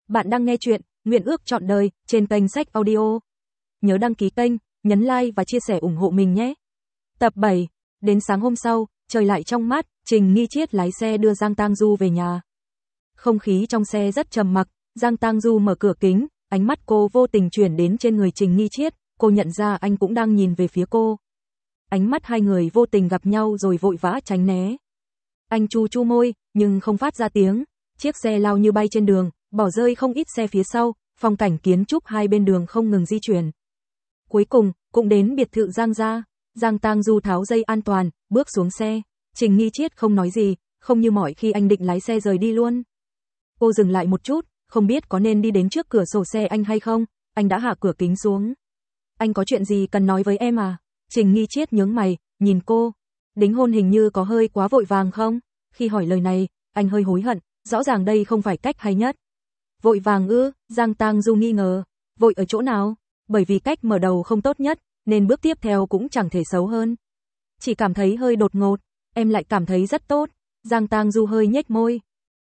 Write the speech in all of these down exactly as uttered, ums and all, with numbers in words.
Bạn đang nghe chuyện Nguyện ước trọn đời trên kênh Sách Audio. Nhớ đăng ký kênh, nhấn like và chia sẻ ủng hộ mình nhé. Tập bảy. Đến sáng hôm sau, trời lại trong mát, Trình Nghi Triết lái xe đưa Giang Tang Du về nhà. Không khí trong xe rất trầm mặc, Giang Tang Du mở cửa kính, ánh mắt cô vô tình chuyển đến trên người Trình Nghi Triết, cô nhận ra anh cũng đang nhìn về phía cô. Ánh mắt hai người vô tình gặp nhau rồi vội vã tránh né. Anh chu chu môi, nhưng không phát ra tiếng. Chiếc xe lao như bay trên đường, bỏ rơi không ít xe phía sau, phong cảnh kiến trúc hai bên đường không ngừng di chuyển. Cuối cùng, cũng đến biệt thự Giang gia. Giang Tang Du tháo dây an toàn, bước xuống xe. Trình Nghi Triết không nói gì, không như mọi khi anh định lái xe rời đi luôn. Cô dừng lại một chút, không biết có nên đi đến trước cửa sổ xe anh hay không, anh đã hạ cửa kính xuống. Anh có chuyện gì cần nói với em à? Trình Nghi Triết nhướng mày, nhìn cô. Đính hôn hình như có hơi quá vội vàng không? Khi hỏi lời này, anh hơi hối hận, rõ ràng đây không phải cách hay nhất. Vội vàng ư? Giang Tang Du nghi ngờ. Vội ở chỗ nào? Bởi vì cách mở đầu không tốt nhất, nên bước tiếp theo cũng chẳng thể xấu hơn. Chỉ cảm thấy hơi đột ngột, em lại cảm thấy rất tốt. Giang Tang Du hơi nhếch môi.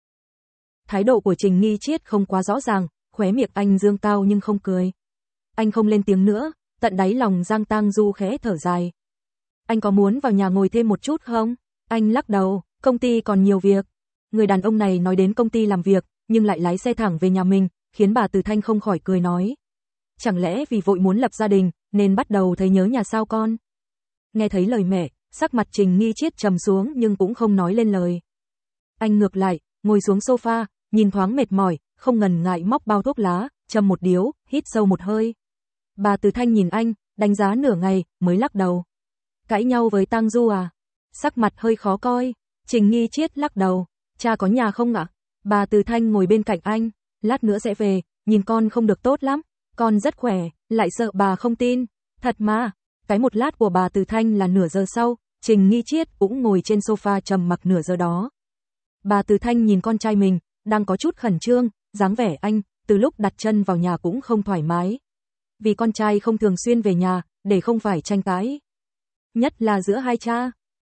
Thái độ của Trình Nghi Triết không quá rõ ràng, khóe miệng anh dương cao nhưng không cười. Anh không lên tiếng nữa, tận đáy lòng Giang Tang Du khẽ thở dài. Anh có muốn vào nhà ngồi thêm một chút không? Anh lắc đầu, công ty còn nhiều việc. Người đàn ông này nói đến công ty làm việc, nhưng lại lái xe thẳng về nhà mình, khiến bà Từ Thanh không khỏi cười nói. Chẳng lẽ vì vội muốn lập gia đình, nên bắt đầu thấy nhớ nhà sao con? Nghe thấy lời mẹ, sắc mặt Trình Nghi Triết trầm xuống nhưng cũng không nói lên lời. Anh ngược lại, ngồi xuống sofa, nhìn thoáng mệt mỏi, không ngần ngại móc bao thuốc lá, châm một điếu, hít sâu một hơi. Bà Từ Thanh nhìn anh, đánh giá nửa ngày, mới lắc đầu. Cãi nhau với Tang Du à? Sắc mặt hơi khó coi. Trình Nghi Triết lắc đầu. Cha có nhà không ạ? Bà Từ Thanh ngồi bên cạnh anh. Lát nữa sẽ về, nhìn con không được tốt lắm. Con rất khỏe, lại sợ bà không tin. Thật mà. Cái một lát của bà Từ Thanh là nửa giờ sau, Trình Nghi Triết cũng ngồi trên sofa trầm mặc nửa giờ đó. Bà Từ Thanh nhìn con trai mình, đang có chút khẩn trương, dáng vẻ anh, từ lúc đặt chân vào nhà cũng không thoải mái. Vì con trai không thường xuyên về nhà, để không phải tranh cãi. Nhất là giữa hai cha.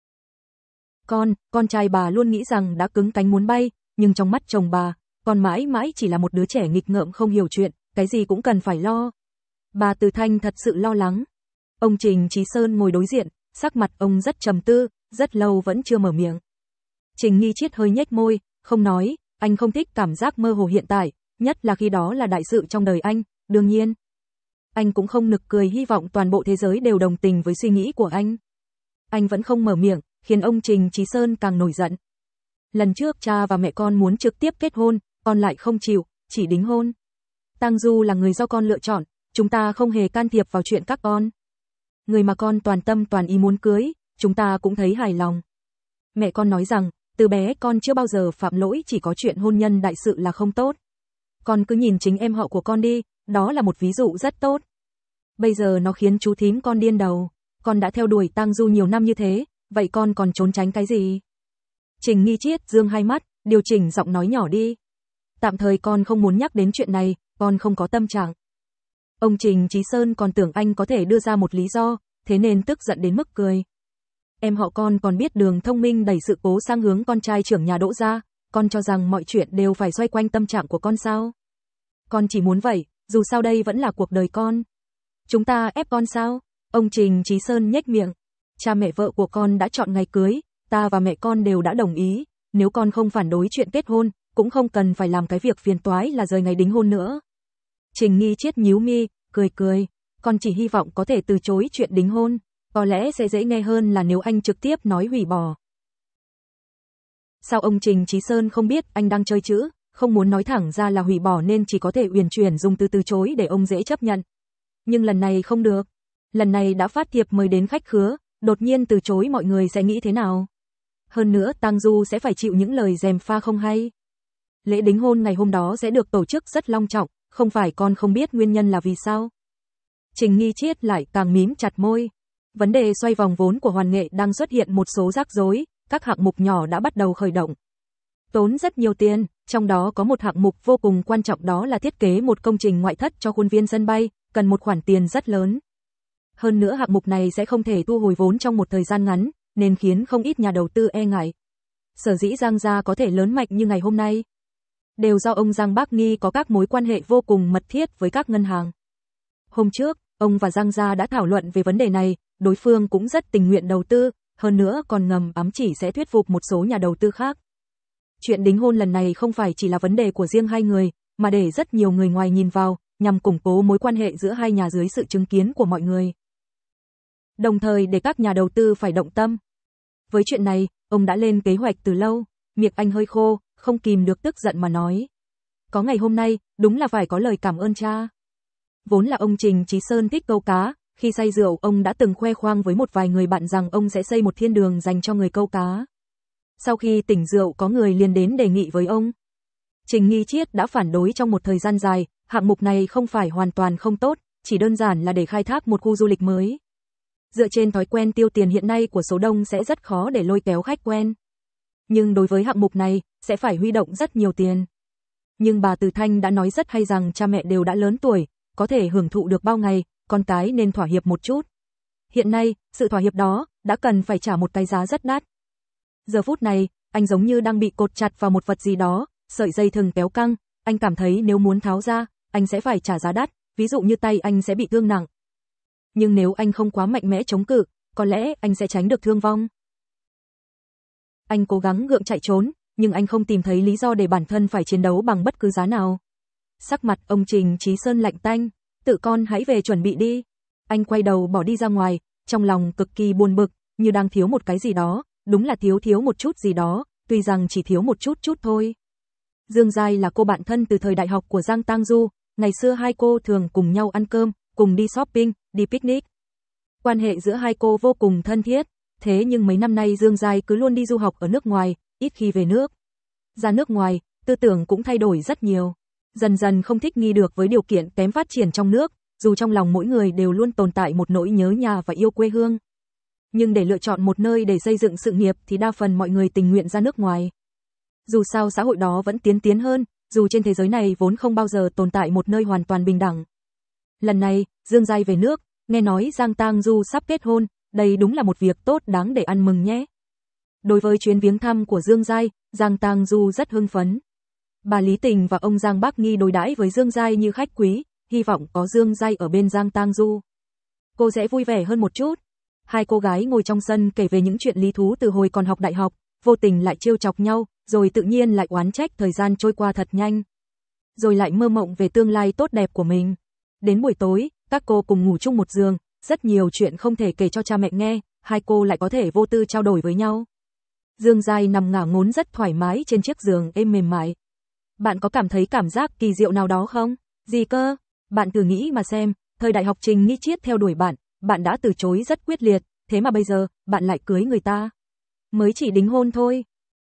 Con, con trai bà luôn nghĩ rằng đã cứng cánh muốn bay, nhưng trong mắt chồng bà, con mãi mãi chỉ là một đứa trẻ nghịch ngợm không hiểu chuyện, cái gì cũng cần phải lo. Bà Từ Thanh thật sự lo lắng. Ông Trình Chí Sơn ngồi đối diện, sắc mặt ông rất trầm tư, rất lâu vẫn chưa mở miệng. Trình Nghi Triết hơi nhếch môi, không nói, anh không thích cảm giác mơ hồ hiện tại, nhất là khi đó là đại sự trong đời anh, đương nhiên. Anh cũng không nực cười hy vọng toàn bộ thế giới đều đồng tình với suy nghĩ của anh. Anh vẫn không mở miệng, khiến ông Trình Chí Sơn càng nổi giận. Lần trước cha và mẹ con muốn trực tiếp kết hôn, con lại không chịu, chỉ đính hôn. Tang Du là người do con lựa chọn, chúng ta không hề can thiệp vào chuyện các con. Người mà con toàn tâm toàn ý muốn cưới, chúng ta cũng thấy hài lòng. Mẹ con nói rằng, từ bé con chưa bao giờ phạm lỗi, chỉ có chuyện hôn nhân đại sự là không tốt. Con cứ nhìn chính em họ của con đi, đó là một ví dụ rất tốt. Bây giờ nó khiến chú thím con điên đầu. Con đã theo đuổi Tang Du nhiều năm như thế, vậy con còn trốn tránh cái gì? Trình Nghi Triết dương hai mắt, điều chỉnh giọng nói nhỏ đi. Tạm thời con không muốn nhắc đến chuyện này, con không có tâm trạng. Ông Trình Chí Sơn còn tưởng anh có thể đưa ra một lý do, thế nên tức giận đến mức cười. Em họ con còn biết Đường Thông Minh đẩy sự cố sang hướng con trai trưởng nhà Đỗ gia, con cho rằng mọi chuyện đều phải xoay quanh tâm trạng của con sao? Con chỉ muốn vậy, dù sao đây vẫn là cuộc đời con. Chúng ta ép con sao? Ông Trình Chí Sơn nhếch miệng. Cha mẹ vợ của con đã chọn ngày cưới, ta và mẹ con đều đã đồng ý, nếu con không phản đối chuyện kết hôn, cũng không cần phải làm cái việc phiền toái là rời ngày đính hôn nữa. Trình Nghi Triết nhíu mi, cười cười, con chỉ hy vọng có thể từ chối chuyện đính hôn, có lẽ sẽ dễ nghe hơn là nếu anh trực tiếp nói hủy bỏ. Sao ông Trình Chí Sơn không biết anh đang chơi chữ, không muốn nói thẳng ra là hủy bỏ nên chỉ có thể uyển chuyển dùng từ từ chối để ông dễ chấp nhận. Nhưng lần này không được. Lần này đã phát thiệp mời đến khách khứa, đột nhiên từ chối mọi người sẽ nghĩ thế nào? Hơn nữa Tang Du sẽ phải chịu những lời gièm pha không hay. Lễ đính hôn ngày hôm đó sẽ được tổ chức rất long trọng, không phải con không biết nguyên nhân là vì sao? Trình Nghi Triết lại càng mím chặt môi. Vấn đề xoay vòng vốn của Hoàn Nghệ đang xuất hiện một số rắc rối, các hạng mục nhỏ đã bắt đầu khởi động. Tốn rất nhiều tiền, trong đó có một hạng mục vô cùng quan trọng, đó là thiết kế một công trình ngoại thất cho khuôn viên sân bay, cần một khoản tiền rất lớn. Hơn nữa hạng mục này sẽ không thể thu hồi vốn trong một thời gian ngắn, nên khiến không ít nhà đầu tư e ngại. Sở dĩ Giang gia có thể lớn mạnh như ngày hôm nay, đều do ông Giang Bác Nghi có các mối quan hệ vô cùng mật thiết với các ngân hàng. Hôm trước, ông và Giang gia đã thảo luận về vấn đề này, đối phương cũng rất tình nguyện đầu tư, hơn nữa còn ngầm ám chỉ sẽ thuyết phục một số nhà đầu tư khác. Chuyện đính hôn lần này không phải chỉ là vấn đề của riêng hai người, mà để rất nhiều người ngoài nhìn vào, nhằm củng cố mối quan hệ giữa hai nhà dưới sự chứng kiến của mọi người. Đồng thời để các nhà đầu tư phải động tâm. Với chuyện này, ông đã lên kế hoạch từ lâu, miệng anh hơi khô, không kìm được tức giận mà nói. Có ngày hôm nay, đúng là phải có lời cảm ơn cha. Vốn là ông Trình Chí Sơn thích câu cá, khi say rượu ông đã từng khoe khoang với một vài người bạn rằng ông sẽ xây một thiên đường dành cho người câu cá. Sau khi tỉnh rượu có người liền đến đề nghị với ông. Trình Nghi Chiết đã phản đối trong một thời gian dài, hạng mục này không phải hoàn toàn không tốt, chỉ đơn giản là để khai thác một khu du lịch mới. Dựa trên thói quen tiêu tiền hiện nay của số đông sẽ rất khó để lôi kéo khách quen. Nhưng đối với hạng mục này, sẽ phải huy động rất nhiều tiền. Nhưng bà Từ Thanh đã nói rất hay rằng cha mẹ đều đã lớn tuổi, có thể hưởng thụ được bao ngày, con cái nên thỏa hiệp một chút. Hiện nay, sự thỏa hiệp đó, đã cần phải trả một cái giá rất đắt. Giờ phút này, anh giống như đang bị cột chặt vào một vật gì đó, sợi dây thừng kéo căng, anh cảm thấy nếu muốn tháo ra, anh sẽ phải trả giá đắt, ví dụ như tay anh sẽ bị thương nặng. Nhưng nếu anh không quá mạnh mẽ chống cự, có lẽ anh sẽ tránh được thương vong. Anh cố gắng gượng chạy trốn, nhưng anh không tìm thấy lý do để bản thân phải chiến đấu bằng bất cứ giá nào. Sắc mặt ông Trình Chí Sơn lạnh tanh, tự con hãy về chuẩn bị đi. Anh quay đầu bỏ đi ra ngoài, trong lòng cực kỳ buồn bực, như đang thiếu một cái gì đó, đúng là thiếu thiếu một chút gì đó, tuy rằng chỉ thiếu một chút chút thôi. Dương Giai là cô bạn thân từ thời đại học của Giang Tang Du, ngày xưa hai cô thường cùng nhau ăn cơm, cùng đi shopping, đi picnic. Quan hệ giữa hai cô vô cùng thân thiết, thế nhưng mấy năm nay Dương Giai cứ luôn đi du học ở nước ngoài, ít khi về nước. Ra nước ngoài, tư tưởng cũng thay đổi rất nhiều. Dần dần không thích nghi được với điều kiện kém phát triển trong nước, dù trong lòng mỗi người đều luôn tồn tại một nỗi nhớ nhà và yêu quê hương. Nhưng để lựa chọn một nơi để xây dựng sự nghiệp thì đa phần mọi người tình nguyện ra nước ngoài. Dù sao xã hội đó vẫn tiến tiến hơn, dù trên thế giới này vốn không bao giờ tồn tại một nơi hoàn toàn bình đẳng. Lần này, Dương Giai về nước, nghe nói Giang Tang Du sắp kết hôn, đây đúng là một việc tốt đáng để ăn mừng nhé. Đối với chuyến viếng thăm của Dương Giai, Giang Tang Du rất hưng phấn. Bà Lý Tình và ông Giang Bác Nghi đối đãi với Dương Giai như khách quý, hy vọng có Dương Giai ở bên Giang Tang Du. Cô sẽ vui vẻ hơn một chút. Hai cô gái ngồi trong sân kể về những chuyện lý thú từ hồi còn học đại học, vô tình lại trêu chọc nhau, rồi tự nhiên lại oán trách thời gian trôi qua thật nhanh. Rồi lại mơ mộng về tương lai tốt đẹp của mình. Đến buổi tối, các cô cùng ngủ chung một giường, rất nhiều chuyện không thể kể cho cha mẹ nghe, hai cô lại có thể vô tư trao đổi với nhau. Dương Giai nằm ngả ngốn rất thoải mái trên chiếc giường êm mềm mại. Bạn có cảm thấy cảm giác kỳ diệu nào đó không? Gì cơ? Bạn thử nghĩ mà xem, thời đại học Trình Nghi Chiết theo đuổi bạn, bạn đã từ chối rất quyết liệt, thế mà bây giờ, bạn lại cưới người ta. Mới chỉ đính hôn thôi.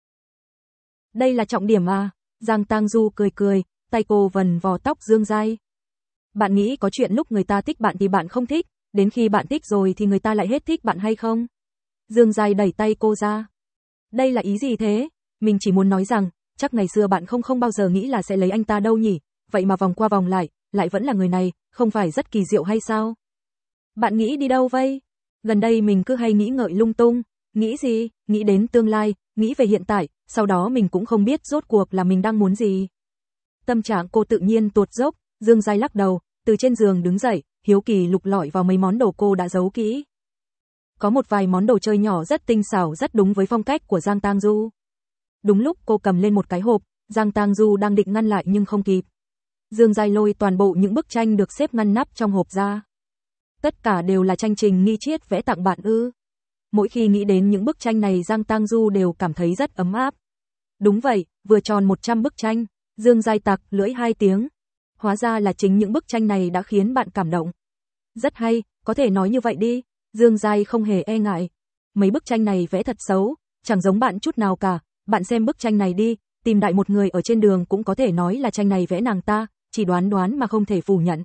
Đây là trọng điểm à? Giang Tang Du cười cười, tay cô vần vò tóc Dương Giai. Bạn nghĩ có chuyện lúc người ta thích bạn thì bạn không thích, đến khi bạn thích rồi thì người ta lại hết thích bạn hay không? Dương Giai đẩy tay cô ra. Đây là ý gì thế? Mình chỉ muốn nói rằng, chắc ngày xưa bạn không không bao giờ nghĩ là sẽ lấy anh ta đâu nhỉ, vậy mà vòng qua vòng lại, lại vẫn là người này, không phải rất kỳ diệu hay sao? Bạn nghĩ đi đâu vậy? Gần đây mình cứ hay nghĩ ngợi lung tung, nghĩ gì, nghĩ đến tương lai, nghĩ về hiện tại, sau đó mình cũng không biết rốt cuộc là mình đang muốn gì. Tâm trạng cô tự nhiên tuột dốc, Dương Giai lắc đầu, từ trên giường đứng dậy, hiếu kỳ lục lọi vào mấy món đồ cô đã giấu kỹ. Có một vài món đồ chơi nhỏ rất tinh xảo rất đúng với phong cách của Giang Tang Du. Đúng lúc cô cầm lên một cái hộp, Giang Tang Du đang định ngăn lại nhưng không kịp. Dương Giai lôi toàn bộ những bức tranh được xếp ngăn nắp trong hộp ra. Tất cả đều là tranh Trình Nghi Chiết vẽ tặng bạn ư? Mỗi khi nghĩ đến những bức tranh này Giang Tang Du đều cảm thấy rất ấm áp. Đúng vậy, vừa tròn một trăm bức tranh, Dương Giai tặc lưỡi hai tiếng. Hóa ra là chính những bức tranh này đã khiến bạn cảm động. Rất hay, có thể nói như vậy đi. Dương Giai không hề e ngại. Mấy bức tranh này vẽ thật xấu, chẳng giống bạn chút nào cả. Bạn xem bức tranh này đi, tìm đại một người ở trên đường cũng có thể nói là tranh này vẽ nàng ta, chỉ đoán đoán mà không thể phủ nhận.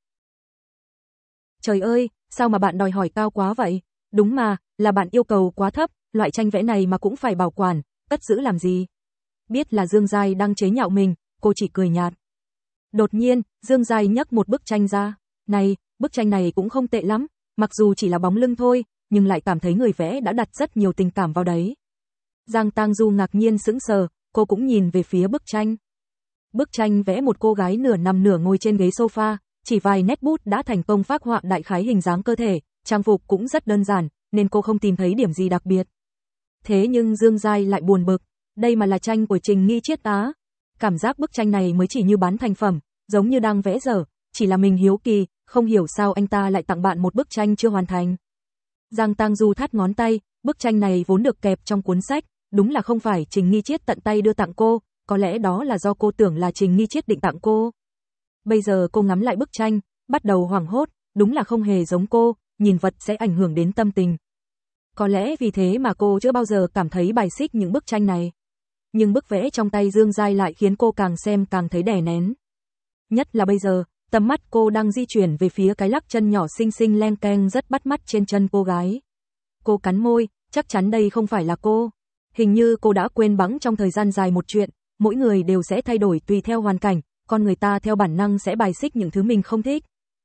Trời ơi, sao mà bạn đòi hỏi cao quá vậy? Đúng mà, là bạn yêu cầu quá thấp, loại tranh vẽ này mà cũng phải bảo quản, cất giữ làm gì? Biết là Dương Giai đang chế nhạo mình, cô chỉ cười nhạt. Đột nhiên, Dương Giai nhấc một bức tranh ra. Này, bức tranh này cũng không tệ lắm, mặc dù chỉ là bóng lưng thôi, nhưng lại cảm thấy người vẽ đã đặt rất nhiều tình cảm vào đấy. Giang Tang Du ngạc nhiên sững sờ, cô cũng nhìn về phía bức tranh. Bức tranh vẽ một cô gái nửa nằm nửa ngồi trên ghế sofa, chỉ vài nét bút đã thành công phác họa đại khái hình dáng cơ thể, trang phục cũng rất đơn giản, nên cô không tìm thấy điểm gì đặc biệt. Thế nhưng Dương Giai lại buồn bực, đây mà là tranh của Trình Nghi Chiết á. Cảm giác bức tranh này mới chỉ như bán thành phẩm, giống như đang vẽ dở, chỉ là mình hiếu kỳ, không hiểu sao anh ta lại tặng bạn một bức tranh chưa hoàn thành. Giang Tang Du thắt ngón tay, bức tranh này vốn được kẹp trong cuốn sách, đúng là không phải Trình Nghi Chiết tận tay đưa tặng cô, có lẽ đó là do cô tưởng là Trình Nghi Chiết định tặng cô. Bây giờ cô ngắm lại bức tranh, bắt đầu hoảng hốt, đúng là không hề giống cô, nhìn vật sẽ ảnh hưởng đến tâm tình. Có lẽ vì thế mà cô chưa bao giờ cảm thấy bài xích những bức tranh này. Nhưng bức vẽ trong tay Dương Giai lại khiến cô càng xem càng thấy đè nén. Nhất là bây giờ, tầm mắt cô đang di chuyển về phía cái lắc chân nhỏ xinh xinh leng keng rất bắt mắt trên chân cô gái. Cô cắn môi, chắc chắn đây không phải là cô. Hình như cô đã quên bẵng trong thời gian dài một chuyện, mỗi người đều sẽ thay đổi tùy theo hoàn cảnh, con người ta theo bản năng sẽ bài xích những thứ mình không thích.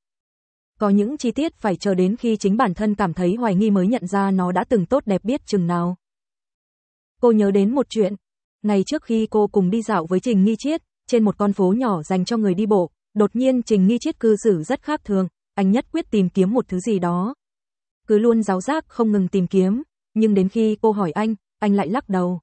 Có những chi tiết phải chờ đến khi chính bản thân cảm thấy hoài nghi mới nhận ra nó đã từng tốt đẹp biết chừng nào. Cô nhớ đến một chuyện, ngày trước khi cô cùng đi dạo với Trình Nghi Chiết, trên một con phố nhỏ dành cho người đi bộ, đột nhiên Trình Nghi Chiết cư xử rất khác thường, anh nhất quyết tìm kiếm một thứ gì đó. Cứ luôn giáo giác không ngừng tìm kiếm, nhưng đến khi cô hỏi anh, anh lại lắc đầu.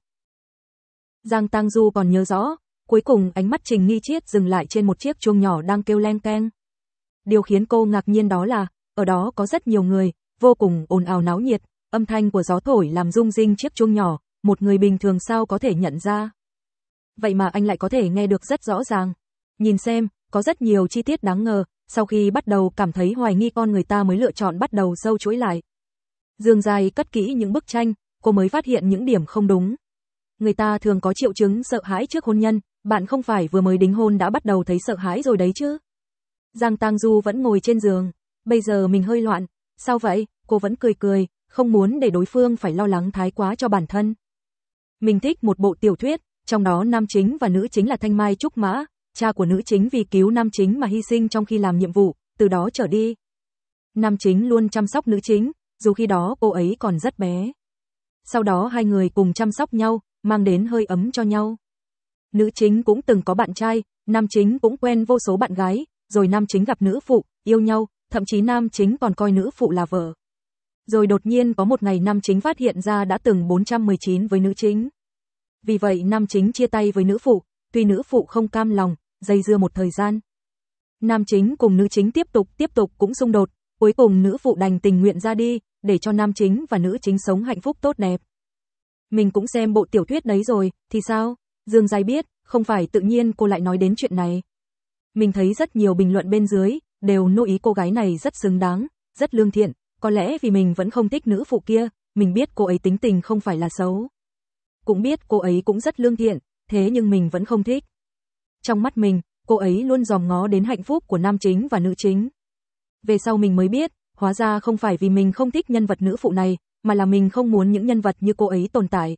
Giang Tang Du còn nhớ rõ, cuối cùng ánh mắt Trình Nghi Chiết dừng lại trên một chiếc chuông nhỏ đang kêu leng keng. Điều khiến cô ngạc nhiên đó là, ở đó có rất nhiều người, vô cùng ồn ào náo nhiệt, âm thanh của gió thổi làm rung rinh chiếc chuông nhỏ, một người bình thường sao có thể nhận ra. Vậy mà anh lại có thể nghe được rất rõ ràng. Nhìn xem, có rất nhiều chi tiết đáng ngờ, sau khi bắt đầu cảm thấy hoài nghi con người ta mới lựa chọn bắt đầu sâu chuỗi lại. Dương Giai cất kỹ những bức tranh, cô mới phát hiện những điểm không đúng. Người ta thường có triệu chứng sợ hãi trước hôn nhân, bạn không phải vừa mới đính hôn đã bắt đầu thấy sợ hãi rồi đấy chứ. Giang Tang Du vẫn ngồi trên giường, bây giờ mình hơi loạn, sao vậy, cô vẫn cười cười, không muốn để đối phương phải lo lắng thái quá cho bản thân. Mình thích một bộ tiểu thuyết, trong đó nam chính và nữ chính là Thanh Mai Trúc Mã, cha của nữ chính vì cứu nam chính mà hy sinh trong khi làm nhiệm vụ, từ đó trở đi. Nam chính luôn chăm sóc nữ chính, dù khi đó cô ấy còn rất bé. Sau đó hai người cùng chăm sóc nhau, mang đến hơi ấm cho nhau. Nữ chính cũng từng có bạn trai, nam chính cũng quen vô số bạn gái, rồi nam chính gặp nữ phụ, yêu nhau, thậm chí nam chính còn coi nữ phụ là vợ. Rồi đột nhiên có một ngày nam chính phát hiện ra đã từng bốn trăm mười chín với nữ chính. Vì vậy nam chính chia tay với nữ phụ, tuy nữ phụ không cam lòng, dây dưa một thời gian. Nam chính cùng nữ chính tiếp tục tiếp tục cũng xung đột, cuối cùng nữ phụ đành tình nguyện ra đi, để cho nam chính và nữ chính sống hạnh phúc tốt đẹp. Mình cũng xem bộ tiểu thuyết đấy rồi, thì sao? Dương Giai biết, không phải tự nhiên cô lại nói đến chuyện này. Mình thấy rất nhiều bình luận bên dưới, đều nô ý cô gái này rất xứng đáng, rất lương thiện, có lẽ vì mình vẫn không thích nữ phụ kia, mình biết cô ấy tính tình không phải là xấu. Cũng biết cô ấy cũng rất lương thiện, thế nhưng mình vẫn không thích. Trong mắt mình, cô ấy luôn dòm ngó đến hạnh phúc của nam chính và nữ chính. Về sau mình mới biết, hóa ra không phải vì mình không thích nhân vật nữ phụ này, mà là mình không muốn những nhân vật như cô ấy tồn tại.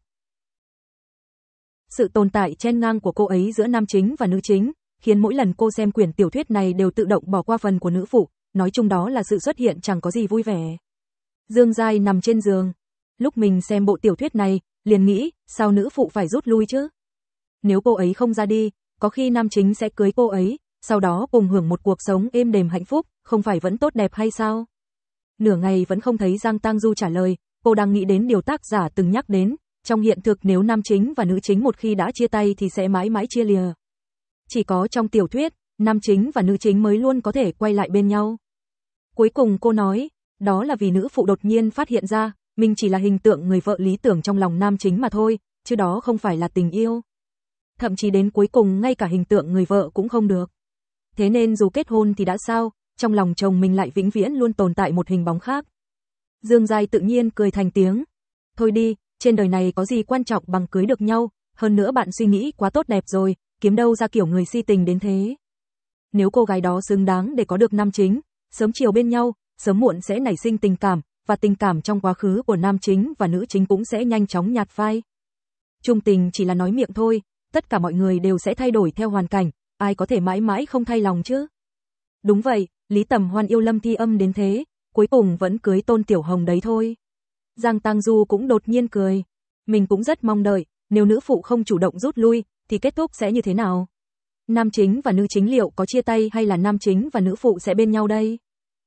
Sự tồn tại chen ngang của cô ấy giữa nam chính và nữ chính, khiến mỗi lần cô xem quyển tiểu thuyết này đều tự động bỏ qua phần của nữ phụ, nói chung đó là sự xuất hiện chẳng có gì vui vẻ. Dương Giai nằm trên giường. Lúc mình xem bộ tiểu thuyết này, liền nghĩ, sao nữ phụ phải rút lui chứ? Nếu cô ấy không ra đi, có khi nam chính sẽ cưới cô ấy, sau đó cùng hưởng một cuộc sống êm đềm hạnh phúc, không phải vẫn tốt đẹp hay sao? Nửa ngày vẫn không thấy Giang Tang Du trả lời, cô đang nghĩ đến điều tác giả từng nhắc đến, trong hiện thực nếu nam chính và nữ chính một khi đã chia tay thì sẽ mãi mãi chia lìa. Chỉ có trong tiểu thuyết, nam chính và nữ chính mới luôn có thể quay lại bên nhau. Cuối cùng cô nói, đó là vì nữ phụ đột nhiên phát hiện ra, mình chỉ là hình tượng người vợ lý tưởng trong lòng nam chính mà thôi, chứ đó không phải là tình yêu. Thậm chí đến cuối cùng ngay cả hình tượng người vợ cũng không được. Thế nên dù kết hôn thì đã sao, trong lòng chồng mình lại vĩnh viễn luôn tồn tại một hình bóng khác. Dương Giai tự nhiên cười thành tiếng. Thôi đi, trên đời này có gì quan trọng bằng cưới được nhau, hơn nữa bạn suy nghĩ quá tốt đẹp rồi, kiếm đâu ra kiểu người si tình đến thế. Nếu cô gái đó xứng đáng để có được nam chính, sớm chiều bên nhau, sớm muộn sẽ nảy sinh tình cảm, và tình cảm trong quá khứ của nam chính và nữ chính cũng sẽ nhanh chóng nhạt phai. Chung tình chỉ là nói miệng thôi, tất cả mọi người đều sẽ thay đổi theo hoàn cảnh, ai có thể mãi mãi không thay lòng chứ. Đúng vậy, Lý Tầm Hoan yêu Lâm Thi Âm đến thế, cuối cùng vẫn cưới Tôn Tiểu Hồng đấy thôi. Giang Tang Du cũng đột nhiên cười. Mình cũng rất mong đợi, nếu nữ phụ không chủ động rút lui, thì kết thúc sẽ như thế nào? Nam chính và nữ chính liệu có chia tay hay là nam chính và nữ phụ sẽ bên nhau đây?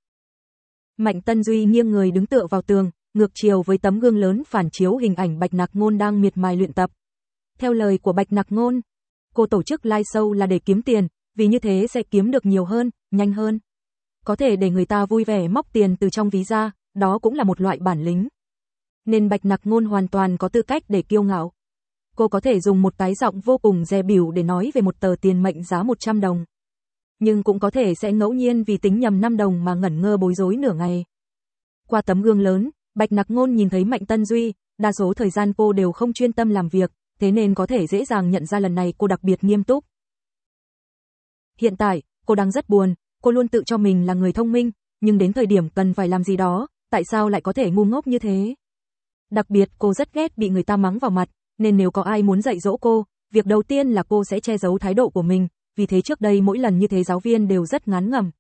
Mạnh Tân Duy nghiêng người đứng tựa vào tường, ngược chiều với tấm gương lớn phản chiếu hình ảnh Bạch Nặc Ngôn đang miệt mài luyện tập. Theo lời của Bạch Nặc Ngôn, cô tổ chức live show là để kiếm tiền, vì như thế sẽ kiếm được nhiều hơn, nhanh hơn. Có thể để người ta vui vẻ móc tiền từ trong ví ra, đó cũng là một loại bản lĩnh. Nên Bạch Nặc Ngôn hoàn toàn có tư cách để kiêu ngạo. Cô có thể dùng một cái giọng vô cùng dè bỉu để nói về một tờ tiền mệnh giá một trăm đồng. Nhưng cũng có thể sẽ ngẫu nhiên vì tính nhầm năm đồng mà ngẩn ngơ bối rối nửa ngày. Qua tấm gương lớn, Bạch Nặc Ngôn nhìn thấy Mạnh Tân Duy, đa số thời gian cô đều không chuyên tâm làm việc, thế nên có thể dễ dàng nhận ra lần này cô đặc biệt nghiêm túc. Hiện tại, cô đang rất buồn, cô luôn tự cho mình là người thông minh, nhưng đến thời điểm cần phải làm gì đó, tại sao lại có thể ngu ngốc như thế? Đặc biệt cô rất ghét bị người ta mắng vào mặt, nên nếu có ai muốn dạy dỗ cô, việc đầu tiên là cô sẽ che giấu thái độ của mình, vì thế trước đây mỗi lần như thế giáo viên đều rất ngán ngẩm.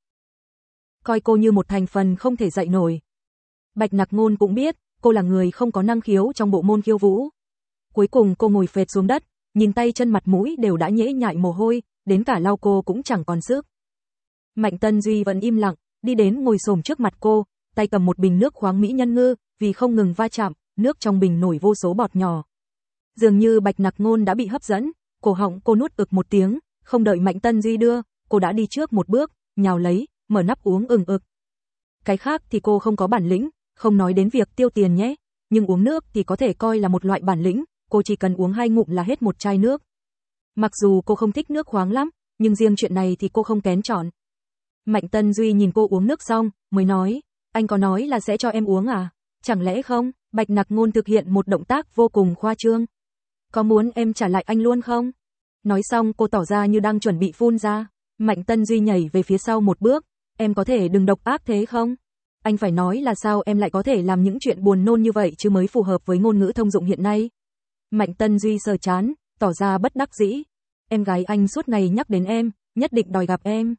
Coi cô như một thành phần không thể dạy nổi. Bạch Nặc Ngôn cũng biết, cô là người không có năng khiếu trong bộ môn khiêu vũ. Cuối cùng cô ngồi phệt xuống đất, nhìn tay chân mặt mũi đều đã nhễ nhại mồ hôi, đến cả lau cô cũng chẳng còn sức. Mạnh Tân Duy vẫn im lặng, đi đến ngồi xổm trước mặt cô, tay cầm một bình nước khoáng mỹ nhân ngư, vì không ngừng va chạm, nước trong bình nổi vô số bọt nhỏ. Dường như Bạch Nặc Ngôn đã bị hấp dẫn, cổ họng cô nuốt ực một tiếng, không đợi Mạnh Tân Duy đưa, cô đã đi trước một bước, nhào lấy, mở nắp uống ừng ực. Cái khác thì cô không có bản lĩnh, không nói đến việc tiêu tiền nhé, nhưng uống nước thì có thể coi là một loại bản lĩnh, cô chỉ cần uống hai ngụm là hết một chai nước. Mặc dù cô không thích nước khoáng lắm, nhưng riêng chuyện này thì cô không kén chọn. Mạnh Tân Duy nhìn cô uống nước xong, mới nói, anh có nói là sẽ cho em uống à? Chẳng lẽ không? Bạch Nặc Ngôn thực hiện một động tác vô cùng khoa trương. Có muốn em trả lại anh luôn không? Nói xong cô tỏ ra như đang chuẩn bị phun ra. Mạnh Tân Duy nhảy về phía sau một bước, em có thể đừng độc ác thế không? Anh phải nói là sao em lại có thể làm những chuyện buồn nôn như vậy chứ mới phù hợp với ngôn ngữ thông dụng hiện nay. Mạnh Tân Duy sờ chán, tỏ ra bất đắc dĩ. Em gái anh suốt ngày nhắc đến em, nhất định đòi gặp em.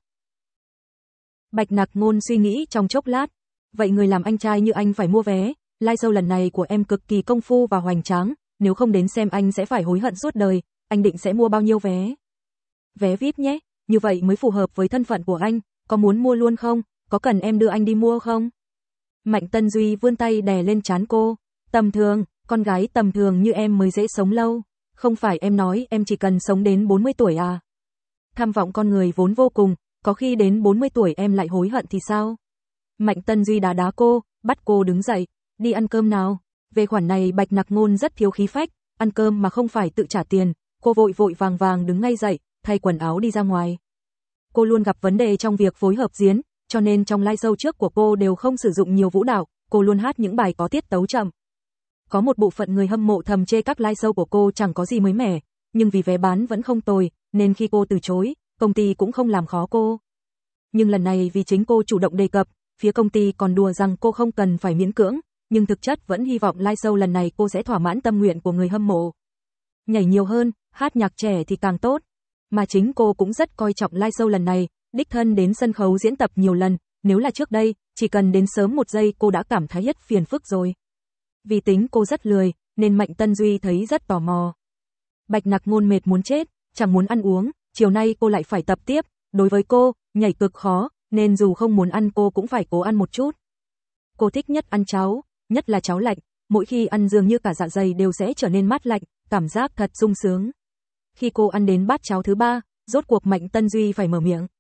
Bạch Nặc Ngôn suy nghĩ trong chốc lát. Vậy người làm anh trai như anh phải mua vé, live show lần này của em cực kỳ công phu và hoành tráng, nếu không đến xem anh sẽ phải hối hận suốt đời, anh định sẽ mua bao nhiêu vé? Vé vi ai pi nhé, như vậy mới phù hợp với thân phận của anh, có muốn mua luôn không, có cần em đưa anh đi mua không? Mạnh Tân Duy vươn tay đè lên trán cô, tầm thường, con gái tầm thường như em mới dễ sống lâu, không phải em nói em chỉ cần sống đến bốn mươi tuổi à? Tham vọng con người vốn vô cùng, có khi đến bốn mươi tuổi em lại hối hận thì sao? Mạnh Tân Duy đá đá cô, bắt cô đứng dậy, đi ăn cơm nào. Về khoản này Bạch Nặc Ngôn rất thiếu khí phách, ăn cơm mà không phải tự trả tiền, cô vội vội vàng vàng đứng ngay dậy, thay quần áo đi ra ngoài. Cô luôn gặp vấn đề trong việc phối hợp diễn, cho nên trong live show trước của cô đều không sử dụng nhiều vũ đạo, cô luôn hát những bài có tiết tấu chậm. Có một bộ phận người hâm mộ thầm chê các live show của cô chẳng có gì mới mẻ, nhưng vì vé bán vẫn không tồi, nên khi cô từ chối, công ty cũng không làm khó cô. Nhưng lần này vì chính cô chủ động đề cập, phía công ty còn đùa rằng cô không cần phải miễn cưỡng, nhưng thực chất vẫn hy vọng live show lần này cô sẽ thỏa mãn tâm nguyện của người hâm mộ. Nhảy nhiều hơn, hát nhạc trẻ thì càng tốt. Mà chính cô cũng rất coi trọng live show lần này, đích thân đến sân khấu diễn tập nhiều lần, nếu là trước đây, chỉ cần đến sớm một giây cô đã cảm thấy hết phiền phức rồi. Vì tính cô rất lười, nên Mạnh Tân Duy thấy rất tò mò. Bạch Nặc Ngôn mệt muốn chết, chẳng muốn ăn uống, chiều nay cô lại phải tập tiếp, đối với cô, nhảy cực khó, nên dù không muốn ăn cô cũng phải cố ăn một chút. Cô thích nhất ăn cháo, nhất là cháo lạnh, mỗi khi ăn dường như cả dạ dày đều sẽ trở nên mát lạnh, cảm giác thật sung sướng. Khi cô ăn đến bát cháo thứ ba, rốt cuộc Mạnh Tân Duy phải mở miệng.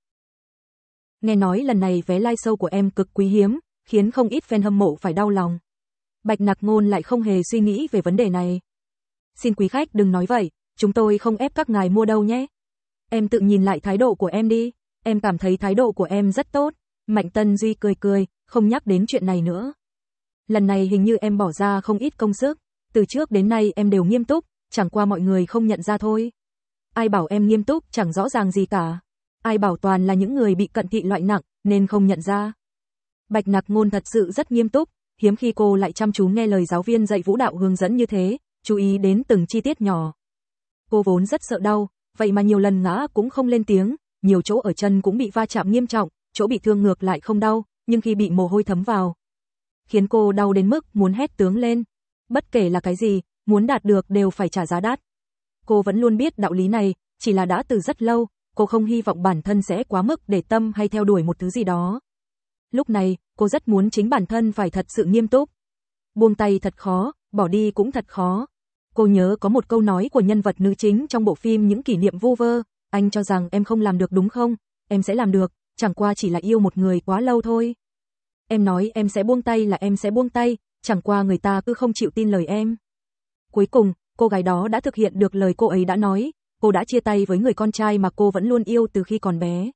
Nghe nói lần này vé live show của em cực quý hiếm, khiến không ít fan hâm mộ phải đau lòng. Bạch Nặc Ngôn lại không hề suy nghĩ về vấn đề này. Xin quý khách đừng nói vậy, chúng tôi không ép các ngài mua đâu nhé. Em tự nhìn lại thái độ của em đi, em cảm thấy thái độ của em rất tốt. Mạnh Tân Duy cười cười, không nhắc đến chuyện này nữa. Lần này hình như em bỏ ra không ít công sức, từ trước đến nay em đều nghiêm túc, chẳng qua mọi người không nhận ra thôi. Ai bảo em nghiêm túc chẳng rõ ràng gì cả. Ai bảo toàn là những người bị cận thị loại nặng, nên không nhận ra. Bạch Nặc Ngôn thật sự rất nghiêm túc, hiếm khi cô lại chăm chú nghe lời giáo viên dạy vũ đạo hướng dẫn như thế, chú ý đến từng chi tiết nhỏ. Cô vốn rất sợ đau, vậy mà nhiều lần ngã cũng không lên tiếng, nhiều chỗ ở chân cũng bị va chạm nghiêm trọng, chỗ bị thương ngược lại không đau, nhưng khi bị mồ hôi thấm vào, khiến cô đau đến mức muốn hét tướng lên. Bất kể là cái gì, muốn đạt được đều phải trả giá đắt. Cô vẫn luôn biết đạo lý này, chỉ là đã từ rất lâu, cô không hy vọng bản thân sẽ quá mức để tâm hay theo đuổi một thứ gì đó. Lúc này, cô rất muốn chính bản thân phải thật sự nghiêm túc. Buông tay thật khó, bỏ đi cũng thật khó. Cô nhớ có một câu nói của nhân vật nữ chính trong bộ phim Những kỷ niệm vu vơ, anh cho rằng em không làm được đúng không? Em sẽ làm được, chẳng qua chỉ là yêu một người quá lâu thôi. Em nói em sẽ buông tay là em sẽ buông tay, chẳng qua người ta cứ không chịu tin lời em. Cuối cùng, cô gái đó đã thực hiện được lời cô ấy đã nói, cô đã chia tay với người con trai mà cô vẫn luôn yêu từ khi còn bé.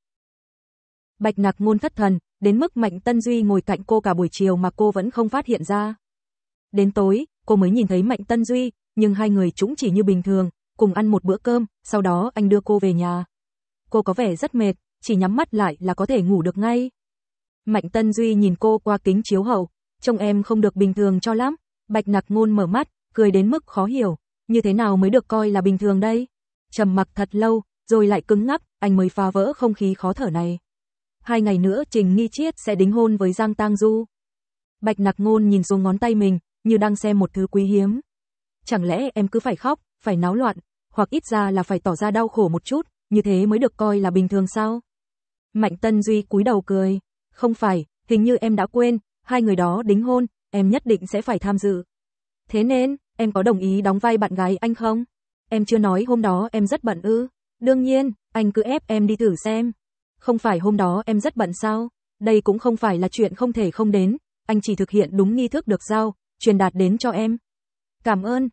Bạch Nặc Ngôn thất thần, đến mức Mạnh Tân Duy ngồi cạnh cô cả buổi chiều mà cô vẫn không phát hiện ra. Đến tối, cô mới nhìn thấy Mạnh Tân Duy, nhưng hai người chúng chỉ như bình thường, cùng ăn một bữa cơm, sau đó anh đưa cô về nhà. Cô có vẻ rất mệt, chỉ nhắm mắt lại là có thể ngủ được ngay. Mạnh Tân Duy nhìn cô qua kính chiếu hậu, trông em không được bình thường cho lắm. Bạch Nặc Ngôn mở mắt, cười đến mức khó hiểu, như thế nào mới được coi là bình thường đây? Trầm mặc thật lâu, rồi lại cứng ngắc, anh mới phá vỡ không khí khó thở này. Hai ngày nữa Trình Nghi Triết sẽ đính hôn với Giang Tang Du. Bạch Nặc Ngôn nhìn xuống ngón tay mình, như đang xem một thứ quý hiếm. Chẳng lẽ em cứ phải khóc, phải náo loạn, hoặc ít ra là phải tỏ ra đau khổ một chút, như thế mới được coi là bình thường sao? Mạnh Tân Duy cúi đầu cười, không phải, hình như em đã quên, hai người đó đính hôn, em nhất định sẽ phải tham dự. Thế nên, em có đồng ý đóng vai bạn gái anh không? Em chưa nói hôm đó em rất bận ư? Đương nhiên, anh cứ ép em đi thử xem. Không phải hôm đó em rất bận sao? Đây cũng không phải là chuyện không thể không đến, anh chỉ thực hiện đúng nghi thức được giao, truyền đạt đến cho em. Cảm ơn.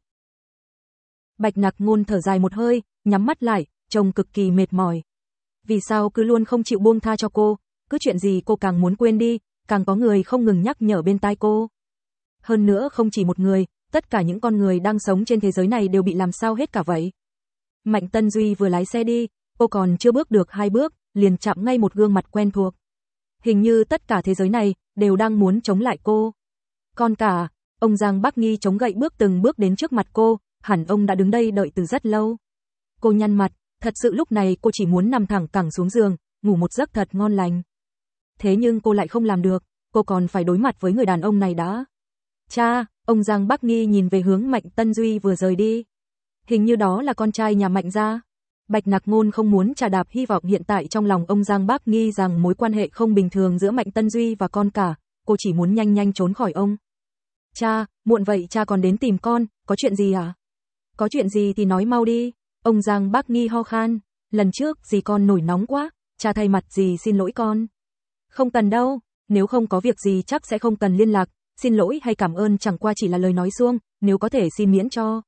Bạch Nặc Ngôn thở dài một hơi, nhắm mắt lại, trông cực kỳ mệt mỏi. Vì sao cứ luôn không chịu buông tha cho cô, cứ chuyện gì cô càng muốn quên đi, càng có người không ngừng nhắc nhở bên tai cô. Hơn nữa không chỉ một người, tất cả những con người đang sống trên thế giới này đều bị làm sao hết cả vậy. Mạnh Tân Duy vừa lái xe đi, cô còn chưa bước được hai bước, liền chạm ngay một gương mặt quen thuộc. Hình như tất cả thế giới này đều đang muốn chống lại cô. Con cả, ông Giang Bắc Nghi chống gậy bước từng bước đến trước mặt cô, hẳn ông đã đứng đây đợi từ rất lâu. Cô nhăn mặt, thật sự lúc này cô chỉ muốn nằm thẳng cẳng xuống giường, ngủ một giấc thật ngon lành. Thế nhưng cô lại không làm được, cô còn phải đối mặt với người đàn ông này đã. Cha, ông Giang Bắc Nghi nhìn về hướng Mạnh Tân Duy vừa rời đi. Hình như đó là con trai nhà Mạnh gia. Bạch Nặc Ngôn không muốn trà đạp hy vọng hiện tại trong lòng ông Giang Bắc Nghi rằng mối quan hệ không bình thường giữa Mạnh Tân Duy và con cả, cô chỉ muốn nhanh nhanh trốn khỏi ông. Cha, muộn vậy cha còn đến tìm con, có chuyện gì à? Có chuyện gì thì nói mau đi. Ông Giang Bắc Nghi ho khan, lần trước dì con nổi nóng quá, cha thay mặt dì xin lỗi con. Không cần đâu, nếu không có việc gì chắc sẽ không cần liên lạc, xin lỗi hay cảm ơn chẳng qua chỉ là lời nói suông, nếu có thể xin miễn cho.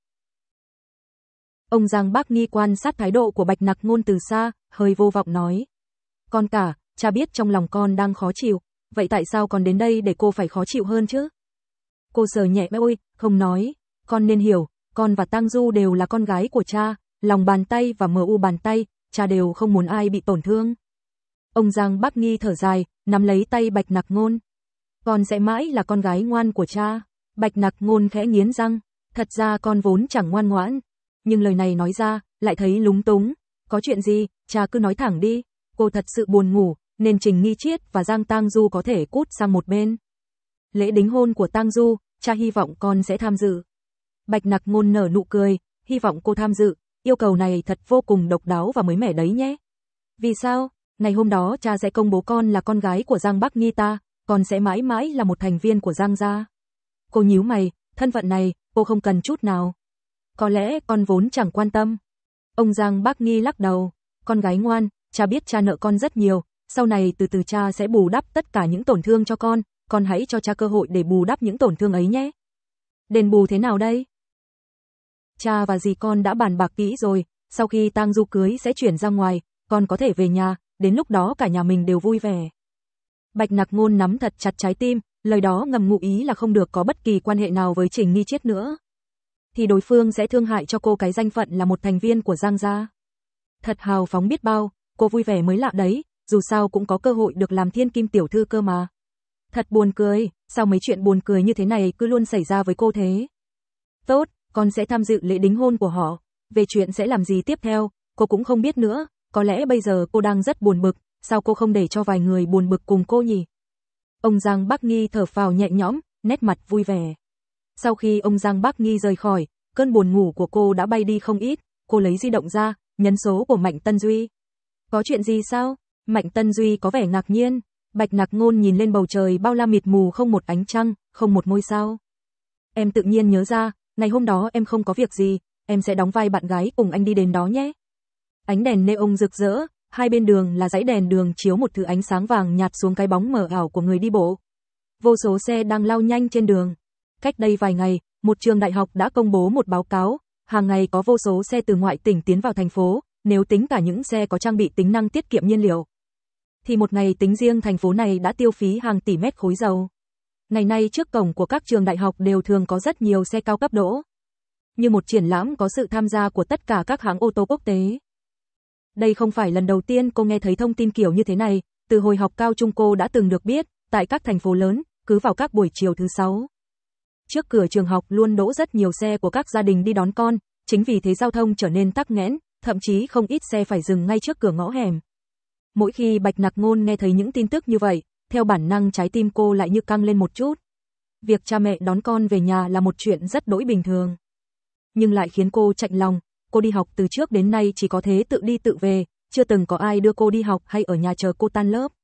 Ông Giang Bắc Nghi quan sát thái độ của Bạch Nặc Ngôn từ xa, hơi vô vọng nói. Con cả, cha biết trong lòng con đang khó chịu, vậy tại sao con đến đây để cô phải khó chịu hơn chứ? Cô sờ nhẹ ôi, không nói, con nên hiểu, con và Tang Du đều là con gái của cha, lòng bàn tay và mờ u bàn tay, cha đều không muốn ai bị tổn thương. Ông Giang Bắc Nghi thở dài, nắm lấy tay Bạch Nặc Ngôn. Con sẽ mãi là con gái ngoan của cha. Bạch Nặc Ngôn khẽ nghiến răng, thật ra con vốn chẳng ngoan ngoãn. Nhưng lời này nói ra, lại thấy lúng túng. Có chuyện gì, cha cứ nói thẳng đi. Cô thật sự buồn ngủ, nên Trình Nghi Triết và Giang Tang Du có thể cút sang một bên. Lễ đính hôn của Tang Du, cha hy vọng con sẽ tham dự. Bạch Nặc Ngôn nở nụ cười, hy vọng cô tham dự. Yêu cầu này thật vô cùng độc đáo và mới mẻ đấy nhé. Vì sao? Ngày hôm đó cha sẽ công bố con là con gái của Giang Bắc Nghi ta, con sẽ mãi mãi là một thành viên của Giang gia. Cô nhíu mày, thân phận này, cô không cần chút nào. Có lẽ con vốn chẳng quan tâm. Ông Giang Bắc Nghi lắc đầu, con gái ngoan, cha biết cha nợ con rất nhiều, sau này từ từ cha sẽ bù đắp tất cả những tổn thương cho con, con hãy cho cha cơ hội để bù đắp những tổn thương ấy nhé. Đền bù thế nào đây? Cha và dì con đã bàn bạc kỹ rồi, sau khi Tang Du cưới sẽ chuyển ra ngoài, con có thể về nhà, đến lúc đó cả nhà mình đều vui vẻ. Bạch Nặc Ngôn nắm thật chặt trái tim, lời đó ngầm ngụ ý là không được có bất kỳ quan hệ nào với Trình Nghi Triết nữa. Thì đối phương sẽ thương hại cho cô cái danh phận là một thành viên của Giang gia. Thật hào phóng biết bao, cô vui vẻ mới lạ đấy, dù sao cũng có cơ hội được làm thiên kim tiểu thư cơ mà. Thật buồn cười, sao mấy chuyện buồn cười như thế này cứ luôn xảy ra với cô thế? Tốt, con sẽ tham dự lễ đính hôn của họ, về chuyện sẽ làm gì tiếp theo, cô cũng không biết nữa, có lẽ bây giờ cô đang rất buồn bực, sao cô không để cho vài người buồn bực cùng cô nhỉ? Ông Giang Bắc Nghi thở phào nhẹ nhõm, nét mặt vui vẻ. Sau khi ông Giang Bắc Nghi rời khỏi, cơn buồn ngủ của cô đã bay đi không ít, cô lấy di động ra, nhấn số của Mạnh Tân Duy. Có chuyện gì sao? Mạnh Tân Duy có vẻ ngạc nhiên. Bạch Nặc Ngôn nhìn lên bầu trời bao la mịt mù, không một ánh trăng, không một ngôi sao. Em tự nhiên nhớ ra, ngày hôm đó em không có việc gì, em sẽ đóng vai bạn gái cùng anh đi đến đó nhé. Ánh đèn neon rực rỡ, hai bên đường là dãy đèn đường chiếu một thứ ánh sáng vàng nhạt xuống cái bóng mờ ảo của người đi bộ. Vô số xe đang lao nhanh trên đường. Cách đây vài ngày, một trường đại học đã công bố một báo cáo, hàng ngày có vô số xe từ ngoại tỉnh tiến vào thành phố, nếu tính cả những xe có trang bị tính năng tiết kiệm nhiên liệu, thì một ngày tính riêng thành phố này đã tiêu phí hàng tỷ mét khối dầu. Ngày nay trước cổng của các trường đại học đều thường có rất nhiều xe cao cấp đỗ. Như một triển lãm có sự tham gia của tất cả các hãng ô tô quốc tế. Đây không phải lần đầu tiên cô nghe thấy thông tin kiểu như thế này, từ hồi học cao trung cô đã từng được biết, tại các thành phố lớn, cứ vào các buổi chiều thứ sáu, trước cửa trường học luôn đỗ rất nhiều xe của các gia đình đi đón con, chính vì thế giao thông trở nên tắc nghẽn, thậm chí không ít xe phải dừng ngay trước cửa ngõ hẻm. Mỗi khi Bạch Nặc Ngôn nghe thấy những tin tức như vậy, theo bản năng trái tim cô lại như căng lên một chút. Việc cha mẹ đón con về nhà là một chuyện rất đỗi bình thường, nhưng lại khiến cô chạnh lòng. Cô đi học từ trước đến nay chỉ có thế tự đi tự về, chưa từng có ai đưa cô đi học hay ở nhà chờ cô tan lớp.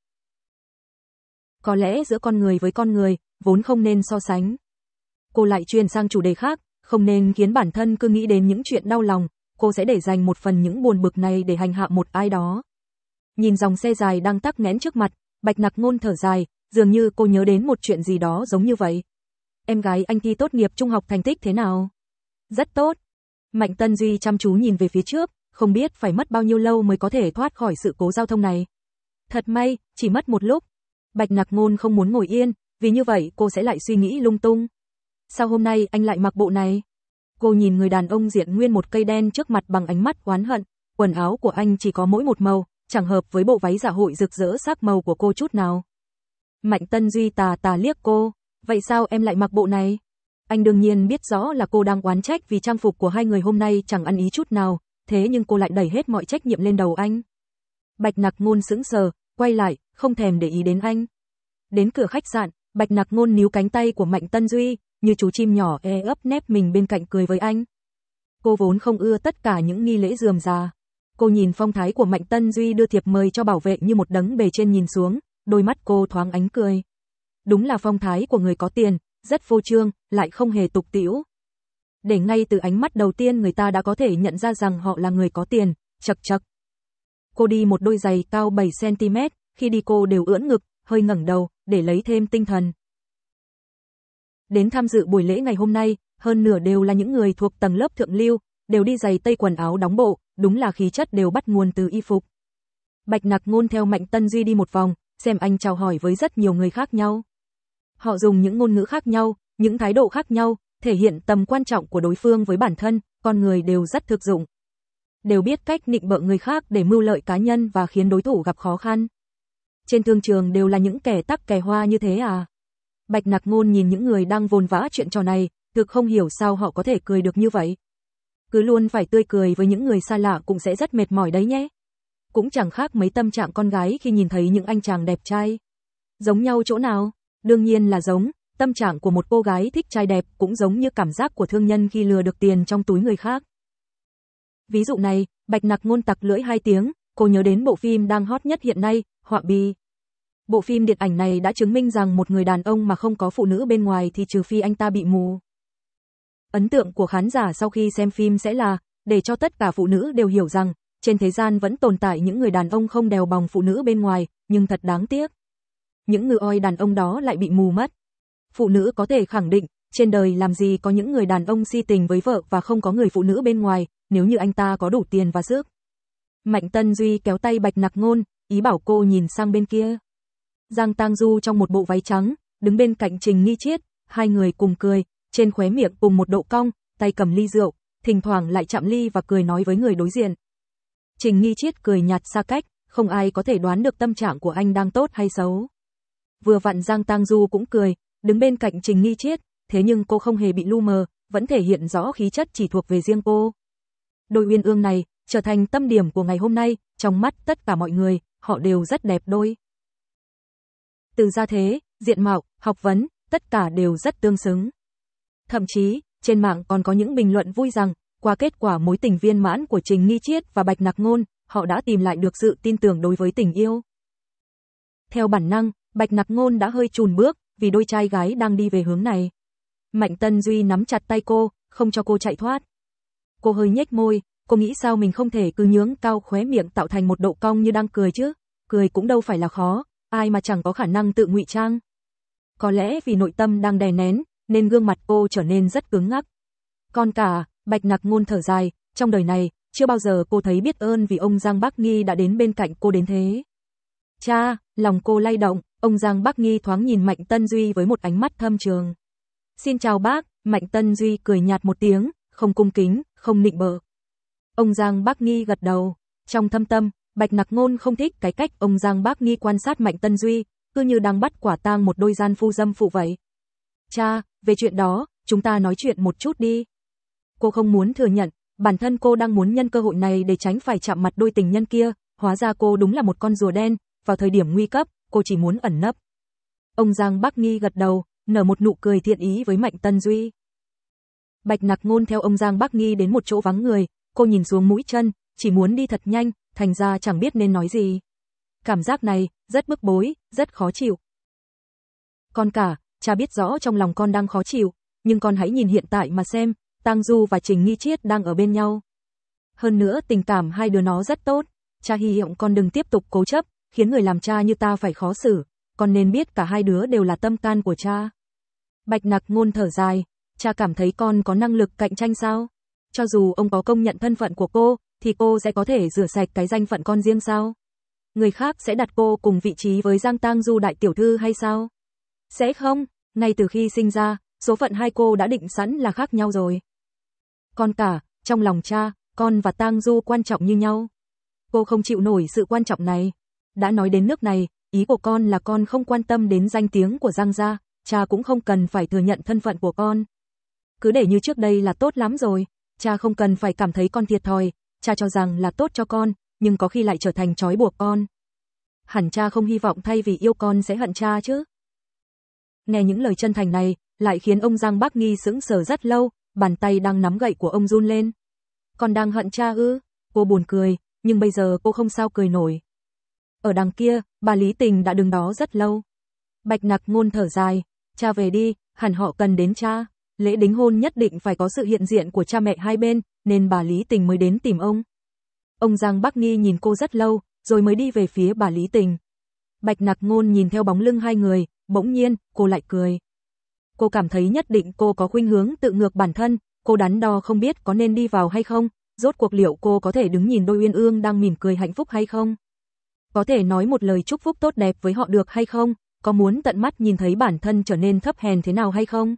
Có lẽ giữa con người với con người, vốn không nên so sánh. Cô lại chuyển sang chủ đề khác, không nên khiến bản thân cứ nghĩ đến những chuyện đau lòng, cô sẽ để dành một phần những buồn bực này để hành hạ một ai đó. Nhìn dòng xe dài đang tắc nghẽn trước mặt, Bạch Nặc Ngôn thở dài, dường như cô nhớ đến một chuyện gì đó giống như vậy. Em gái anh thi tốt nghiệp trung học thành tích thế nào? Rất tốt. Mạnh Tân Duy chăm chú nhìn về phía trước, không biết phải mất bao nhiêu lâu mới có thể thoát khỏi sự cố giao thông này. Thật may, chỉ mất một lúc. Bạch Nặc Ngôn không muốn ngồi yên, vì như vậy cô sẽ lại suy nghĩ lung tung. Sao hôm nay anh lại mặc bộ này? Cô nhìn người đàn ông diện nguyên một cây đen trước mặt bằng ánh mắt oán hận, quần áo của anh chỉ có mỗi một màu, chẳng hợp với bộ váy dạ hội rực rỡ sắc màu của cô chút nào. Mạnh Tân Duy tà tà liếc cô, vậy sao em lại mặc bộ này? Anh đương nhiên biết rõ là cô đang oán trách vì trang phục của hai người hôm nay chẳng ăn ý chút nào, thế nhưng cô lại đẩy hết mọi trách nhiệm lên đầu anh. Bạch Nặc Ngôn sững sờ, quay lại, không thèm để ý đến anh. Đến cửa khách sạn, Bạch Nặc Ngôn níu cánh tay của Mạnh Tân Duy, như chú chim nhỏ e ấp nép mình bên cạnh cười với anh. Cô vốn không ưa tất cả những nghi lễ rườm rà. Cô nhìn phong thái của Mạnh Tân Duy đưa thiệp mời cho bảo vệ như một đấng bề trên nhìn xuống, đôi mắt cô thoáng ánh cười. Đúng là phong thái của người có tiền, rất phô trương, lại không hề tục tĩu. Để ngay từ ánh mắt đầu tiên người ta đã có thể nhận ra rằng họ là người có tiền, chậc chậc. Cô đi một đôi giày cao bảy xăng ti mét, khi đi cô đều ưỡn ngực, hơi ngẩng đầu, để lấy thêm tinh thần. Đến tham dự buổi lễ ngày hôm nay, hơn nửa đều là những người thuộc tầng lớp thượng lưu, đều đi giày tây quần áo đóng bộ, đúng là khí chất đều bắt nguồn từ y phục. Bạch Nặc Ngôn theo Mạnh Tân Duy đi một vòng, xem anh chào hỏi với rất nhiều người khác nhau. Họ dùng những ngôn ngữ khác nhau, những thái độ khác nhau, thể hiện tầm quan trọng của đối phương với bản thân, con người đều rất thực dụng. Đều biết cách nịnh bợ người khác để mưu lợi cá nhân và khiến đối thủ gặp khó khăn. Trên thương trường đều là những kẻ tắc kè hoa như thế à? Bạch Nặc Ngôn nhìn những người đang vồn vã chuyện trò này, thực không hiểu sao họ có thể cười được như vậy. Cứ luôn phải tươi cười với những người xa lạ cũng sẽ rất mệt mỏi đấy nhé. Cũng chẳng khác mấy tâm trạng con gái khi nhìn thấy những anh chàng đẹp trai. Giống nhau chỗ nào? Đương nhiên là giống, tâm trạng của một cô gái thích trai đẹp cũng giống như cảm giác của thương nhân khi lừa được tiền trong túi người khác. Ví dụ này, Bạch Nặc Ngôn tặc lưỡi hai tiếng, cô nhớ đến bộ phim đang hot nhất hiện nay, Họa Bi. Bộ phim điện ảnh này đã chứng minh rằng một người đàn ông mà không có phụ nữ bên ngoài thì trừ phi anh ta bị mù. Ấn tượng của khán giả sau khi xem phim sẽ là, để cho tất cả phụ nữ đều hiểu rằng, trên thế gian vẫn tồn tại những người đàn ông không đèo bòng phụ nữ bên ngoài, nhưng thật đáng tiếc. Những ngư oi đàn ông đó lại bị mù mất. Phụ nữ có thể khẳng định, trên đời làm gì có những người đàn ông si tình với vợ và không có người phụ nữ bên ngoài, nếu như anh ta có đủ tiền và sức. Mạnh Tân Duy kéo tay Bạch Nặc Ngôn, ý bảo cô nhìn sang bên kia. Giang Tang Du trong một bộ váy trắng, đứng bên cạnh Trình Nghi Chiết, hai người cùng cười, trên khóe miệng cùng một độ cong, tay cầm ly rượu, thỉnh thoảng lại chạm ly và cười nói với người đối diện. Trình Nghi Chiết cười nhạt xa cách, không ai có thể đoán được tâm trạng của anh đang tốt hay xấu. Vừa vặn Giang Tang Du cũng cười, đứng bên cạnh Trình Nghi Chiết, thế nhưng cô không hề bị lu mờ, vẫn thể hiện rõ khí chất chỉ thuộc về riêng cô. Đôi uyên ương này, trở thành tâm điểm của ngày hôm nay, trong mắt tất cả mọi người, họ đều rất đẹp đôi. Từ gia thế, diện mạo, học vấn, tất cả đều rất tương xứng. Thậm chí, trên mạng còn có những bình luận vui rằng, qua kết quả mối tình viên mãn của Trình Nghi Chiết và Bạch Nặc Ngôn, họ đã tìm lại được sự tin tưởng đối với tình yêu. Theo bản năng, Bạch Nặc Ngôn đã hơi chùn bước, vì đôi trai gái đang đi về hướng này. Mạnh Tân Duy nắm chặt tay cô, không cho cô chạy thoát. Cô hơi nhếch môi, cô nghĩ sao mình không thể cứ nhướng cao khóe miệng tạo thành một độ cong như đang cười chứ, cười cũng đâu phải là khó, ai mà chẳng có khả năng tự ngụy trang. Có lẽ vì nội tâm đang đè nén, nên gương mặt cô trở nên rất cứng ngắc. Còn cả, Bạch Nặc Ngôn thở dài, trong đời này, chưa bao giờ cô thấy biết ơn vì ông Giang Bắc Nghi đã đến bên cạnh cô đến thế. Cha, lòng cô lay động, ông Giang Bắc Nghi thoáng nhìn Mạnh Tân Duy với một ánh mắt thâm trường. Xin chào bác, Mạnh Tân Duy cười nhạt một tiếng, không cung kính, không nịnh bợ. Ông Giang Bắc Nghi gật đầu, trong thâm tâm, Bạch Nặc Ngôn không thích cái cách ông Giang Bắc Nghi quan sát Mạnh Tân Duy, cứ như đang bắt quả tang một đôi gian phu dâm phụ vậy. Cha, về chuyện đó, chúng ta nói chuyện một chút đi. Cô không muốn thừa nhận, bản thân cô đang muốn nhân cơ hội này để tránh phải chạm mặt đôi tình nhân kia, hóa ra cô đúng là một con rùa đen, vào thời điểm nguy cấp, cô chỉ muốn ẩn nấp. Ông Giang Bắc Nghi gật đầu, nở một nụ cười thiện ý với Mạnh Tân Duy. Bạch Nặc Ngôn theo ông Giang Bắc Nghi đến một chỗ vắng người, cô nhìn xuống mũi chân, chỉ muốn đi thật nhanh, thành ra chẳng biết nên nói gì. Cảm giác này, rất bức bối, rất khó chịu. Con cả, cha biết rõ trong lòng con đang khó chịu, nhưng con hãy nhìn hiện tại mà xem, Tang Du và Trình Nghi Chiết đang ở bên nhau. Hơn nữa tình cảm hai đứa nó rất tốt, cha hy vọng con đừng tiếp tục cố chấp, khiến người làm cha như ta phải khó xử, con nên biết cả hai đứa đều là tâm can của cha. Bạch Nặc Ngôn thở dài, cha cảm thấy con có năng lực cạnh tranh sao? Cho dù ông có công nhận thân phận của cô, thì cô sẽ có thể rửa sạch cái danh phận con riêng sao? Người khác sẽ đặt cô cùng vị trí với Giang Tang Du đại tiểu thư hay sao? Sẽ không, ngay từ khi sinh ra, số phận hai cô đã định sẵn là khác nhau rồi. Con cả, trong lòng cha, con và Tang Du quan trọng như nhau. Cô không chịu nổi sự quan trọng này. Đã nói đến nước này, ý của con là con không quan tâm đến danh tiếng của Giang gia, cha cũng không cần phải thừa nhận thân phận của con. Cứ để như trước đây là tốt lắm rồi, cha không cần phải cảm thấy con thiệt thòi, cha cho rằng là tốt cho con, nhưng có khi lại trở thành trói buộc con. Hẳn cha không hy vọng thay vì yêu con sẽ hận cha chứ. Nghe những lời chân thành này, lại khiến ông Giang Bắc Nghi sững sờ rất lâu, bàn tay đang nắm gậy của ông run lên. Con đang hận cha ư? Cô buồn cười, nhưng bây giờ cô không sao cười nổi. Ở đằng kia, bà Lý Tình đã đứng đó rất lâu. Bạch Nặc Ngôn thở dài, cha về đi, hẳn họ cần đến cha. Lễ đính hôn nhất định phải có sự hiện diện của cha mẹ hai bên, nên bà Lý Tình mới đến tìm ông. Ông Giang Bắc Nghi nhìn cô rất lâu, rồi mới đi về phía bà Lý Tình. Bạch Nặc Ngôn nhìn theo bóng lưng hai người, bỗng nhiên, cô lại cười. Cô cảm thấy nhất định cô có khuynh hướng tự ngược bản thân, cô đắn đo không biết có nên đi vào hay không, rốt cuộc liệu cô có thể đứng nhìn đôi uyên ương đang mỉm cười hạnh phúc hay không? Có thể nói một lời chúc phúc tốt đẹp với họ được hay không? Có muốn tận mắt nhìn thấy bản thân trở nên thấp hèn thế nào hay không?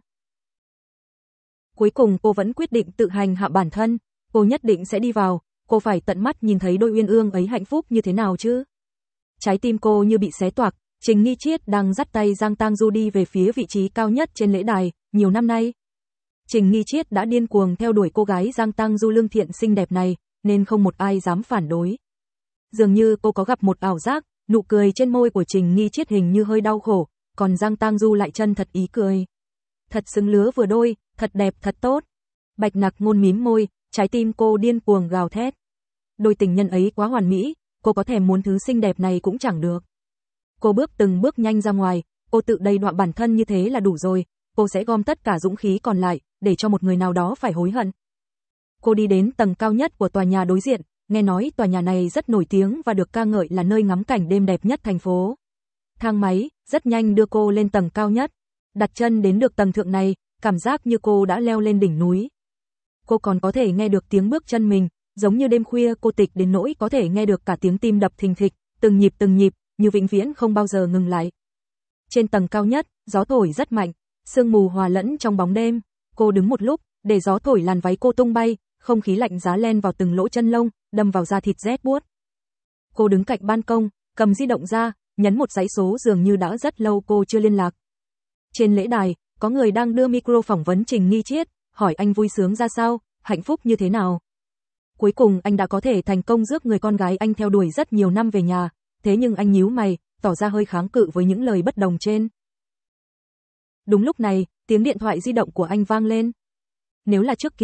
Cuối cùng cô vẫn quyết định tự hành hạ bản thân, cô nhất định sẽ đi vào, cô phải tận mắt nhìn thấy đôi uyên ương ấy hạnh phúc như thế nào chứ. Trái tim cô như bị xé toạc, Trình Nghi Chiết đang dắt tay Giang Tang Du đi về phía vị trí cao nhất trên lễ đài, nhiều năm nay. Trình Nghi Chiết đã điên cuồng theo đuổi cô gái Giang Tang Du lương thiện xinh đẹp này, nên không một ai dám phản đối. Dường như cô có gặp một ảo giác, nụ cười trên môi của Trình Nghi Chiết hình như hơi đau khổ, còn Giang Tang Du lại chân thật ý cười. Thật xứng lứa vừa đôi, thật đẹp thật tốt. Bạch Nặc Ngôn mím môi, trái tim cô điên cuồng gào thét. Đôi tình nhân ấy quá hoàn mỹ, cô có thèm muốn thứ xinh đẹp này cũng chẳng được. Cô bước từng bước nhanh ra ngoài, cô tự đầy đọa bản thân như thế là đủ rồi, cô sẽ gom tất cả dũng khí còn lại, để cho một người nào đó phải hối hận. Cô đi đến tầng cao nhất của tòa nhà đối diện, nghe nói tòa nhà này rất nổi tiếng và được ca ngợi là nơi ngắm cảnh đêm đẹp nhất thành phố. Thang máy, rất nhanh đưa cô lên tầng cao nhất. Đặt chân đến được tầng thượng này, cảm giác như cô đã leo lên đỉnh núi. Cô còn có thể nghe được tiếng bước chân mình, giống như đêm khuya cô tịch đến nỗi có thể nghe được cả tiếng tim đập thình thịch, từng nhịp từng nhịp, như vĩnh viễn không bao giờ ngừng lại. Trên tầng cao nhất, gió thổi rất mạnh, sương mù hòa lẫn trong bóng đêm. Cô đứng một lúc, để gió thổi làn váy cô tung bay, không khí lạnh giá len vào từng lỗ chân lông, đâm vào da thịt rét buốt. Cô đứng cạnh ban công, cầm di động ra, nhấn một dãy số dường như đã rất lâu cô chưa liên lạc. Trên lễ đài, có người đang đưa micro phỏng vấn Trình Nghi Chiết, hỏi anh vui sướng ra sao, hạnh phúc như thế nào. Cuối cùng anh đã có thể thành công rước người con gái anh theo đuổi rất nhiều năm về nhà, thế nhưng anh nhíu mày, tỏ ra hơi kháng cự với những lời bất đồng trên. Đúng lúc này, tiếng điện thoại di động của anh vang lên. Nếu là trước kia,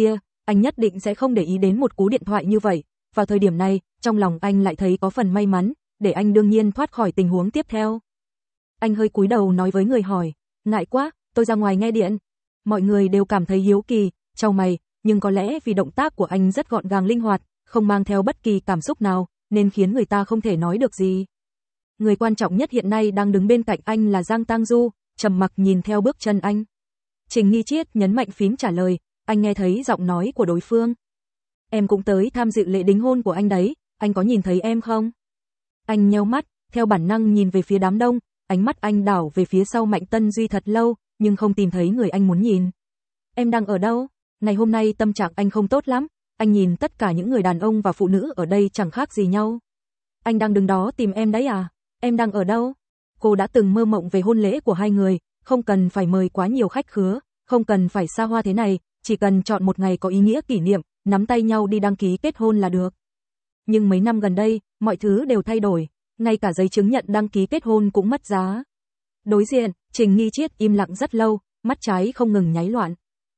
anh nhất định sẽ không để ý đến một cú điện thoại như vậy. Vào thời điểm này, trong lòng anh lại thấy có phần may mắn, để anh đương nhiên thoát khỏi tình huống tiếp theo. Anh hơi cúi đầu nói với người hỏi, ngại quá, tôi ra ngoài nghe điện. Mọi người đều cảm thấy hiếu kỳ, chau mày, nhưng có lẽ vì động tác của anh rất gọn gàng linh hoạt, không mang theo bất kỳ cảm xúc nào, nên khiến người ta không thể nói được gì. Người quan trọng nhất hiện nay đang đứng bên cạnh anh là Giang Tang Du, trầm mặc nhìn theo bước chân anh. Trình Nghi Triết nhấn mạnh phím trả lời, anh nghe thấy giọng nói của đối phương. Em cũng tới tham dự lễ đính hôn của anh đấy, anh có nhìn thấy em không? Anh nheo mắt, theo bản năng nhìn về phía đám đông, ánh mắt anh đảo về phía sau Mạnh Tân Duy thật lâu, nhưng không tìm thấy người anh muốn nhìn. Em đang ở đâu? Ngày hôm nay tâm trạng anh không tốt lắm, anh nhìn tất cả những người đàn ông và phụ nữ ở đây chẳng khác gì nhau. Anh đang đứng đó tìm em đấy à? Em đang ở đâu? Cô đã từng mơ mộng về hôn lễ của hai người, không cần phải mời quá nhiều khách khứa, không cần phải xa hoa thế này, chỉ cần chọn một ngày có ý nghĩa kỷ niệm, nắm tay nhau đi đăng ký kết hôn là được. Nhưng mấy năm gần đây, mọi thứ đều thay đổi, ngay cả giấy chứng nhận đăng ký kết hôn cũng mất giá. Đối diện, Trình Nghi Triết im lặng rất lâu, mắt trái không ngừng nháy loạn.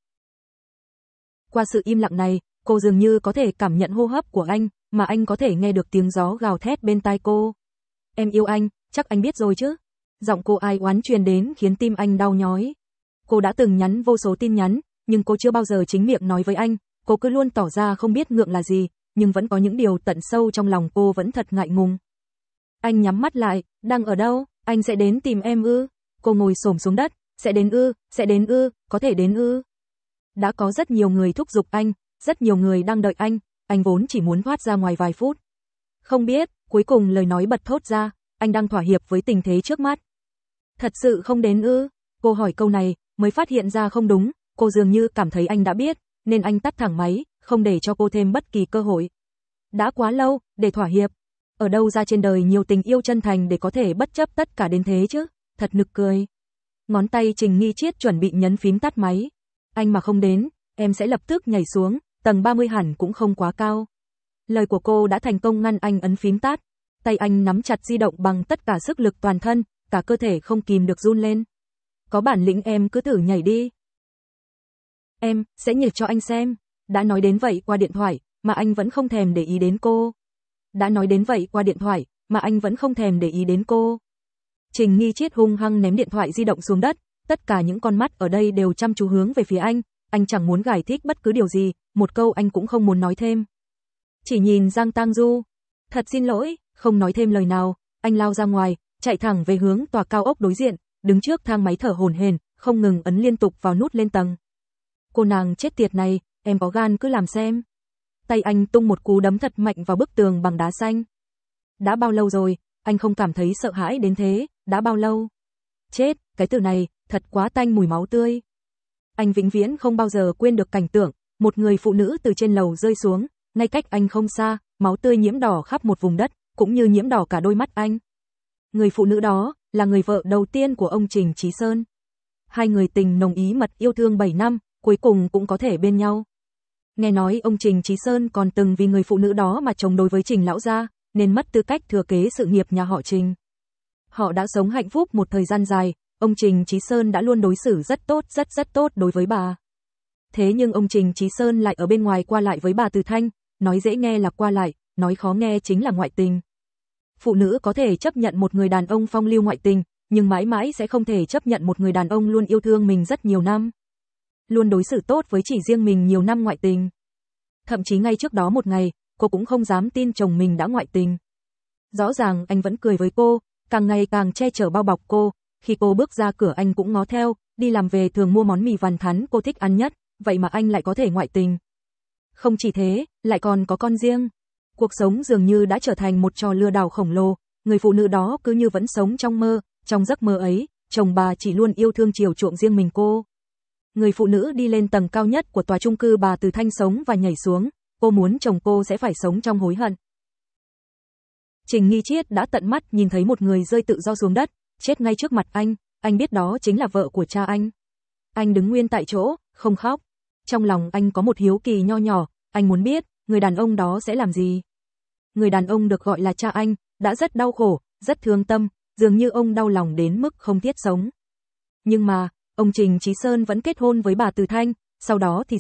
Qua sự im lặng này, cô dường như có thể cảm nhận hô hấp của anh, mà anh có thể nghe được tiếng gió gào thét bên tai cô. Em yêu anh, chắc anh biết rồi chứ? Giọng cô ai oán truyền đến khiến tim anh đau nhói. Cô đã từng nhắn vô số tin nhắn, nhưng cô chưa bao giờ chính miệng nói với anh, cô cứ luôn tỏ ra không biết ngượng là gì, nhưng vẫn có những điều tận sâu trong lòng cô vẫn thật ngại ngùng. Anh nhắm mắt lại, đang ở đâu? Anh sẽ đến tìm em ư? Cô ngồi xổm xuống đất, sẽ đến ư, sẽ đến ư, có thể đến ư? Đã có rất nhiều người thúc giục anh, rất nhiều người đang đợi anh, anh vốn chỉ muốn thoát ra ngoài vài phút. Không biết, cuối cùng lời nói bật thốt ra, anh đang thỏa hiệp với tình thế trước mắt. Thật sự không đến ư? Cô hỏi câu này, mới phát hiện ra không đúng, cô dường như cảm thấy anh đã biết, nên anh tắt thẳng máy, không để cho cô thêm bất kỳ cơ hội. Đã quá lâu, để thỏa hiệp. Ở đâu ra trên đời nhiều tình yêu chân thành để có thể bất chấp tất cả đến thế chứ, thật nực cười. Ngón tay Trình Nghi Triết chuẩn bị nhấn phím tắt máy. Anh mà không đến, em sẽ lập tức nhảy xuống, tầng ba mươi hẳn cũng không quá cao. Lời của cô đã thành công ngăn anh ấn phím tắt. Tay anh nắm chặt di động bằng tất cả sức lực toàn thân, cả cơ thể không kìm được run lên. Có bản lĩnh em cứ thử nhảy đi. Em sẽ nhảy cho anh xem. Đã nói đến vậy qua điện thoại, mà anh vẫn không thèm để ý đến cô. Đã nói đến vậy qua điện thoại, mà anh vẫn không thèm để ý đến cô. Trình Nghi Triết hung hăng ném điện thoại di động xuống đất, tất cả những con mắt ở đây đều chăm chú hướng về phía anh, anh chẳng muốn giải thích bất cứ điều gì, một câu anh cũng không muốn nói thêm. Chỉ nhìn Giang Tang Du, thật xin lỗi, không nói thêm lời nào, anh lao ra ngoài, chạy thẳng về hướng tòa cao ốc đối diện, đứng trước thang máy thở hổn hển, không ngừng ấn liên tục vào nút lên tầng. Cô nàng chết tiệt này, em có gan cứ làm xem. Tay anh tung một cú đấm thật mạnh vào bức tường bằng đá xanh. Đã bao lâu rồi, anh không cảm thấy sợ hãi đến thế, đã bao lâu? Chết, cái từ này, thật quá tanh mùi máu tươi. Anh vĩnh viễn không bao giờ quên được cảnh tượng, một người phụ nữ từ trên lầu rơi xuống, ngay cách anh không xa, máu tươi nhiễm đỏ khắp một vùng đất, cũng như nhiễm đỏ cả đôi mắt anh. Người phụ nữ đó, là người vợ đầu tiên của ông Trình Chí Sơn. Hai người tình nồng ý mật yêu thương bảy năm, cuối cùng cũng có thể bên nhau. Nghe nói ông Trình Chí Sơn còn từng vì người phụ nữ đó mà chống đối với Trình lão gia, nên mất tư cách thừa kế sự nghiệp nhà họ Trình. Họ đã sống hạnh phúc một thời gian dài, ông Trình Chí Sơn đã luôn đối xử rất tốt, rất rất tốt đối với bà. Thế nhưng ông Trình Chí Sơn lại ở bên ngoài qua lại với bà Từ Thanh, nói dễ nghe là qua lại, nói khó nghe chính là ngoại tình. Phụ nữ có thể chấp nhận một người đàn ông phong lưu ngoại tình, nhưng mãi mãi sẽ không thể chấp nhận một người đàn ông luôn yêu thương mình rất nhiều năm. Luôn đối xử tốt với chỉ riêng mình nhiều năm ngoại tình. Thậm chí ngay trước đó một ngày, cô cũng không dám tin chồng mình đã ngoại tình. Rõ ràng anh vẫn cười với cô, càng ngày càng che chở bao bọc cô, khi cô bước ra cửa anh cũng ngó theo, đi làm về thường mua món mì vằn thắn cô thích ăn nhất, vậy mà anh lại có thể ngoại tình. Không chỉ thế, lại còn có con riêng. Cuộc sống dường như đã trở thành một trò lừa đảo khổng lồ, người phụ nữ đó cứ như vẫn sống trong mơ, trong giấc mơ ấy, chồng bà chỉ luôn yêu thương chiều chuộng riêng mình cô. Người phụ nữ đi lên tầng cao nhất của tòa chung cư bà Từ Thanh sống và nhảy xuống, cô muốn chồng cô sẽ phải sống trong hối hận. Trình Nghi Triết đã tận mắt nhìn thấy một người rơi tự do xuống đất, chết ngay trước mặt anh, anh biết đó chính là vợ của cha anh. Anh đứng nguyên tại chỗ, không khóc. Trong lòng anh có một hiếu kỳ nho nhỏ, anh muốn biết, người đàn ông đó sẽ làm gì. Người đàn ông được gọi là cha anh, đã rất đau khổ, rất thương tâm, dường như ông đau lòng đến mức không thiết sống. Nhưng mà, ông Trình Chí Sơn vẫn kết hôn với bà Từ Thanh, sau đó thì sao,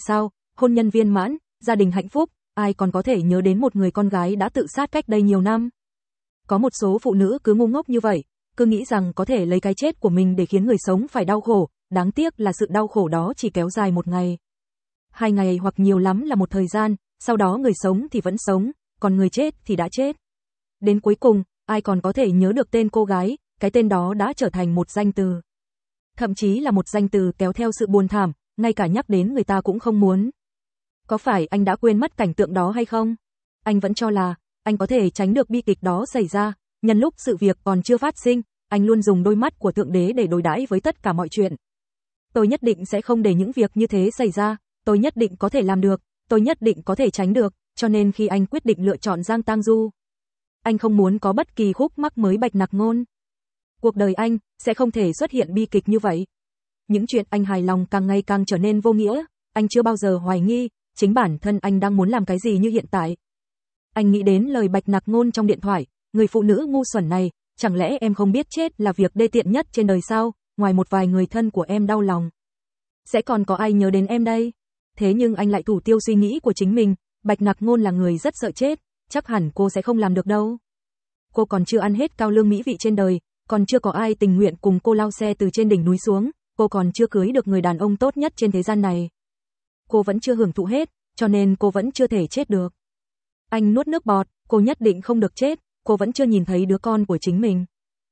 hôn nhân viên mãn, gia đình hạnh phúc, ai còn có thể nhớ đến một người con gái đã tự sát cách đây nhiều năm. Có một số phụ nữ cứ ngu ngốc như vậy, cứ nghĩ rằng có thể lấy cái chết của mình để khiến người sống phải đau khổ, đáng tiếc là sự đau khổ đó chỉ kéo dài một ngày. Hai ngày hoặc nhiều lắm là một thời gian, sau đó người sống thì vẫn sống, còn người chết thì đã chết. Đến cuối cùng, ai còn có thể nhớ được tên cô gái, cái tên đó đã trở thành một danh từ. Thậm chí là một danh từ kéo theo sự buồn thảm, ngay cả nhắc đến người ta cũng không muốn. Có phải anh đã quên mất cảnh tượng đó hay không? Anh vẫn cho là, anh có thể tránh được bi kịch đó xảy ra, nhân lúc sự việc còn chưa phát sinh, anh luôn dùng đôi mắt của Thượng Đế để đối đãi với tất cả mọi chuyện. Tôi nhất định sẽ không để những việc như thế xảy ra, tôi nhất định có thể làm được, tôi nhất định có thể tránh được, cho nên khi anh quyết định lựa chọn Giang Tang Du, anh không muốn có bất kỳ khúc mắc mới Bạch Nặc Ngôn. Cuộc đời anh sẽ không thể xuất hiện bi kịch như vậy. Những chuyện anh hài lòng càng ngày càng trở nên vô nghĩa, anh chưa bao giờ hoài nghi chính bản thân anh đang muốn làm cái gì như hiện tại. Anh nghĩ đến lời Bạch Nặc Ngôn trong điện thoại, người phụ nữ ngu xuẩn này, chẳng lẽ em không biết chết là việc đê tiện nhất trên đời sao, ngoài một vài người thân của em đau lòng. Sẽ còn có ai nhớ đến em đây? Thế nhưng anh lại thủ tiêu suy nghĩ của chính mình, Bạch Nặc Ngôn là người rất sợ chết, chắc hẳn cô sẽ không làm được đâu. Cô còn chưa ăn hết cao lương mỹ vị trên đời, còn chưa có ai tình nguyện cùng cô lao xe từ trên đỉnh núi xuống, cô còn chưa cưới được người đàn ông tốt nhất trên thế gian này. Cô vẫn chưa hưởng thụ hết, cho nên cô vẫn chưa thể chết được. Anh nuốt nước bọt, cô nhất định không được chết, cô vẫn chưa nhìn thấy đứa con của chính mình.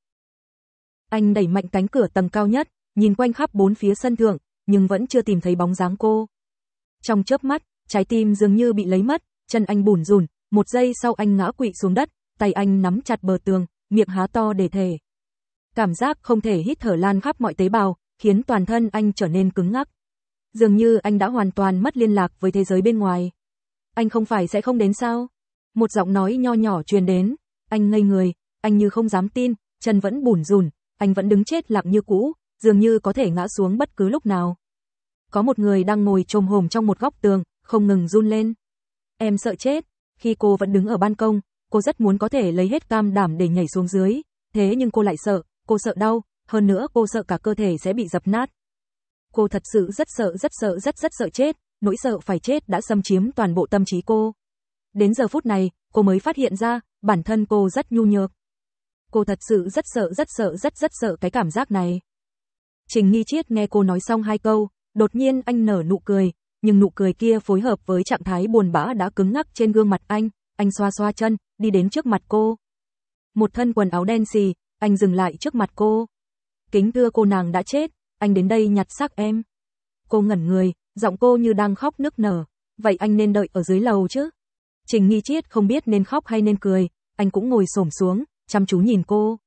Anh đẩy mạnh cánh cửa tầng cao nhất, nhìn quanh khắp bốn phía sân thượng, nhưng vẫn chưa tìm thấy bóng dáng cô. Trong chớp mắt, trái tim dường như bị lấy mất, chân anh bủn rủn, một giây sau anh ngã quỵ xuống đất, tay anh nắm chặt bờ tường, miệng há to để thề. Cảm giác không thể hít thở lan khắp mọi tế bào, khiến toàn thân anh trở nên cứng ngắc. Dường như anh đã hoàn toàn mất liên lạc với thế giới bên ngoài. Anh không phải sẽ không đến sao? Một giọng nói nho nhỏ truyền đến, anh ngây người, anh như không dám tin, chân vẫn bủn rủn, anh vẫn đứng chết lặng như cũ, dường như có thể ngã xuống bất cứ lúc nào. Có một người đang ngồi chồm hổm trong một góc tường, không ngừng run lên. Em sợ chết, khi cô vẫn đứng ở ban công, cô rất muốn có thể lấy hết cam đảm để nhảy xuống dưới, thế nhưng cô lại sợ, cô sợ đau, hơn nữa cô sợ cả cơ thể sẽ bị dập nát. Cô thật sự rất sợ rất sợ rất rất sợ chết, nỗi sợ phải chết đã xâm chiếm toàn bộ tâm trí cô. Đến giờ phút này, cô mới phát hiện ra, bản thân cô rất nhu nhược. Cô thật sự rất sợ rất sợ rất rất sợ cái cảm giác này. Trình Nghi Triết nghe cô nói xong hai câu, đột nhiên anh nở nụ cười, nhưng nụ cười kia phối hợp với trạng thái buồn bã đã cứng ngắc trên gương mặt anh, anh xoa xoa chân, đi đến trước mặt cô. Một thân quần áo đen xì, anh dừng lại trước mặt cô. Kính thưa cô, nàng đã chết, anh đến đây nhặt xác em. Cô ngẩn người, giọng cô như đang khóc nức nở, vậy anh nên đợi ở dưới lầu chứ? Trình Nghi Triết không biết nên khóc hay nên cười, anh cũng ngồi xổm xuống, chăm chú nhìn cô.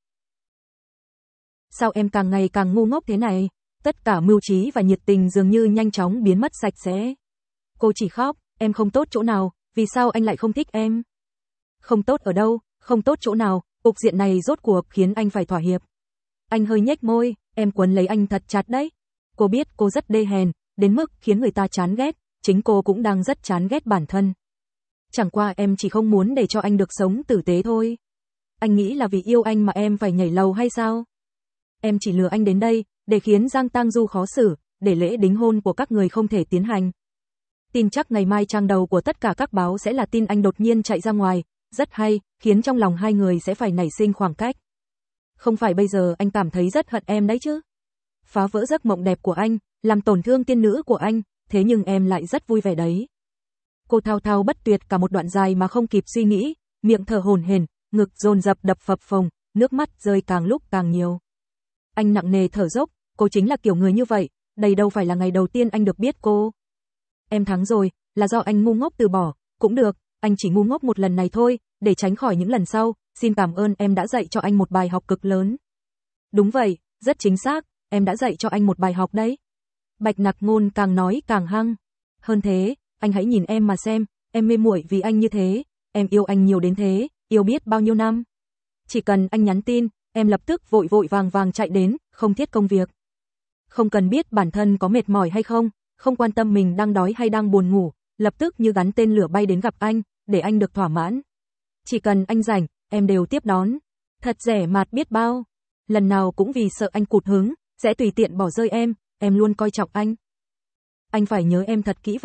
Sao em càng ngày càng ngu ngốc thế này? Tất cả mưu trí và nhiệt tình dường như nhanh chóng biến mất sạch sẽ. Cô chỉ khóc, em không tốt chỗ nào, vì sao anh lại không thích em? Không tốt ở đâu, không tốt chỗ nào, cục diện này rốt cuộc khiến anh phải thỏa hiệp. Anh hơi nhếch môi, em quấn lấy anh thật chặt đấy. Cô biết cô rất đê hèn, đến mức khiến người ta chán ghét, chính cô cũng đang rất chán ghét bản thân. Chẳng qua em chỉ không muốn để cho anh được sống tử tế thôi. Anh nghĩ là vì yêu anh mà em phải nhảy lầu hay sao? Em chỉ lừa anh đến đây, để khiến Giang Tang Du khó xử, để lễ đính hôn của các người không thể tiến hành. Tin chắc ngày mai trang đầu của tất cả các báo sẽ là tin anh đột nhiên chạy ra ngoài, rất hay, khiến trong lòng hai người sẽ phải nảy sinh khoảng cách. Không phải bây giờ anh cảm thấy rất hận em đấy chứ? Phá vỡ giấc mộng đẹp của anh, làm tổn thương tiên nữ của anh, thế nhưng em lại rất vui vẻ đấy. Cô thao thao bất tuyệt cả một đoạn dài mà không kịp suy nghĩ, miệng thở hổn hển, ngực dồn dập đập phập phồng, nước mắt rơi càng lúc càng nhiều. Anh nặng nề thở dốc, cô chính là kiểu người như vậy, đây đâu phải là ngày đầu tiên anh được biết cô. Em thắng rồi, là do anh ngu ngốc từ bỏ, cũng được, anh chỉ ngu ngốc một lần này thôi, để tránh khỏi những lần sau, xin cảm ơn em đã dạy cho anh một bài học cực lớn. Đúng vậy, rất chính xác, em đã dạy cho anh một bài học đấy. Bạch Nặc Ngôn càng nói càng hăng. Hơn thế, anh hãy nhìn em mà xem, em mê muội vì anh như thế, em yêu anh nhiều đến thế, yêu biết bao nhiêu năm. Chỉ cần anh nhắn tin, em lập tức vội vội vàng vàng chạy đến, không thiết công việc. Không cần biết bản thân có mệt mỏi hay không, không quan tâm mình đang đói hay đang buồn ngủ, lập tức như gắn tên lửa bay đến gặp anh, để anh được thỏa mãn. Chỉ cần anh rảnh, em đều tiếp đón. Thật rẻ mạt biết bao. Lần nào cũng vì sợ anh cụt hứng, sẽ tùy tiện bỏ rơi em, em luôn coi trọng anh. Anh phải nhớ em thật kỹ vào,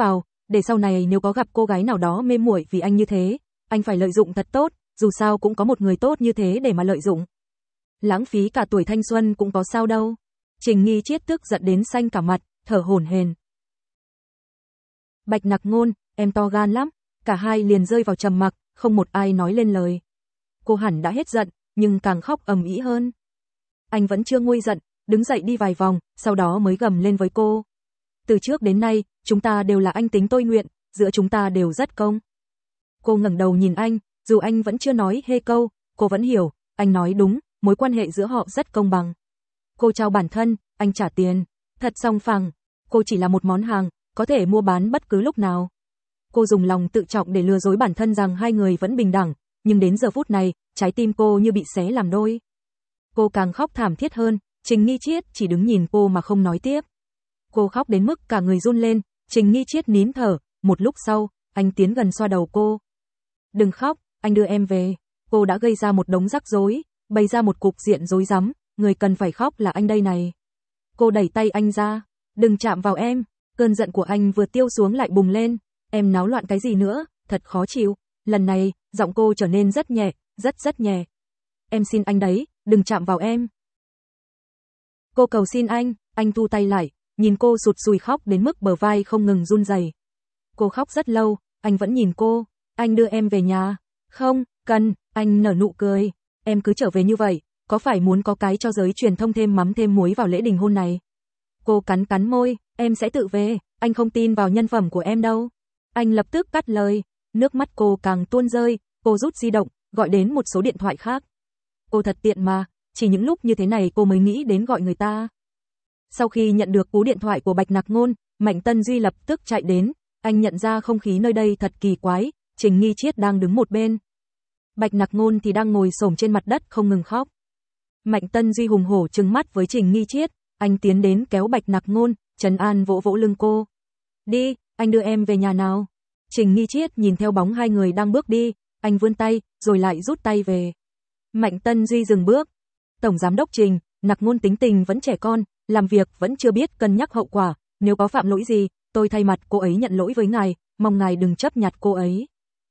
để sau này nếu có gặp cô gái nào đó mê muội vì anh như thế, anh phải lợi dụng thật tốt, dù sao cũng có một người tốt như thế để mà lợi dụng. Lãng phí cả tuổi thanh xuân cũng có sao đâu. Trình Nghi Triết tức giận đến xanh cả mặt, thở hổn hển. Bạch Nặc Ngôn, em to gan lắm. Cả hai liền rơi vào trầm mặc, không một ai nói lên lời. Cô hẳn đã hết giận, nhưng càng khóc ầm ĩ hơn. Anh vẫn chưa nguôi giận, đứng dậy đi vài vòng, sau đó mới gầm lên với cô. Từ trước đến nay, chúng ta đều là anh tính tôi nguyện, giữa chúng ta đều rất công. Cô ngẩng đầu nhìn anh, dù anh vẫn chưa nói hê câu, cô vẫn hiểu, anh nói đúng, mối quan hệ giữa họ rất công bằng. Cô trao bản thân, anh trả tiền, thật song phẳng, cô chỉ là một món hàng, có thể mua bán bất cứ lúc nào. Cô dùng lòng tự trọng để lừa dối bản thân rằng hai người vẫn bình đẳng, nhưng đến giờ phút này, trái tim cô như bị xé làm đôi. Cô càng khóc thảm thiết hơn, Trình Nghi Triết chỉ đứng nhìn cô mà không nói tiếp. Cô khóc đến mức cả người run lên, Trình Nghi Triết nín thở, một lúc sau, anh tiến gần xoa đầu cô. Đừng khóc, anh đưa em về. Cô đã gây ra một đống rắc rối, bày ra một cục diện rối rắm, người cần phải khóc là anh đây này. Cô đẩy tay anh ra, đừng chạm vào em, cơn giận của anh vừa tiêu xuống lại bùng lên, em náo loạn cái gì nữa, thật khó chịu. Lần này, giọng cô trở nên rất nhẹ, rất rất nhẹ. Em xin anh đấy, đừng chạm vào em. Cô cầu xin anh, anh thu tay lại, nhìn cô sụt sùi khóc đến mức bờ vai không ngừng run rẩy. Cô khóc rất lâu, anh vẫn nhìn cô, anh đưa em về nhà. Không, cần, anh nở nụ cười, em cứ trở về như vậy, có phải muốn có cái cho giới truyền thông thêm mắm thêm muối vào lễ đình hôn này? Cô cắn cắn môi, em sẽ tự về, anh không tin vào nhân phẩm của em đâu. Anh lập tức cắt lời, nước mắt cô càng tuôn rơi, cô rút di động, gọi đến một số điện thoại khác. Cô thật tiện mà, chỉ những lúc như thế này cô mới nghĩ đến gọi người ta. Sau khi nhận được cú điện thoại của Bạch Nặc Ngôn, Mạnh Tân Duy lập tức chạy đến, anh nhận ra không khí nơi đây thật kỳ quái, Trình Nghi Triết đang đứng một bên. Bạch Nặc Ngôn thì đang ngồi xổm trên mặt đất không ngừng khóc. Mạnh Tân Duy hùng hổ trừng mắt với Trình Nghi Triết, anh tiến đến kéo Bạch Nặc Ngôn, trấn an vỗ vỗ lưng cô. Đi, anh đưa em về nhà nào. Trình Nghi Triết nhìn theo bóng hai người đang bước đi, anh vươn tay, rồi lại rút tay về. Mạnh Tân Duy dừng bước. Tổng giám đốc Trình, Nặc Ngôn tính tình vẫn trẻ con, làm việc vẫn chưa biết cân nhắc hậu quả, nếu có phạm lỗi gì, tôi thay mặt cô ấy nhận lỗi với ngài, mong ngài đừng chấp nhặt cô ấy.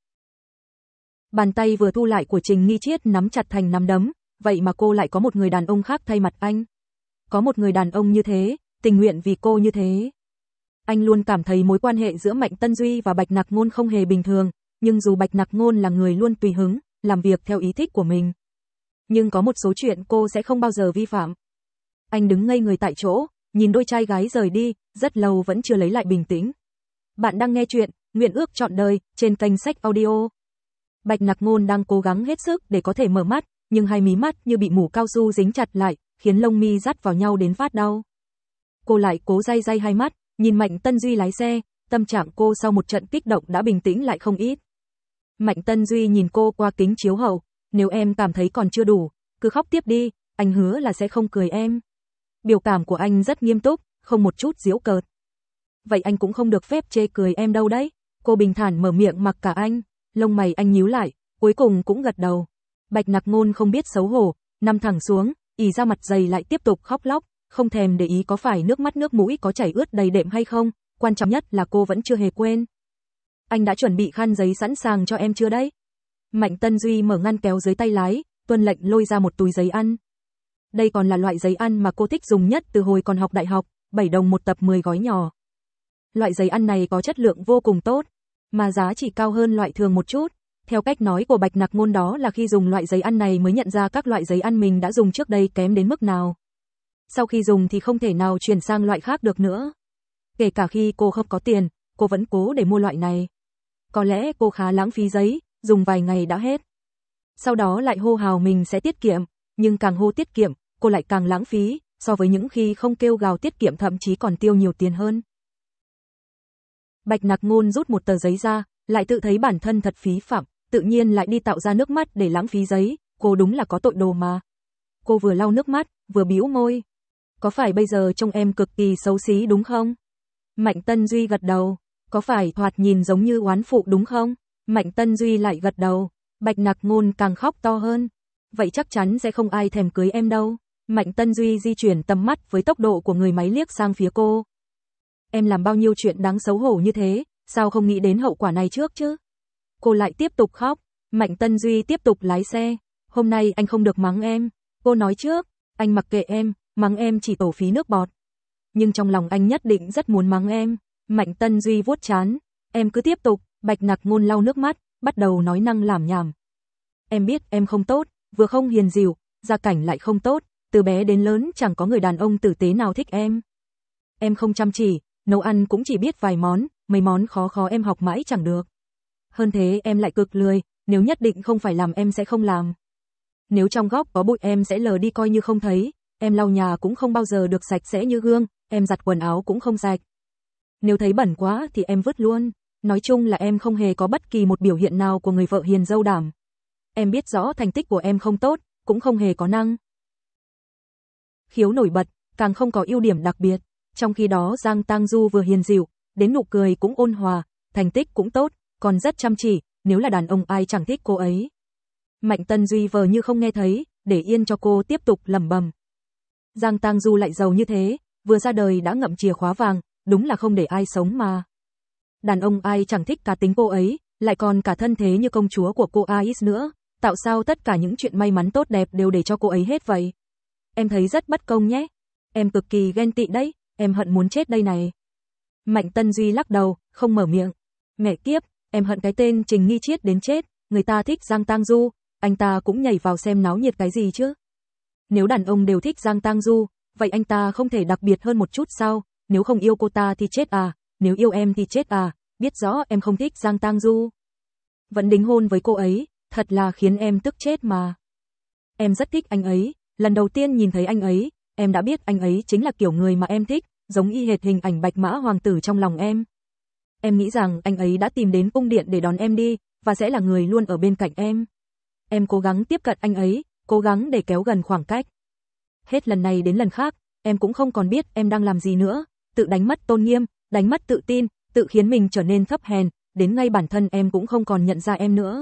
Bàn tay vừa thu lại của Trình Nghi Triết nắm chặt thành nắm đấm, vậy mà cô lại có một người đàn ông khác thay mặt anh. Có một người đàn ông như thế, tình nguyện vì cô như thế. Anh luôn cảm thấy mối quan hệ giữa Mạnh Tân Duy và Bạch Nặc Ngôn không hề bình thường, nhưng dù Bạch Nặc Ngôn là người luôn tùy hứng, làm việc theo ý thích của mình, nhưng có một số chuyện cô sẽ không bao giờ vi phạm. Anh đứng ngây người tại chỗ, nhìn đôi trai gái rời đi, rất lâu vẫn chưa lấy lại bình tĩnh. Bạn đang nghe chuyện Nguyện Ước Trọn Đời trên kênh Sách Audio. Bạch Nặc Ngôn đang cố gắng hết sức để có thể mở mắt, nhưng hai mí mắt như bị mủ cao su dính chặt lại, khiến lông mi dắt vào nhau đến phát đau. Cô lại cố day day hai mắt, nhìn Mạnh Tân Duy lái xe, tâm trạng cô sau một trận kích động đã bình tĩnh lại không ít. Mạnh Tân Duy nhìn cô qua kính chiếu hậu, nếu em cảm thấy còn chưa đủ, cứ khóc tiếp đi, anh hứa là sẽ không cười em. Biểu cảm của anh rất nghiêm túc, không một chút giễu cợt. Vậy anh cũng không được phép chê cười em đâu đấy. Cô bình thản mở miệng mặc cả anh, lông mày anh nhíu lại, cuối cùng cũng gật đầu. Bạch Nặc Ngôn không biết xấu hổ, nằm thẳng xuống, ì ra mặt dày lại tiếp tục khóc lóc, không thèm để ý có phải nước mắt nước mũi có chảy ướt đầy đệm hay không, quan trọng nhất là cô vẫn chưa hề quên. Anh đã chuẩn bị khăn giấy sẵn sàng cho em chưa đấy? Mạnh Tân Duy mở ngăn kéo dưới tay lái, tuân lệnh lôi ra một túi giấy ăn. Đây còn là loại giấy ăn mà cô thích dùng nhất từ hồi còn học đại học, bảy đồng một tập mười gói nhỏ. Loại giấy ăn này có chất lượng vô cùng tốt, mà giá chỉ cao hơn loại thường một chút. Theo cách nói của Bạch Nặc Ngôn đó là khi dùng loại giấy ăn này mới nhận ra các loại giấy ăn mình đã dùng trước đây kém đến mức nào. Sau khi dùng thì không thể nào chuyển sang loại khác được nữa. Kể cả khi cô không có tiền, cô vẫn cố để mua loại này. Có lẽ cô khá lãng phí giấy, dùng vài ngày đã hết. Sau đó lại hô hào mình sẽ tiết kiệm, nhưng càng hô tiết kiệm, cô lại càng lãng phí, so với những khi không kêu gào tiết kiệm thậm chí còn tiêu nhiều tiền hơn. Bạch Nặc Ngôn rút một tờ giấy ra, lại tự thấy bản thân thật phí phạm, tự nhiên lại đi tạo ra nước mắt để lãng phí giấy, cô đúng là có tội đồ mà. Cô vừa lau nước mắt, vừa bĩu môi. Có phải bây giờ trông em cực kỳ xấu xí đúng không? Mạnh Tân Duy gật đầu. Có phải thoạt nhìn giống như oán phụ đúng không? Mạnh Tân Duy lại gật đầu. Bạch Nặc Ngôn càng khóc to hơn. Vậy chắc chắn sẽ không ai thèm cưới em đâu. Mạnh Tân Duy di chuyển tầm mắt với tốc độ của người máy liếc sang phía cô. Em làm bao nhiêu chuyện đáng xấu hổ như thế, sao không nghĩ đến hậu quả này trước chứ? Cô lại tiếp tục khóc, Mạnh Tân Duy tiếp tục lái xe, hôm nay anh không được mắng em, cô nói trước, anh mặc kệ em, mắng em chỉ tổ phí nước bọt. Nhưng trong lòng anh nhất định rất muốn mắng em, Mạnh Tân Duy vuốt trán, em cứ tiếp tục, Bạch Nặc Ngôn lau nước mắt, bắt đầu nói năng lảm nhảm. Em biết em không tốt, vừa không hiền dịu, gia cảnh lại không tốt, từ bé đến lớn chẳng có người đàn ông tử tế nào thích em. Em không chăm chỉ, nấu ăn cũng chỉ biết vài món, mấy món khó khó em học mãi chẳng được. Hơn thế em lại cực lười, nếu nhất định không phải làm em sẽ không làm. Nếu trong góc có bụi em sẽ lờ đi coi như không thấy, em lau nhà cũng không bao giờ được sạch sẽ như gương, em giặt quần áo cũng không sạch. Nếu thấy bẩn quá thì em vứt luôn, nói chung là em không hề có bất kỳ một biểu hiện nào của người vợ hiền dâu đảm. Em biết rõ thành tích của em không tốt, cũng không hề có năng khiếu nổi bật, càng không có ưu điểm đặc biệt. Trong khi đó Giang Tang Du vừa hiền dịu, đến nụ cười cũng ôn hòa, thành tích cũng tốt, còn rất chăm chỉ, nếu là đàn ông ai chẳng thích cô ấy. Mạnh Tân Duy vờ như không nghe thấy, để yên cho cô tiếp tục lẩm bẩm. Giang Tang Du lại giàu như thế, vừa ra đời đã ngậm chìa khóa vàng, đúng là không để ai sống mà. Đàn ông ai chẳng thích cá tính cô ấy, lại còn cả thân thế như công chúa của cô Ais nữa, tạo sao tất cả những chuyện may mắn tốt đẹp đều để cho cô ấy hết vậy? Em thấy rất bất công nhé. Em cực kỳ ghen tị đấy, em hận muốn chết đây này. Mạnh Tân Duy lắc đầu, không mở miệng. Mẹ kiếp, em hận cái tên Trình Nghi Chiết đến chết, người ta thích Giang Tang Du, anh ta cũng nhảy vào xem náo nhiệt cái gì chứ. Nếu đàn ông đều thích Giang Tang Du, vậy anh ta không thể đặc biệt hơn một chút sao? Nếu không yêu cô ta thì chết à, nếu yêu em thì chết à, biết rõ em không thích Giang Tang Du. Vẫn đính hôn với cô ấy, thật là khiến em tức chết mà. Em rất thích anh ấy, lần đầu tiên nhìn thấy anh ấy, em đã biết anh ấy chính là kiểu người mà em thích, giống y hệt hình ảnh Bạch Mã Hoàng tử trong lòng em. Em nghĩ rằng anh ấy đã tìm đến cung điện để đón em đi, và sẽ là người luôn ở bên cạnh em. Em cố gắng tiếp cận anh ấy, cố gắng để kéo gần khoảng cách. Hết lần này đến lần khác, em cũng không còn biết em đang làm gì nữa, tự đánh mất tôn nghiêm, đánh mất tự tin, tự khiến mình trở nên thấp hèn, đến ngay bản thân em cũng không còn nhận ra em nữa.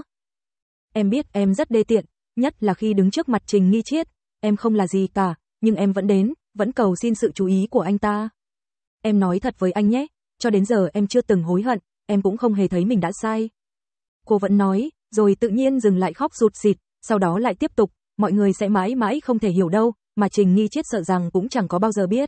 Em biết em rất đê tiện, nhất là khi đứng trước mặt Trình Nghi Chiết, em không là gì cả, nhưng em vẫn đến, vẫn cầu xin sự chú ý của anh ta. Em nói thật với anh nhé, cho đến giờ em chưa từng hối hận, em cũng không hề thấy mình đã sai. Cô vẫn nói, rồi tự nhiên dừng lại khóc rụt rịt, sau đó lại tiếp tục, mọi người sẽ mãi mãi không thể hiểu đâu, mà Trình Nghi Chiết sợ rằng cũng chẳng có bao giờ biết.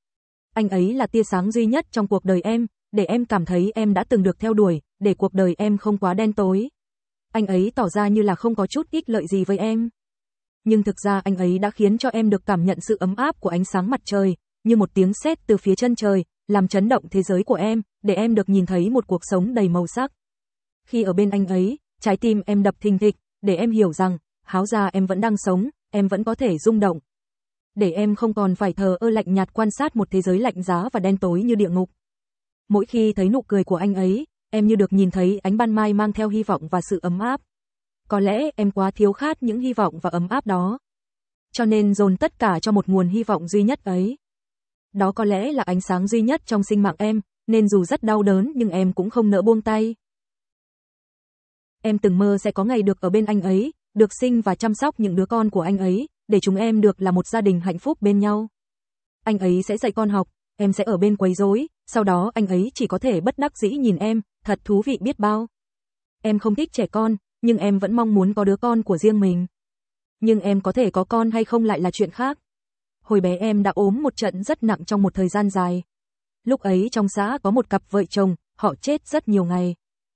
Anh ấy là tia sáng duy nhất trong cuộc đời em, để em cảm thấy em đã từng được theo đuổi, để cuộc đời em không quá đen tối. Anh ấy tỏ ra như là không có chút ích lợi gì với em. Nhưng thực ra anh ấy đã khiến cho em được cảm nhận sự ấm áp của ánh sáng mặt trời, như một tiếng sét từ phía chân trời, làm chấn động thế giới của em, để em được nhìn thấy một cuộc sống đầy màu sắc. Khi ở bên anh ấy, trái tim em đập thình thịch, để em hiểu rằng, háo ra em vẫn đang sống, em vẫn có thể rung động. Để em không còn phải thờ ơ lạnh nhạt quan sát một thế giới lạnh giá và đen tối như địa ngục. Mỗi khi thấy nụ cười của anh ấy, em như được nhìn thấy ánh ban mai mang theo hy vọng và sự ấm áp. Có lẽ em quá thiếu khát những hy vọng và ấm áp đó, cho nên dồn tất cả cho một nguồn hy vọng duy nhất ấy. Đó có lẽ là ánh sáng duy nhất trong sinh mạng em, nên dù rất đau đớn nhưng em cũng không nỡ buông tay. Em từng mơ sẽ có ngày được ở bên anh ấy, được sinh và chăm sóc những đứa con của anh ấy, để chúng em được là một gia đình hạnh phúc bên nhau. Anh ấy sẽ dạy con học, em sẽ ở bên quấy rối, sau đó anh ấy chỉ có thể bất đắc dĩ nhìn em, thật thú vị biết bao. Em không thích trẻ con, nhưng em vẫn mong muốn có đứa con của riêng mình. Nhưng em có thể có con hay không lại là chuyện khác. Hồi bé em đã ốm một trận rất nặng trong một thời gian dài. Lúc ấy trong xã có một cặp vợ chồng, họ chết rất nhiều ngày.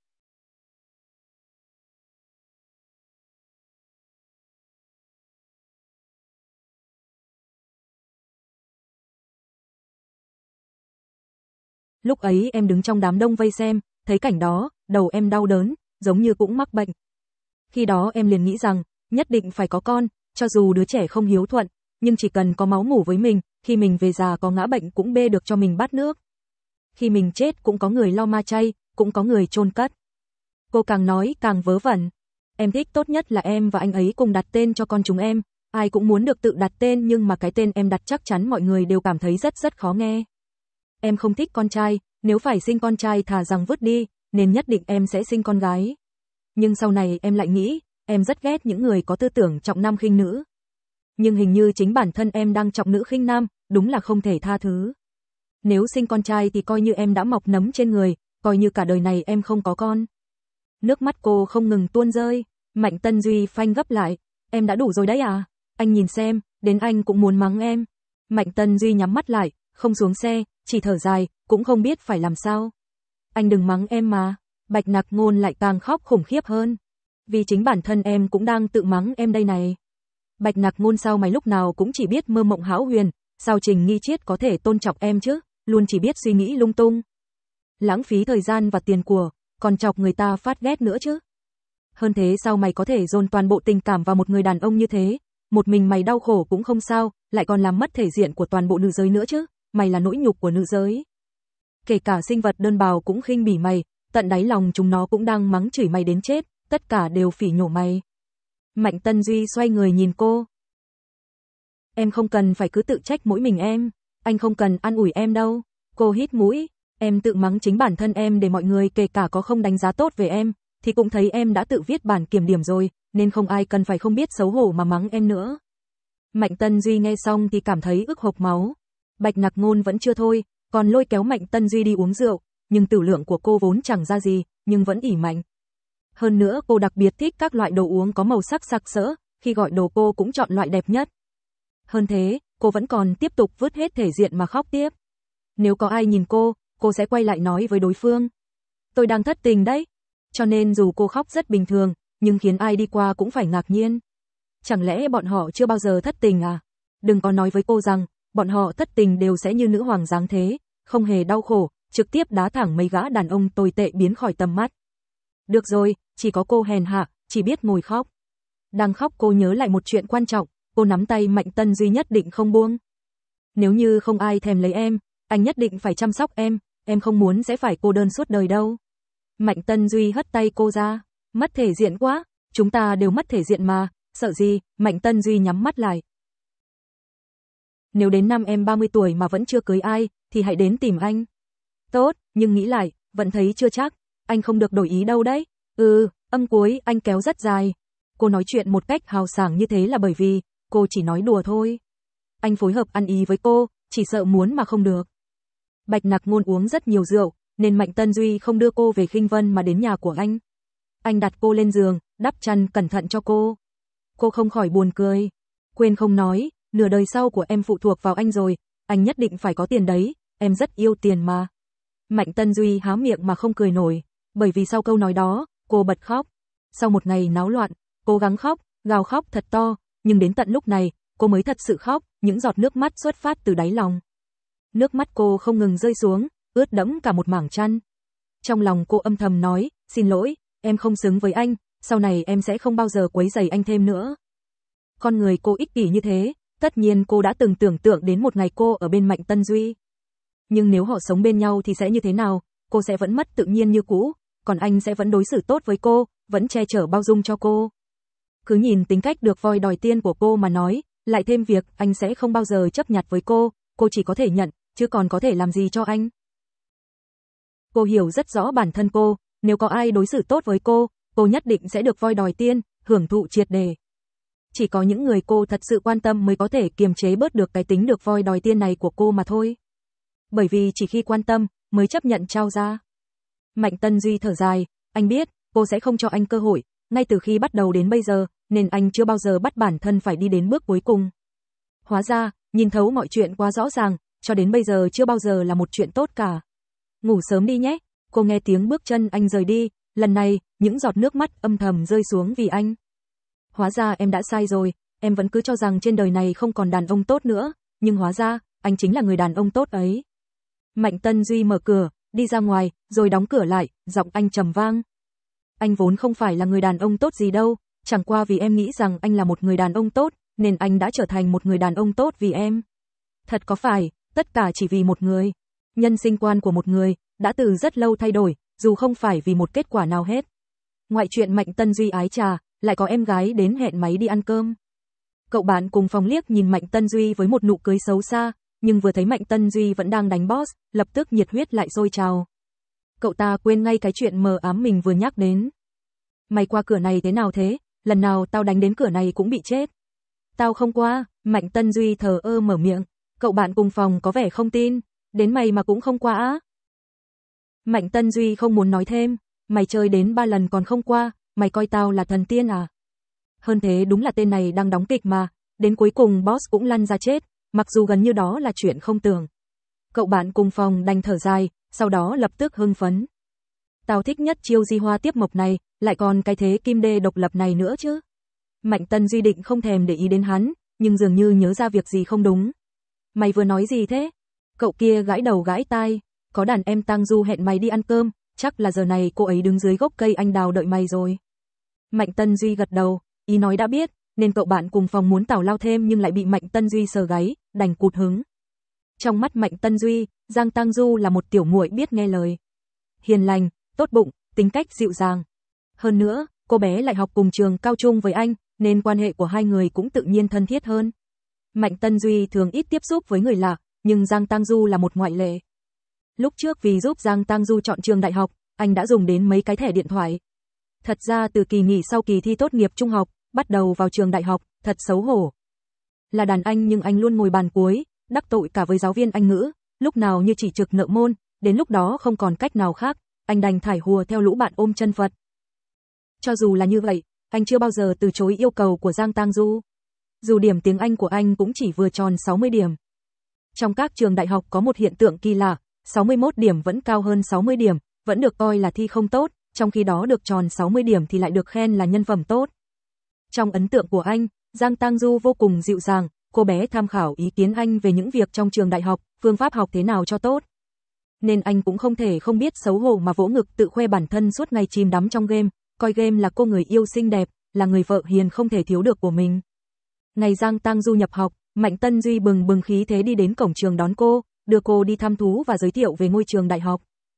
Lúc ấy em đứng trong đám đông vây xem, thấy cảnh đó, đầu em đau đớn, giống như cũng mắc bệnh. Khi đó em liền nghĩ rằng, nhất định phải có con, cho dù đứa trẻ không hiếu thuận, nhưng chỉ cần có máu mủ với mình, khi mình về già có ngã bệnh cũng bê được cho mình bát nước. Khi mình chết cũng có người lo ma chay, cũng có người chôn cất. Cô càng nói càng vớ vẩn. Em thích tốt nhất là em và anh ấy cùng đặt tên cho con chúng em, ai cũng muốn được tự đặt tên nhưng mà cái tên em đặt chắc chắn mọi người đều cảm thấy rất rất khó nghe. Em không thích con trai, nếu phải sinh con trai thà rằng vứt đi, nên nhất định em sẽ sinh con gái. Nhưng sau này em lại nghĩ, em rất ghét những người có tư tưởng trọng nam khinh nữ. Nhưng hình như chính bản thân em đang trọng nữ khinh nam, đúng là không thể tha thứ. Nếu sinh con trai thì coi như em đã mọc nấm trên người, coi như cả đời này em không có con. Nước mắt cô không ngừng tuôn rơi, Mạnh Tân Duy phanh gấp lại, em đã đủ rồi đấy à, anh nhìn xem, đến anh cũng muốn mắng em. Mạnh Tân Duy nhắm mắt lại, không xuống xe, chỉ thở dài, cũng không biết phải làm sao. Anh đừng mắng em mà, Bạch Nặc Ngôn lại càng khóc khủng khiếp hơn. Vì chính bản thân em cũng đang tự mắng em đây này. Bạch Nặc Ngôn sao mày lúc nào cũng chỉ biết mơ mộng hão huyền, sao Trình Nghi Chiết có thể tôn trọng em chứ, luôn chỉ biết suy nghĩ lung tung. Lãng phí thời gian và tiền của, còn chọc người ta phát ghét nữa chứ. Hơn thế sao mày có thể dồn toàn bộ tình cảm vào một người đàn ông như thế, một mình mày đau khổ cũng không sao, lại còn làm mất thể diện của toàn bộ nữ giới nữa chứ, mày là nỗi nhục của nữ giới. Kể cả sinh vật đơn bào cũng khinh bỉ mày, tận đáy lòng chúng nó cũng đang mắng chửi mày đến chết, tất cả đều phỉ nhổ mày. Mạnh Tân Duy xoay người nhìn cô. Em không cần phải cứ tự trách mỗi mình em, anh không cần an ủi em đâu. Cô hít mũi, em tự mắng chính bản thân em để mọi người kể cả có không đánh giá tốt về em, thì cũng thấy em đã tự viết bản kiểm điểm rồi, nên không ai cần phải không biết xấu hổ mà mắng em nữa. Mạnh Tân Duy nghe xong thì cảm thấy ức hộc máu. Bạch Nặc Ngôn vẫn chưa thôi, còn lôi kéo Mạnh Tân Duy đi uống rượu, nhưng tử lượng của cô vốn chẳng ra gì, nhưng vẫn ỉ mạnh. Hơn nữa cô đặc biệt thích các loại đồ uống có màu sắc sặc sỡ, khi gọi đồ cô cũng chọn loại đẹp nhất. Hơn thế, cô vẫn còn tiếp tục vứt hết thể diện mà khóc tiếp. Nếu có ai nhìn cô, cô sẽ quay lại nói với đối phương. Tôi đang thất tình đấy. Cho nên dù cô khóc rất bình thường, nhưng khiến ai đi qua cũng phải ngạc nhiên. Chẳng lẽ bọn họ chưa bao giờ thất tình à? Đừng có nói với cô rằng, bọn họ thất tình đều sẽ như nữ hoàng dáng thế, không hề đau khổ, trực tiếp đá thẳng mấy gã đàn ông tồi tệ biến khỏi tầm mắt. Được rồi, chỉ có cô hèn hạ, chỉ biết ngồi khóc. Đang khóc cô nhớ lại một chuyện quan trọng, cô nắm tay Mạnh Tân Duy nhất định không buông. Nếu như không ai thèm lấy em, anh nhất định phải chăm sóc em, em không muốn sẽ phải cô đơn suốt đời đâu. Mạnh Tân Duy hất tay cô ra, mất thể diện quá, chúng ta đều mất thể diện mà, sợ gì, Mạnh Tân Duy nhắm mắt lại. Nếu đến năm em ba mươi tuổi mà vẫn chưa cưới ai, thì hãy đến tìm anh. Tốt, nhưng nghĩ lại, vẫn thấy chưa chắc, anh không được đổi ý đâu đấy. Ừ, âm cuối anh kéo rất dài. Cô nói chuyện một cách hào sảng như thế là bởi vì, cô chỉ nói đùa thôi. Anh phối hợp ăn ý với cô, chỉ sợ muốn mà không được. Bạch Nặc Ngôn uống rất nhiều rượu, nên Mạnh Tân Duy không đưa cô về Khinh Vân mà đến nhà của anh. Anh đặt cô lên giường, đắp chăn cẩn thận cho cô. Cô không khỏi buồn cười. Quên không nói, nửa đời sau của em phụ thuộc vào anh rồi, anh nhất định phải có tiền đấy, em rất yêu tiền mà. Mạnh Tân Duy há miệng mà không cười nổi, bởi vì sau câu nói đó, cô bật khóc. Sau một ngày náo loạn, cố gắng khóc, gào khóc thật to, nhưng đến tận lúc này, cô mới thật sự khóc, những giọt nước mắt xuất phát từ đáy lòng. Nước mắt cô không ngừng rơi xuống, ướt đẫm cả một mảng chăn. Trong lòng cô âm thầm nói, xin lỗi, em không xứng với anh, sau này em sẽ không bao giờ quấy rầy anh thêm nữa. Con người cô ích kỷ như thế, tất nhiên cô đã từng tưởng tượng đến một ngày cô ở bên Mạnh Tân Duy. Nhưng nếu họ sống bên nhau thì sẽ như thế nào, cô sẽ vẫn mất tự nhiên như cũ, còn anh sẽ vẫn đối xử tốt với cô, vẫn che chở bao dung cho cô. Cứ nhìn tính cách được voi đòi tiên của cô mà nói, lại thêm việc anh sẽ không bao giờ chấp nhặt với cô, cô chỉ có thể nhận, chứ còn có thể làm gì cho anh. Cô hiểu rất rõ bản thân cô, nếu có ai đối xử tốt với cô, cô nhất định sẽ được voi đòi tiên, hưởng thụ triệt để. Chỉ có những người cô thật sự quan tâm mới có thể kiềm chế bớt được cái tính được voi đòi tiên này của cô mà thôi. Bởi vì chỉ khi quan tâm, mới chấp nhận trao ra. Mạnh Tân Duy thở dài, anh biết, cô sẽ không cho anh cơ hội, ngay từ khi bắt đầu đến bây giờ, nên anh chưa bao giờ bắt bản thân phải đi đến bước cuối cùng. Hóa ra, nhìn thấu mọi chuyện quá rõ ràng, cho đến bây giờ chưa bao giờ là một chuyện tốt cả. Ngủ sớm đi nhé, cô nghe tiếng bước chân anh rời đi, lần này, những giọt nước mắt âm thầm rơi xuống vì anh. Hóa ra em đã sai rồi, em vẫn cứ cho rằng trên đời này không còn đàn ông tốt nữa, nhưng hóa ra, anh chính là người đàn ông tốt ấy. Mạnh Tân Duy mở cửa, đi ra ngoài, rồi đóng cửa lại, giọng anh trầm vang. Anh vốn không phải là người đàn ông tốt gì đâu, chẳng qua vì em nghĩ rằng anh là một người đàn ông tốt, nên anh đã trở thành một người đàn ông tốt vì em. Thật có phải, tất cả chỉ vì một người. Nhân sinh quan của một người, đã từ rất lâu thay đổi, dù không phải vì một kết quả nào hết. Ngoại chuyện Mạnh Tân Duy ái trà, lại có em gái đến hẹn máy đi ăn cơm. Cậu bạn cùng phòng liếc nhìn Mạnh Tân Duy với một nụ cười xấu xa, nhưng vừa thấy Mạnh Tân Duy vẫn đang đánh boss, lập tức nhiệt huyết lại sôi trào. Cậu ta quên ngay cái chuyện mờ ám mình vừa nhắc đến. Mày qua cửa này thế nào thế, lần nào tao đánh đến cửa này cũng bị chết. Tao không qua, Mạnh Tân Duy thờ ơ mở miệng, cậu bạn cùng phòng có vẻ không tin, đến mày mà cũng không qua á. Mạnh Tân Duy không muốn nói thêm, mày chơi đến ba lần còn không qua, mày coi tao là thần tiên à? Hơn thế đúng là tên này đang đóng kịch mà, đến cuối cùng boss cũng lăn ra chết, mặc dù gần như đó là chuyện không tưởng. Cậu bạn cùng phòng đành thở dài, sau đó lập tức hưng phấn. Tao thích nhất chiêu di hoa tiếp mộc này, lại còn cái thế kim đê độc lập này nữa chứ. Mạnh Tân Duy định không thèm để ý đến hắn, nhưng dường như nhớ ra việc gì không đúng. Mày vừa nói gì thế? Cậu kia gãi đầu gãi tai, có đàn em Tang Du hẹn mày đi ăn cơm, chắc là giờ này cô ấy đứng dưới gốc cây anh đào đợi mày rồi. Mạnh Tân Duy gật đầu, ý nói đã biết, nên cậu bạn cùng phòng muốn tào lao thêm nhưng lại bị Mạnh Tân Duy sờ gáy, đành cụt hứng. Trong mắt Mạnh Tân Duy, Giang Tang Du là một tiểu muội biết nghe lời. Hiền lành, tốt bụng, tính cách dịu dàng. Hơn nữa, cô bé lại học cùng trường cao trung với anh, nên quan hệ của hai người cũng tự nhiên thân thiết hơn. Mạnh Tân Duy thường ít tiếp xúc với người lạ, nhưng Giang Tang Du là một ngoại lệ. Lúc trước vì giúp Giang Tang Du chọn trường đại học, anh đã dùng đến mấy cái thẻ điện thoại. Thật ra từ kỳ nghỉ sau kỳ thi tốt nghiệp trung học, bắt đầu vào trường đại học, thật xấu hổ. Là đàn anh nhưng anh luôn ngồi bàn cuối, đắc tội cả với giáo viên Anh ngữ, lúc nào như chỉ trực nợ môn, đến lúc đó không còn cách nào khác, anh đành thải hùa theo lũ bạn ôm chân Phật. Cho dù là như vậy, anh chưa bao giờ từ chối yêu cầu của Giang Tang Du. Dù điểm tiếng Anh của anh cũng chỉ vừa tròn sáu mươi điểm. Trong các trường đại học có một hiện tượng kỳ lạ, sáu mươi mốt điểm vẫn cao hơn sáu mươi điểm, vẫn được coi là thi không tốt, trong khi đó được tròn sáu mươi điểm thì lại được khen là nhân phẩm tốt. Trong ấn tượng của anh, Giang Tang Du vô cùng dịu dàng, cô bé tham khảo ý kiến anh về những việc trong trường đại học, phương pháp học thế nào cho tốt. Nên anh cũng không thể không biết xấu hổ mà vỗ ngực tự khoe bản thân suốt ngày chìm đắm trong game, coi game là cô người yêu xinh đẹp, là người vợ hiền không thể thiếu được của mình. Ngày Giang Tang Du nhập học, Mạnh Tân Duy bừng bừng khí thế đi đến cổng trường đón cô, đưa cô đi thăm thú và giới thiệu về ngôi trường đại học.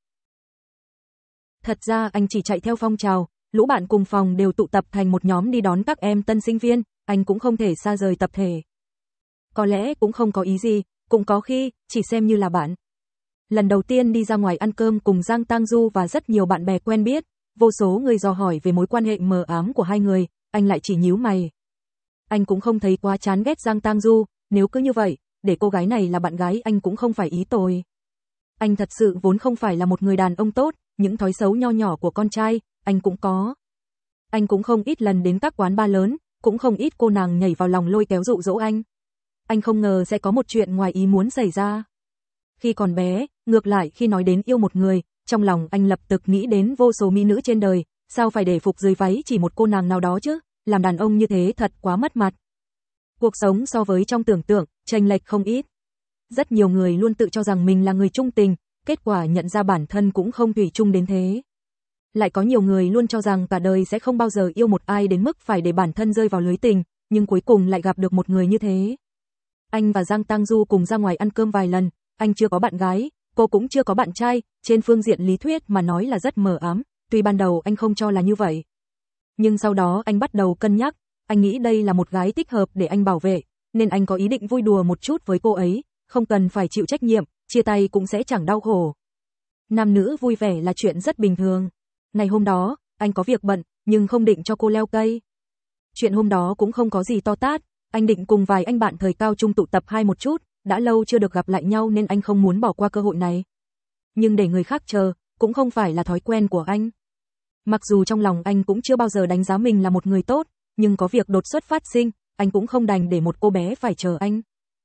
Thật ra anh chỉ chạy theo phong trào, lũ bạn cùng phòng đều tụ tập thành một nhóm đi đón các em tân sinh viên, anh cũng không thể xa rời tập thể. Có lẽ cũng không có ý gì, cũng có khi, chỉ xem như là bạn. Lần đầu tiên đi ra ngoài ăn cơm cùng Giang Tang Du và rất nhiều bạn bè quen biết, vô số người dò hỏi về mối quan hệ mờ ám của hai người, anh lại chỉ nhíu mày. Anh cũng không thấy quá chán ghét Giang Tang Du, nếu cứ như vậy, để cô gái này là bạn gái anh cũng không phải ý tồi. Anh thật sự vốn không phải là một người đàn ông tốt, những thói xấu nho nhỏ của con trai, anh cũng có. Anh cũng không ít lần đến các quán bar lớn, cũng không ít cô nàng nhảy vào lòng lôi kéo dụ dỗ anh. Anh không ngờ sẽ có một chuyện ngoài ý muốn xảy ra. Khi còn bé, ngược lại khi nói đến yêu một người, trong lòng anh lập tức nghĩ đến vô số mỹ nữ trên đời, sao phải để phục dưới váy chỉ một cô nàng nào đó chứ, làm đàn ông như thế thật quá mất mặt. Cuộc sống so với trong tưởng tượng, chênh lệch không ít. Rất nhiều người luôn tự cho rằng mình là người trung tình, kết quả nhận ra bản thân cũng không thủy chung đến thế. Lại có nhiều người luôn cho rằng cả đời sẽ không bao giờ yêu một ai đến mức phải để bản thân rơi vào lưới tình, nhưng cuối cùng lại gặp được một người như thế. Anh và Giang Tang Du cùng ra ngoài ăn cơm vài lần, anh chưa có bạn gái, cô cũng chưa có bạn trai, trên phương diện lý thuyết mà nói là rất mờ ám, tuy ban đầu anh không cho là như vậy. Nhưng sau đó anh bắt đầu cân nhắc, anh nghĩ đây là một gái thích hợp để anh bảo vệ, nên anh có ý định vui đùa một chút với cô ấy, không cần phải chịu trách nhiệm, chia tay cũng sẽ chẳng đau khổ. Nam nữ vui vẻ là chuyện rất bình thường. Ngày hôm đó, anh có việc bận, nhưng không định cho cô leo cây. Chuyện hôm đó cũng không có gì to tát, anh định cùng vài anh bạn thời cao trung tụ tập hai một chút, đã lâu chưa được gặp lại nhau nên anh không muốn bỏ qua cơ hội này. Nhưng để người khác chờ, cũng không phải là thói quen của anh. Mặc dù trong lòng anh cũng chưa bao giờ đánh giá mình là một người tốt, nhưng có việc đột xuất phát sinh, anh cũng không đành để một cô bé phải chờ anh.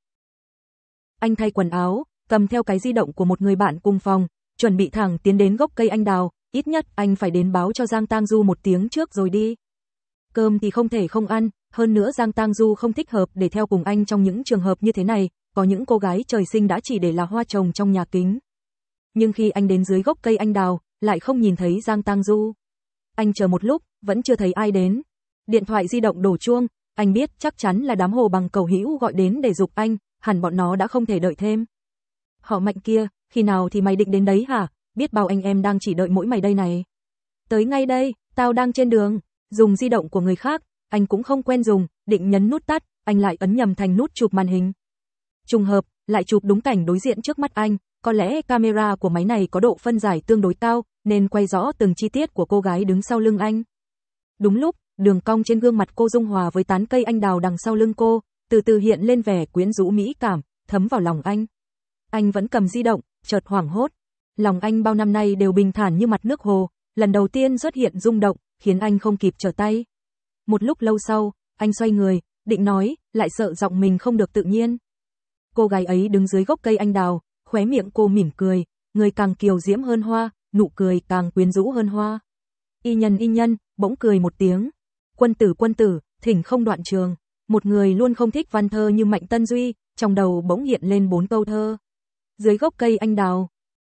Anh thay quần áo, cầm theo cái di động của một người bạn cùng phòng, chuẩn bị thẳng tiến đến gốc cây anh đào, ít nhất anh phải đến báo cho Giang Tang Du một tiếng trước rồi đi. Cơm thì không thể không ăn, hơn nữa Giang Tang Du không thích hợp để theo cùng anh trong những trường hợp như thế này, có những cô gái trời sinh đã chỉ để là hoa trồng trong nhà kính. Nhưng khi anh đến dưới gốc cây anh đào, lại không nhìn thấy Giang Tang Du. Anh chờ một lúc, vẫn chưa thấy ai đến. Điện thoại di động đổ chuông, anh biết chắc chắn là đám hồ bằng cầu hữu gọi đến để giục anh, hẳn bọn nó đã không thể đợi thêm. Họ Mạnh kia, khi nào thì mày định đến đấy hả? Biết bao anh em đang chỉ đợi mỗi mày đây này. Tới ngay đây, tao đang trên đường. Dùng di động của người khác, anh cũng không quen dùng, định nhấn nút tắt, anh lại ấn nhầm thành nút chụp màn hình. Trùng hợp, lại chụp đúng cảnh đối diện trước mắt anh, có lẽ camera của máy này có độ phân giải tương đối cao, nên quay rõ từng chi tiết của cô gái đứng sau lưng anh. Đúng lúc, đường cong trên gương mặt cô dung hòa với tán cây anh đào đằng sau lưng cô, từ từ hiện lên vẻ quyến rũ mỹ cảm, thấm vào lòng anh. Anh vẫn cầm di động, chợt hoảng hốt. Lòng anh bao năm nay đều bình thản như mặt nước hồ, lần đầu tiên xuất hiện rung động, khiến anh không kịp trở tay. Một lúc lâu sau, anh xoay người, định nói, lại sợ giọng mình không được tự nhiên. Cô gái ấy đứng dưới gốc cây anh đào, khóe miệng cô mỉm cười, người càng kiều diễm hơn hoa, nụ cười càng quyến rũ hơn hoa. Y nhân y nhân, bỗng cười một tiếng. Quân tử quân tử, thỉnh không đoạn trường. Một người luôn không thích văn thơ như Mạnh Tân Duy, trong đầu bỗng hiện lên bốn câu thơ. Dưới gốc cây anh đào.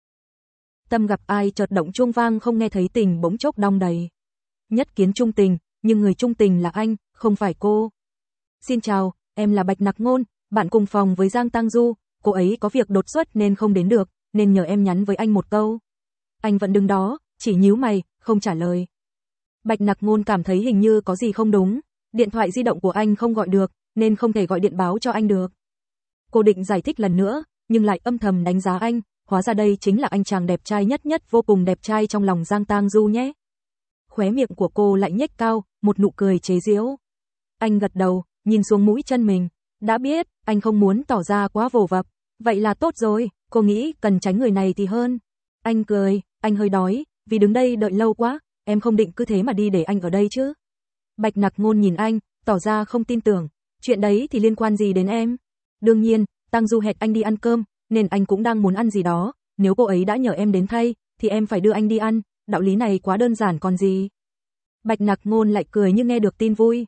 Tâm gặp ai chợt động chuông vang, không nghe thấy tình bỗng chốc đong đầy. Nhất kiến trung tình, nhưng người trung tình là anh, không phải cô. Xin chào, em là Bạch Nặc Ngôn, bạn cùng phòng với Giang Tang Du, cô ấy có việc đột xuất nên không đến được, nên nhờ em nhắn với anh một câu. Anh vẫn đứng đó, chỉ nhíu mày, không trả lời. Bạch Nặc Ngôn cảm thấy hình như có gì không đúng, điện thoại di động của anh không gọi được, nên không thể gọi điện báo cho anh được. Cô định giải thích lần nữa, nhưng lại âm thầm đánh giá anh, hóa ra đây chính là anh chàng đẹp trai nhất nhất vô cùng đẹp trai trong lòng Giang Tang Du nhé. Khóe miệng của cô lại nhếch cao, một nụ cười chế giễu. Anh gật đầu, nhìn xuống mũi chân mình, đã biết, anh không muốn tỏ ra quá vồ vập, vậy là tốt rồi, cô nghĩ cần tránh người này thì hơn. Anh cười, anh hơi đói, vì đứng đây đợi lâu quá, em không định cứ thế mà đi để anh ở đây chứ. Bạch Nặc Ngôn nhìn anh, tỏ ra không tin tưởng, chuyện đấy thì liên quan gì đến em? Đương nhiên, Tang Du hẹn anh đi ăn cơm, nên anh cũng đang muốn ăn gì đó, nếu cô ấy đã nhờ em đến thay, thì em phải đưa anh đi ăn, đạo lý này quá đơn giản còn gì. Bạch Nặc Ngôn lại cười như nghe được tin vui.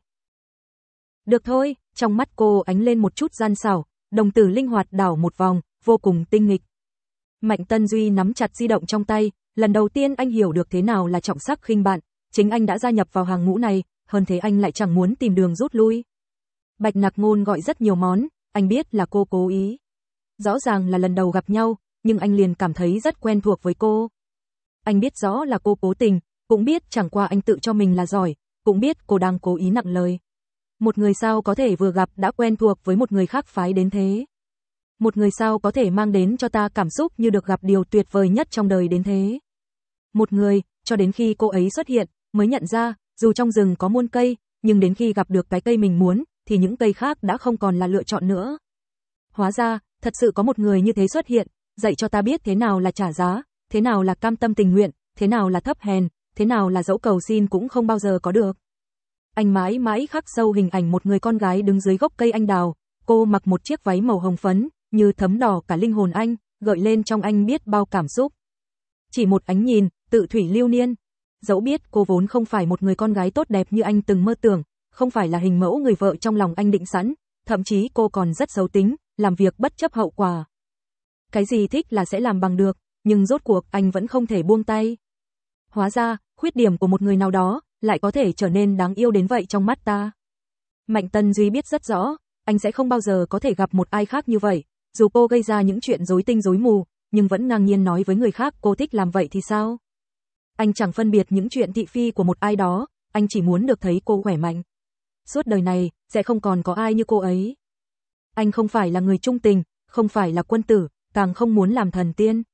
Được thôi, trong mắt cô ánh lên một chút gian xảo, đồng tử linh hoạt đảo một vòng, vô cùng tinh nghịch. Mạnh Tân Duy nắm chặt di động trong tay, lần đầu tiên anh hiểu được thế nào là trọng sắc khinh bạn, chính anh đã gia nhập vào hàng ngũ này, hơn thế anh lại chẳng muốn tìm đường rút lui. Bạch Nặc Ngôn gọi rất nhiều món, anh biết là cô cố ý. Rõ ràng là lần đầu gặp nhau, nhưng anh liền cảm thấy rất quen thuộc với cô. Anh biết rõ là cô cố tình, cũng biết chẳng qua anh tự cho mình là giỏi, cũng biết cô đang cố ý nặng lời. Một người sao có thể vừa gặp đã quen thuộc với một người khác phái đến thế? Một người sao có thể mang đến cho ta cảm xúc như được gặp điều tuyệt vời nhất trong đời đến thế? Một người, cho đến khi cô ấy xuất hiện, mới nhận ra, dù trong rừng có muôn cây, nhưng đến khi gặp được cái cây mình muốn, thì những cây khác đã không còn là lựa chọn nữa. Hóa ra, thật sự có một người như thế xuất hiện, dạy cho ta biết thế nào là trả giá, thế nào là cam tâm tình nguyện, thế nào là thấp hèn, thế nào là dẫu cầu xin cũng không bao giờ có được. Anh mãi mãi khắc sâu hình ảnh một người con gái đứng dưới gốc cây anh đào, cô mặc một chiếc váy màu hồng phấn, như thấm đỏ cả linh hồn anh, gợi lên trong anh biết bao cảm xúc. Chỉ một ánh nhìn, tự thủy lưu niên. Dẫu biết cô vốn không phải một người con gái tốt đẹp như anh từng mơ tưởng, không phải là hình mẫu người vợ trong lòng anh định sẵn, thậm chí cô còn rất xấu tính, làm việc bất chấp hậu quả. Cái gì thích là sẽ làm bằng được, nhưng rốt cuộc anh vẫn không thể buông tay. Hóa ra, khuyết điểm của một người nào đó, lại có thể trở nên đáng yêu đến vậy trong mắt ta. Mạnh Tân Duy biết rất rõ, anh sẽ không bao giờ có thể gặp một ai khác như vậy, dù cô gây ra những chuyện rối tinh rối mù, nhưng vẫn ngang nhiên nói với người khác cô thích làm vậy thì sao? Anh chẳng phân biệt những chuyện thị phi của một ai đó, anh chỉ muốn được thấy cô khỏe mạnh. Suốt đời này, sẽ không còn có ai như cô ấy. Anh không phải là người trung tình, không phải là quân tử, càng không muốn làm thần tiên.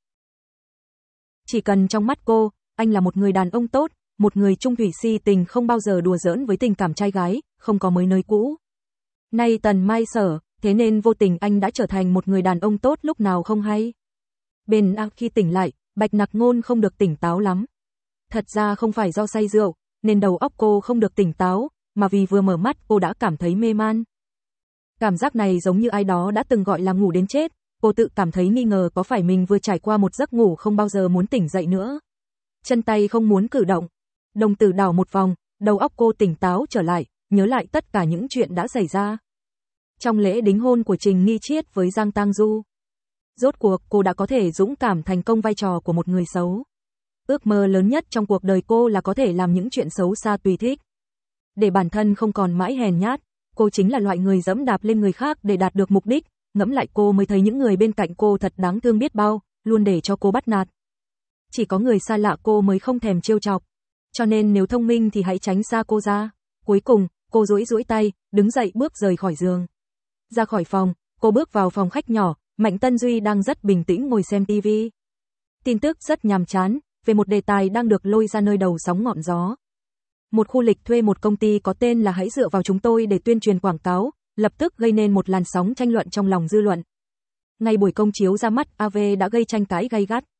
Chỉ cần trong mắt cô, anh là một người đàn ông tốt, một người trung thủy si tình không bao giờ đùa giỡn với tình cảm trai gái, không có mới nơi cũ. Nay tần mai sở, thế nên vô tình anh đã trở thành một người đàn ông tốt lúc nào không hay. Bên à, khi tỉnh lại, Bạch Nặc Ngôn không được tỉnh táo lắm. Thật ra không phải do say rượu, nên đầu óc cô không được tỉnh táo, mà vì vừa mở mắt cô đã cảm thấy mê man. Cảm giác này giống như ai đó đã từng gọi là ngủ đến chết, cô tự cảm thấy nghi ngờ có phải mình vừa trải qua một giấc ngủ không bao giờ muốn tỉnh dậy nữa. Chân tay không muốn cử động, đồng tử đảo một vòng, đầu óc cô tỉnh táo trở lại, nhớ lại tất cả những chuyện đã xảy ra. Trong lễ đính hôn của Trình Nghi Triết với Giang Tang Du, rốt cuộc cô đã có thể dũng cảm thành công vai trò của một người xấu. Ước mơ lớn nhất trong cuộc đời cô là có thể làm những chuyện xấu xa tùy thích. Để bản thân không còn mãi hèn nhát, cô chính là loại người dẫm đạp lên người khác để đạt được mục đích, ngẫm lại cô mới thấy những người bên cạnh cô thật đáng thương biết bao, luôn để cho cô bắt nạt. Chỉ có người xa lạ cô mới không thèm trêu chọc. Cho nên nếu thông minh thì hãy tránh xa cô ra. Cuối cùng, cô duỗi duỗi tay, đứng dậy bước rời khỏi giường. Ra khỏi phòng, cô bước vào phòng khách nhỏ, Mạnh Tân Duy đang rất bình tĩnh ngồi xem tivi. Tin tức rất nhàm chán, về một đề tài đang được lôi ra nơi đầu sóng ngọn gió. Một khu lịch thuê một công ty có tên là Hãy dựa vào chúng tôi để tuyên truyền quảng cáo, lập tức gây nên một làn sóng tranh luận trong lòng dư luận. Ngay buổi công chiếu ra mắt, a vê đã gây tranh cãi gay gắt.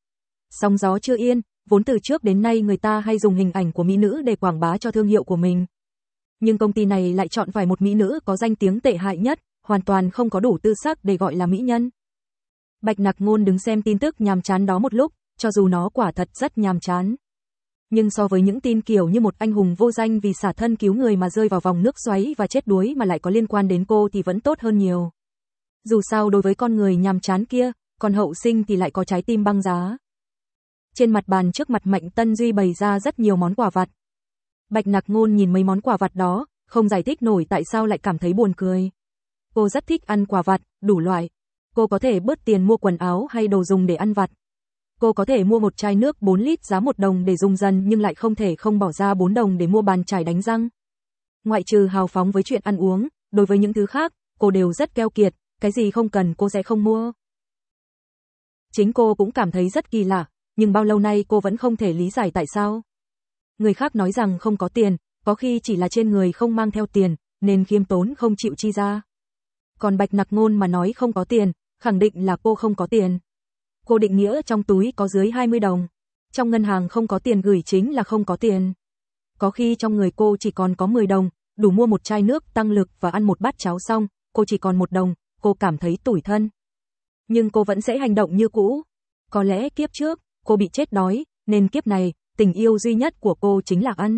sóng gió chưa yên, vốn từ trước đến nay người ta hay dùng hình ảnh của mỹ nữ để quảng bá cho thương hiệu của mình. Nhưng công ty này lại chọn phải một mỹ nữ có danh tiếng tệ hại nhất, hoàn toàn không có đủ tư sắc để gọi là mỹ nhân. Bạch Nặc Ngôn đứng xem tin tức nhàm chán đó một lúc, cho dù nó quả thật rất nhàm chán. Nhưng so với những tin kiểu như một anh hùng vô danh vì xả thân cứu người mà rơi vào vòng nước xoáy và chết đuối mà lại có liên quan đến cô thì vẫn tốt hơn nhiều. Dù sao đối với con người nhàm chán kia, còn hậu sinh thì lại có trái tim băng giá. Trên mặt bàn trước mặt Mạnh Tân Duy bày ra rất nhiều món quà vặt. Bạch Nặc Ngôn nhìn mấy món quà vặt đó, không giải thích nổi tại sao lại cảm thấy buồn cười. Cô rất thích ăn quà vặt, đủ loại. Cô có thể bớt tiền mua quần áo hay đồ dùng để ăn vặt. Cô có thể mua một chai nước bốn lít giá một đồng để dùng dần nhưng lại không thể không bỏ ra bốn đồng để mua bàn chải đánh răng. Ngoại trừ hào phóng với chuyện ăn uống, đối với những thứ khác, cô đều rất keo kiệt, cái gì không cần cô sẽ không mua. Chính cô cũng cảm thấy rất kỳ lạ, nhưng bao lâu nay cô vẫn không thể lý giải tại sao. Người khác nói rằng không có tiền, có khi chỉ là trên người không mang theo tiền, nên khiêm tốn không chịu chi ra. Còn Bạch Nặc Ngôn mà nói không có tiền, khẳng định là cô không có tiền. Cô định nghĩa trong túi có dưới hai mươi đồng. Trong ngân hàng không có tiền gửi chính là không có tiền. Có khi trong người cô chỉ còn có mười đồng, đủ mua một chai nước tăng lực và ăn một bát cháo xong, cô chỉ còn một đồng, cô cảm thấy tủi thân. Nhưng cô vẫn sẽ hành động như cũ. Có lẽ kiếp trước, cô bị chết đói, nên kiếp này, tình yêu duy nhất của cô chính là ăn.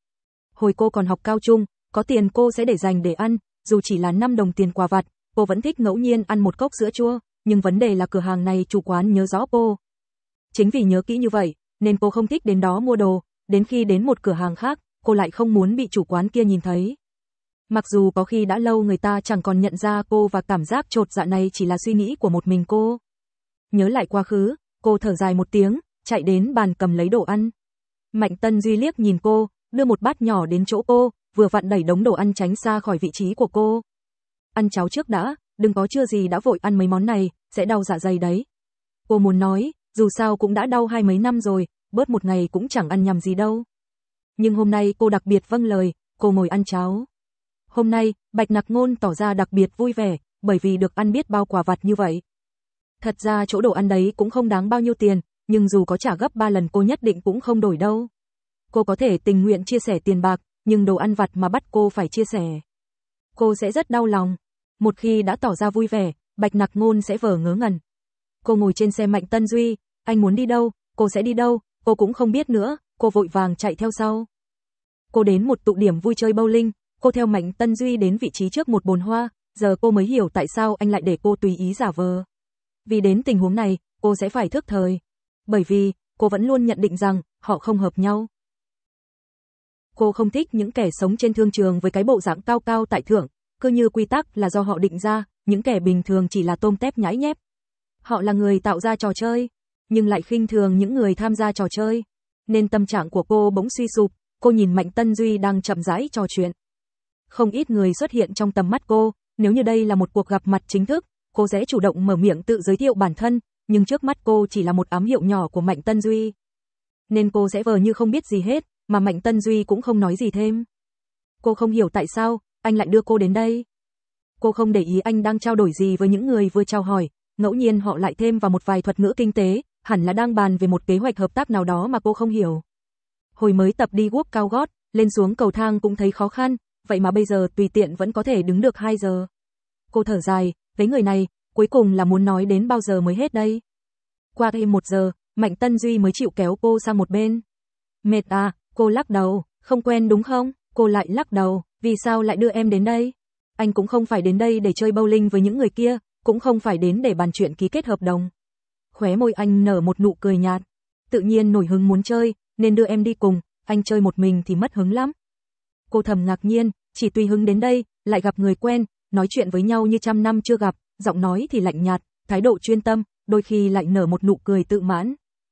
Hồi cô còn học cao trung, có tiền cô sẽ để dành để ăn, dù chỉ là năm đồng tiền quà vặt, cô vẫn thích ngẫu nhiên ăn một cốc sữa chua, nhưng vấn đề là cửa hàng này chủ quán nhớ rõ cô. Chính vì nhớ kỹ như vậy, nên cô không thích đến đó mua đồ, đến khi đến một cửa hàng khác, cô lại không muốn bị chủ quán kia nhìn thấy. Mặc dù có khi đã lâu người ta chẳng còn nhận ra cô và cảm giác chột dạ này chỉ là suy nghĩ của một mình cô. Nhớ lại quá khứ, cô thở dài một tiếng, chạy đến bàn cầm lấy đồ ăn. Mạnh Tân Duy liếc nhìn cô, đưa một bát nhỏ đến chỗ cô, vừa vặn đẩy đống đồ ăn tránh xa khỏi vị trí của cô. Ăn cháo trước đã, đừng có chưa gì đã vội ăn mấy món này, sẽ đau dạ dày đấy. Cô muốn nói, dù sao cũng đã đau hai mấy năm rồi, bớt một ngày cũng chẳng ăn nhầm gì đâu. Nhưng hôm nay cô đặc biệt vâng lời, cô ngồi ăn cháo. Hôm nay, Bạch Nặc Ngôn tỏ ra đặc biệt vui vẻ, bởi vì được ăn biết bao quà vặt như vậy. Thật ra chỗ đồ ăn đấy cũng không đáng bao nhiêu tiền, nhưng dù có trả gấp ba lần cô nhất định cũng không đổi đâu. Cô có thể tình nguyện chia sẻ tiền bạc, nhưng đồ ăn vặt mà bắt cô phải chia sẻ, cô sẽ rất đau lòng. Một khi đã tỏ ra vui vẻ, Bạch Nặc Ngôn sẽ vờ ngớ ngẩn. Cô ngồi trên xe Mạnh Tân Duy, anh muốn đi đâu, cô sẽ đi đâu, cô cũng không biết nữa, cô vội vàng chạy theo sau. Cô đến một tụ điểm vui chơi bowling, cô theo Mạnh Tân Duy đến vị trí trước một bồn hoa, giờ cô mới hiểu tại sao anh lại để cô tùy ý giả vờ. Vì đến tình huống này, cô sẽ phải thức thời. Bởi vì, cô vẫn luôn nhận định rằng, họ không hợp nhau. Cô không thích những kẻ sống trên thương trường với cái bộ dạng cao cao tại thượng, cứ như quy tắc là do họ định ra, những kẻ bình thường chỉ là tôm tép nhãi nhép. Họ là người tạo ra trò chơi, nhưng lại khinh thường những người tham gia trò chơi. Nên tâm trạng của cô bỗng suy sụp, cô nhìn Mạnh Tân Duy đang chậm rãi trò chuyện. Không ít người xuất hiện trong tầm mắt cô, nếu như đây là một cuộc gặp mặt chính thức, cô sẽ chủ động mở miệng tự giới thiệu bản thân, nhưng trước mắt cô chỉ là một ám hiệu nhỏ của Mạnh Tân Duy. Nên cô sẽ vờ như không biết gì hết, mà Mạnh Tân Duy cũng không nói gì thêm. Cô không hiểu tại sao, anh lại đưa cô đến đây. Cô không để ý anh đang trao đổi gì với những người vừa chào hỏi, ngẫu nhiên họ lại thêm vào một vài thuật ngữ kinh tế, hẳn là đang bàn về một kế hoạch hợp tác nào đó mà cô không hiểu. Hồi mới tập đi guốc cao gót, lên xuống cầu thang cũng thấy khó khăn, vậy mà bây giờ tùy tiện vẫn có thể đứng được hai giờ. Cô thở dài, với người này, cuối cùng là muốn nói đến bao giờ mới hết đây. Qua thêm một giờ, Mạnh Tân Duy mới chịu kéo cô sang một bên. Mệt à, cô lắc đầu, không quen đúng không? Cô lại lắc đầu, vì sao lại đưa em đến đây? Anh cũng không phải đến đây để chơi bowling với những người kia, cũng không phải đến để bàn chuyện ký kết hợp đồng. Khóe môi anh nở một nụ cười nhạt. Tự nhiên nổi hứng muốn chơi, nên đưa em đi cùng, anh chơi một mình thì mất hứng lắm. Cô thầm ngạc nhiên, chỉ tùy hứng đến đây, lại gặp người quen, nói chuyện với nhau như trăm năm chưa gặp, giọng nói thì lạnh nhạt, thái độ chuyên tâm, đôi khi lại nở một nụ cười tự mãn.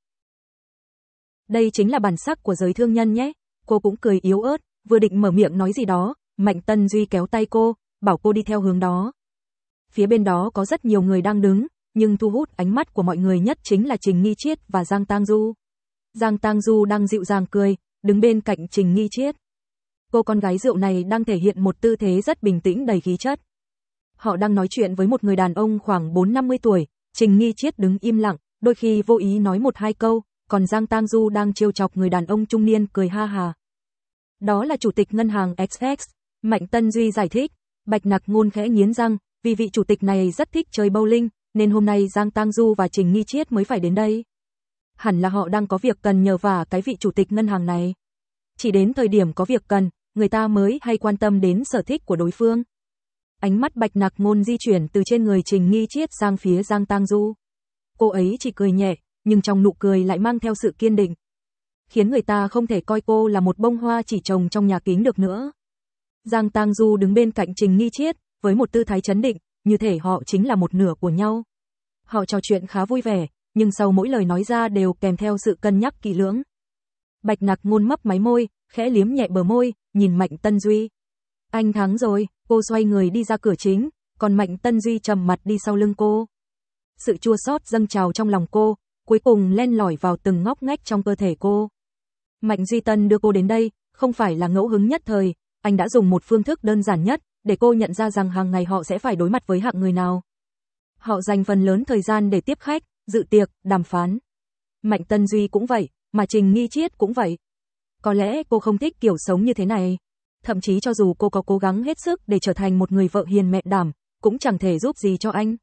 Đây chính là bản sắc của giới thương nhân nhé. Cô cũng cười yếu ớt, vừa định mở miệng nói gì đó, Mạnh Tân Duy kéo tay cô, bảo cô đi theo hướng đó. Phía bên đó có rất nhiều người đang đứng, nhưng thu hút ánh mắt của mọi người nhất chính là Trình Nghi Chiết và Giang Tang Du. Giang Tang Du đang dịu dàng cười, đứng bên cạnh Trình Nghi Chiết. Cô con gái rượu này đang thể hiện một tư thế rất bình tĩnh đầy khí chất. Họ đang nói chuyện với một người đàn ông khoảng bốn năm mươi tuổi, Trình Nghi Chiết đứng im lặng, đôi khi vô ý nói một hai câu, còn Giang Tang Du đang trêu chọc người đàn ông trung niên cười ha hà. Đó là chủ tịch ngân hàng ích ích, Mạnh Tân Duy giải thích. Bạch Nặc Ngôn khẽ nghiến răng, vì vị chủ tịch này rất thích chơi bowling, nên hôm nay Giang Tang Du và Trình Nghi Chiết mới phải đến đây. Hẳn là họ đang có việc cần nhờ vả cái vị chủ tịch ngân hàng này. Chỉ đến thời điểm có việc cần, người ta mới hay quan tâm đến sở thích của đối phương. Ánh mắt Bạch Nặc Ngôn di chuyển từ trên người Trình Nghi Chiết sang phía Giang Tang Du. Cô ấy chỉ cười nhẹ, nhưng trong nụ cười lại mang theo sự kiên định, khiến người ta không thể coi cô là một bông hoa chỉ trồng trong nhà kính được nữa. Giang Tang Du đứng bên cạnh Trình Nghi Chiết, với một tư thái trấn định, như thể họ chính là một nửa của nhau. Họ trò chuyện khá vui vẻ, nhưng sau mỗi lời nói ra đều kèm theo sự cân nhắc kỹ lưỡng. Bạch Nặc Ngôn mấp máy môi, khẽ liếm nhẹ bờ môi, nhìn Mạnh Tân Duy. Anh thắng rồi, cô xoay người đi ra cửa chính, còn Mạnh Tân Duy trầm mặt đi sau lưng cô. Sự chua xót dâng trào trong lòng cô, cuối cùng len lỏi vào từng ngóc ngách trong cơ thể cô. Mạnh Duy Tân đưa cô đến đây, không phải là ngẫu hứng nhất thời, anh đã dùng một phương thức đơn giản nhất, để cô nhận ra rằng hàng ngày họ sẽ phải đối mặt với hạng người nào. Họ dành phần lớn thời gian để tiếp khách, dự tiệc, đàm phán. Mạnh Tân Duy cũng vậy, mà Trình Nghi Chiết cũng vậy. Có lẽ cô không thích kiểu sống như thế này. Thậm chí cho dù cô có cố gắng hết sức để trở thành một người vợ hiền mẹ đảm, cũng chẳng thể giúp gì cho anh.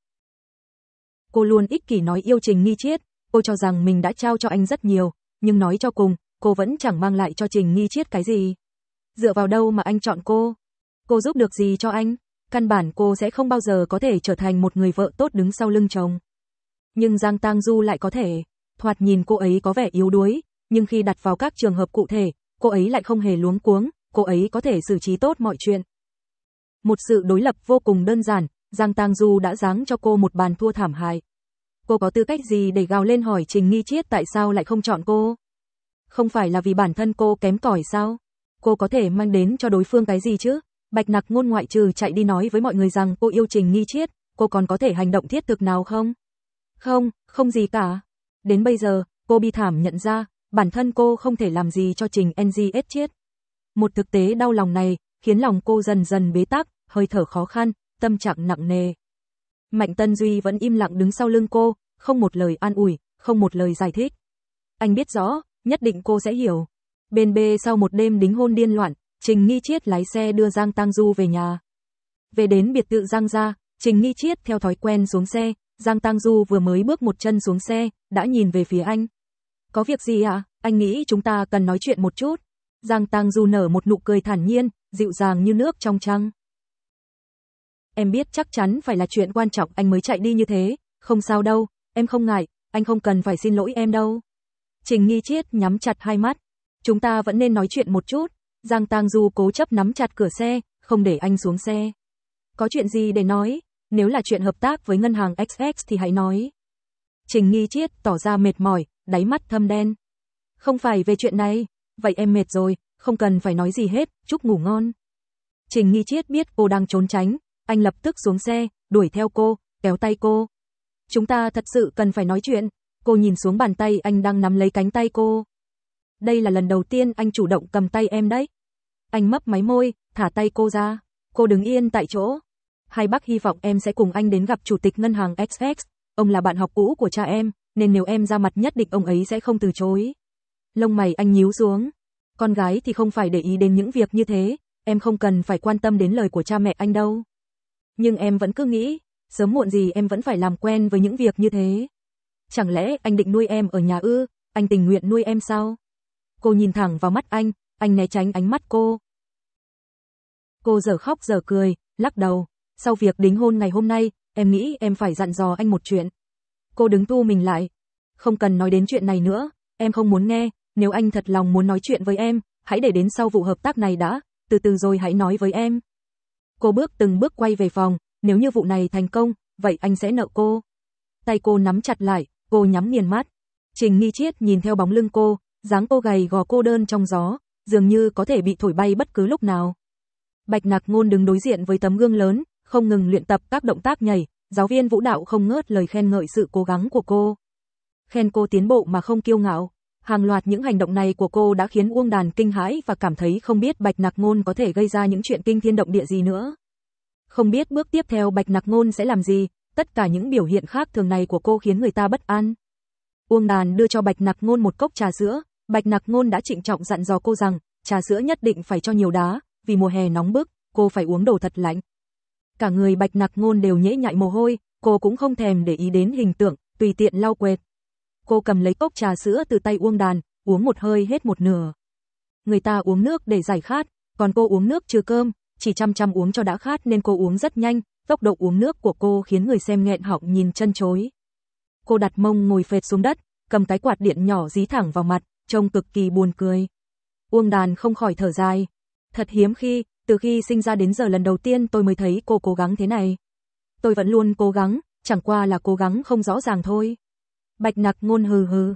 Cô luôn ích kỷ nói yêu Trình Nghi Chiết, cô cho rằng mình đã trao cho anh rất nhiều, nhưng nói cho cùng, cô vẫn chẳng mang lại cho Trình Nghi Chiết cái gì. Dựa vào đâu mà anh chọn cô? Cô giúp được gì cho anh? Căn bản cô sẽ không bao giờ có thể trở thành một người vợ tốt đứng sau lưng chồng. Nhưng Giang Tang Du lại có thể. Thoạt nhìn cô ấy có vẻ yếu đuối, nhưng khi đặt vào các trường hợp cụ thể, cô ấy lại không hề luống cuống, cô ấy có thể xử trí tốt mọi chuyện. Một sự đối lập vô cùng đơn giản, Giang Tang Du đã giáng cho cô một bàn thua thảm hại. Cô có tư cách gì để gào lên hỏi Trình Nghi Chiết tại sao lại không chọn cô? Không phải là vì bản thân cô kém cỏi sao? Cô có thể mang đến cho đối phương cái gì chứ? Bạch Nặc Ngôn ngoại trừ chạy đi nói với mọi người rằng cô yêu Trình Nghi Chiết, cô còn có thể hành động thiết thực nào không? Không, không gì cả. Đến bây giờ, cô bi thảm nhận ra, bản thân cô không thể làm gì cho Trình en giê ét Chiết. Một thực tế đau lòng này, khiến lòng cô dần dần bế tắc, hơi thở khó khăn, tâm trạng nặng nề. Mạnh Tân Duy vẫn im lặng đứng sau lưng cô, không một lời an ủi, không một lời giải thích. Anh biết rõ, nhất định cô sẽ hiểu. Bên B sau một đêm đính hôn điên loạn, Trình Nghi Chiết lái xe đưa Giang Tang Du về nhà. Về đến biệt thự Giang gia, Trình Nghi Chiết theo thói quen xuống xe, Giang Tang Du vừa mới bước một chân xuống xe, đã nhìn về phía anh. Có việc gì ạ? À? Anh nghĩ chúng ta cần nói chuyện một chút. Giang Tang Du nở một nụ cười thản nhiên, dịu dàng như nước trong trăng. Em biết chắc chắn phải là chuyện quan trọng anh mới chạy đi như thế, không sao đâu, em không ngại, anh không cần phải xin lỗi em đâu. Trình Nghi Chiết nhắm chặt hai mắt. Chúng ta vẫn nên nói chuyện một chút. Giang Tang Du cố chấp nắm chặt cửa xe, không để anh xuống xe. Có chuyện gì để nói? Nếu là chuyện hợp tác với ngân hàng ích ích thì hãy nói. Trình Nghi Chiết tỏ ra mệt mỏi, đáy mắt thâm đen. Không phải về chuyện này, vậy em mệt rồi, không cần phải nói gì hết, chúc ngủ ngon. Trình Nghi Chiết biết cô đang trốn tránh, anh lập tức xuống xe, đuổi theo cô, kéo tay cô. Chúng ta thật sự cần phải nói chuyện. Cô nhìn xuống bàn tay anh đang nắm lấy cánh tay cô. Đây là lần đầu tiên anh chủ động cầm tay em đấy. Anh mấp máy môi, thả tay cô ra. Cô đứng yên tại chỗ. Hai bác hy vọng em sẽ cùng anh đến gặp chủ tịch ngân hàng ích ích. Ông là bạn học cũ của cha em, nên nếu em ra mặt nhất định ông ấy sẽ không từ chối. Lông mày anh nhíu xuống. Con gái thì không phải để ý đến những việc như thế, em không cần phải quan tâm đến lời của cha mẹ anh đâu. Nhưng em vẫn cứ nghĩ, sớm muộn gì em vẫn phải làm quen với những việc như thế. Chẳng lẽ anh định nuôi em ở nhà ư? Anh tình nguyện nuôi em sao? Cô nhìn thẳng vào mắt anh, anh né tránh ánh mắt cô. Cô dở khóc dở cười, lắc đầu. Sau việc đính hôn ngày hôm nay, em nghĩ em phải dặn dò anh một chuyện. Cô đứng thu mình lại. Không cần nói đến chuyện này nữa, em không muốn nghe. Nếu anh thật lòng muốn nói chuyện với em, hãy để đến sau vụ hợp tác này đã, từ từ rồi hãy nói với em. Cô bước từng bước quay về phòng, nếu như vụ này thành công, vậy anh sẽ nợ cô. Tay cô nắm chặt lại, cô nhắm nghiền mắt. Trình Nghi Chiết nhìn theo bóng lưng cô, dáng cô gầy gò cô đơn trong gió, dường như có thể bị thổi bay bất cứ lúc nào. Bạch Nặc Ngôn đứng đối diện với tấm gương lớn, không ngừng luyện tập các động tác nhảy, giáo viên vũ đạo không ngớt lời khen ngợi sự cố gắng của cô. Khen cô tiến bộ mà không kiêu ngạo. Hàng loạt những hành động này của cô đã khiến Uông Đàn kinh hãi và cảm thấy không biết Bạch Nặc Ngôn có thể gây ra những chuyện kinh thiên động địa gì nữa. Không biết bước tiếp theo Bạch Nặc Ngôn sẽ làm gì, tất cả những biểu hiện khác thường này của cô khiến người ta bất an. Uông Đàn đưa cho Bạch Nặc Ngôn một cốc trà sữa, Bạch Nặc Ngôn đã trịnh trọng dặn dò cô rằng, trà sữa nhất định phải cho nhiều đá, vì mùa hè nóng bức, cô phải uống đồ thật lạnh. Cả người Bạch Nặc Ngôn đều nhễ nhại mồ hôi, cô cũng không thèm để ý đến hình tượng, tùy tiện lau quệt. Cô cầm lấy cốc trà sữa từ tay Uông Đàn, uống một hơi hết một nửa. Người ta uống nước để giải khát, còn cô uống nước trừ cơm, chỉ chăm chăm uống cho đã khát nên cô uống rất nhanh, tốc độ uống nước của cô khiến người xem nghẹn họng nhìn chân chối. Cô đặt mông ngồi phệt xuống đất, cầm cái quạt điện nhỏ dí thẳng vào mặt, trông cực kỳ buồn cười. Uông Đàn không khỏi thở dài. Thật hiếm khi, từ khi sinh ra đến giờ lần đầu tiên tôi mới thấy cô cố gắng thế này. Tôi vẫn luôn cố gắng, chẳng qua là cố gắng không rõ ràng thôi. Bạch Nặc Ngôn hừ hừ.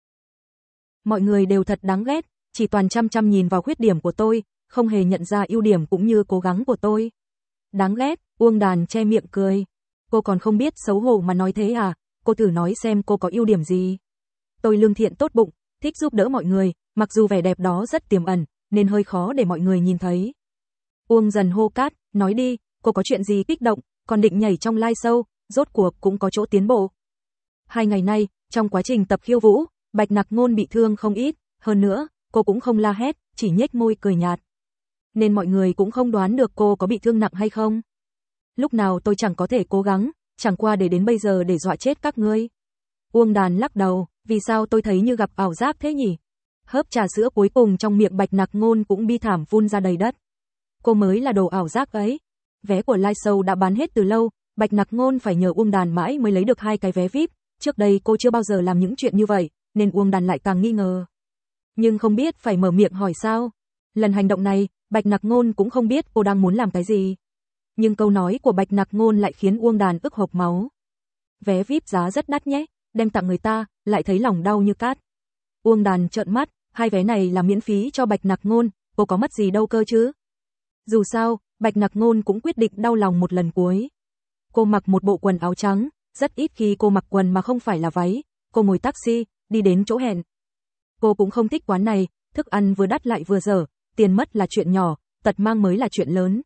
Mọi người đều thật đáng ghét, chỉ toàn chăm chăm nhìn vào khuyết điểm của tôi, không hề nhận ra ưu điểm cũng như cố gắng của tôi. Đáng ghét, Uông Đàn che miệng cười. Cô còn không biết xấu hổ mà nói thế à, cô thử nói xem cô có ưu điểm gì. Tôi lương thiện tốt bụng, thích giúp đỡ mọi người, mặc dù vẻ đẹp đó rất tiềm ẩn, nên hơi khó để mọi người nhìn thấy. Uông Dần hô cát, nói đi, cô có chuyện gì kích động, còn định nhảy trong live show, rốt cuộc cũng có chỗ tiến bộ. Hai ngày nay, trong quá trình tập khiêu vũ, Bạch Nặc Ngôn bị thương không ít, hơn nữa, cô cũng không la hét, chỉ nhếch môi cười nhạt. Nên mọi người cũng không đoán được cô có bị thương nặng hay không. Lúc nào tôi chẳng có thể cố gắng, chẳng qua để đến bây giờ để dọa chết các ngươi. Uông Đàn lắc đầu, vì sao tôi thấy như gặp ảo giác thế nhỉ? Hớp trà sữa cuối cùng trong miệng Bạch Nặc Ngôn cũng bi thảm phun ra đầy đất. Cô mới là đồ ảo giác ấy. Vé của live show đã bán hết từ lâu, Bạch Nặc Ngôn phải nhờ Uông Đàn mãi mới lấy được hai cái vé vi ai pi, trước đây cô chưa bao giờ làm những chuyện như vậy, nên Uông Đàn lại càng nghi ngờ. Nhưng không biết phải mở miệng hỏi sao. Lần hành động này, Bạch Nặc Ngôn cũng không biết cô đang muốn làm cái gì. Nhưng câu nói của Bạch Nặc Ngôn lại khiến Uông Đàn ức hộc máu. Vé vi ai pi giá rất đắt nhé, đem tặng người ta, lại thấy lòng đau như cát. Uông Đàn trợn mắt, hai vé này là miễn phí cho Bạch Nặc Ngôn, cô có mất gì đâu cơ chứ. Dù sao, Bạch Nặc Ngôn cũng quyết định đau lòng một lần cuối. Cô mặc một bộ quần áo trắng, rất ít khi cô mặc quần mà không phải là váy. Cô ngồi taxi, đi đến chỗ hẹn. Cô cũng không thích quán này, thức ăn vừa đắt lại vừa dở, tiền mất là chuyện nhỏ, tật mang mới là chuyện lớn.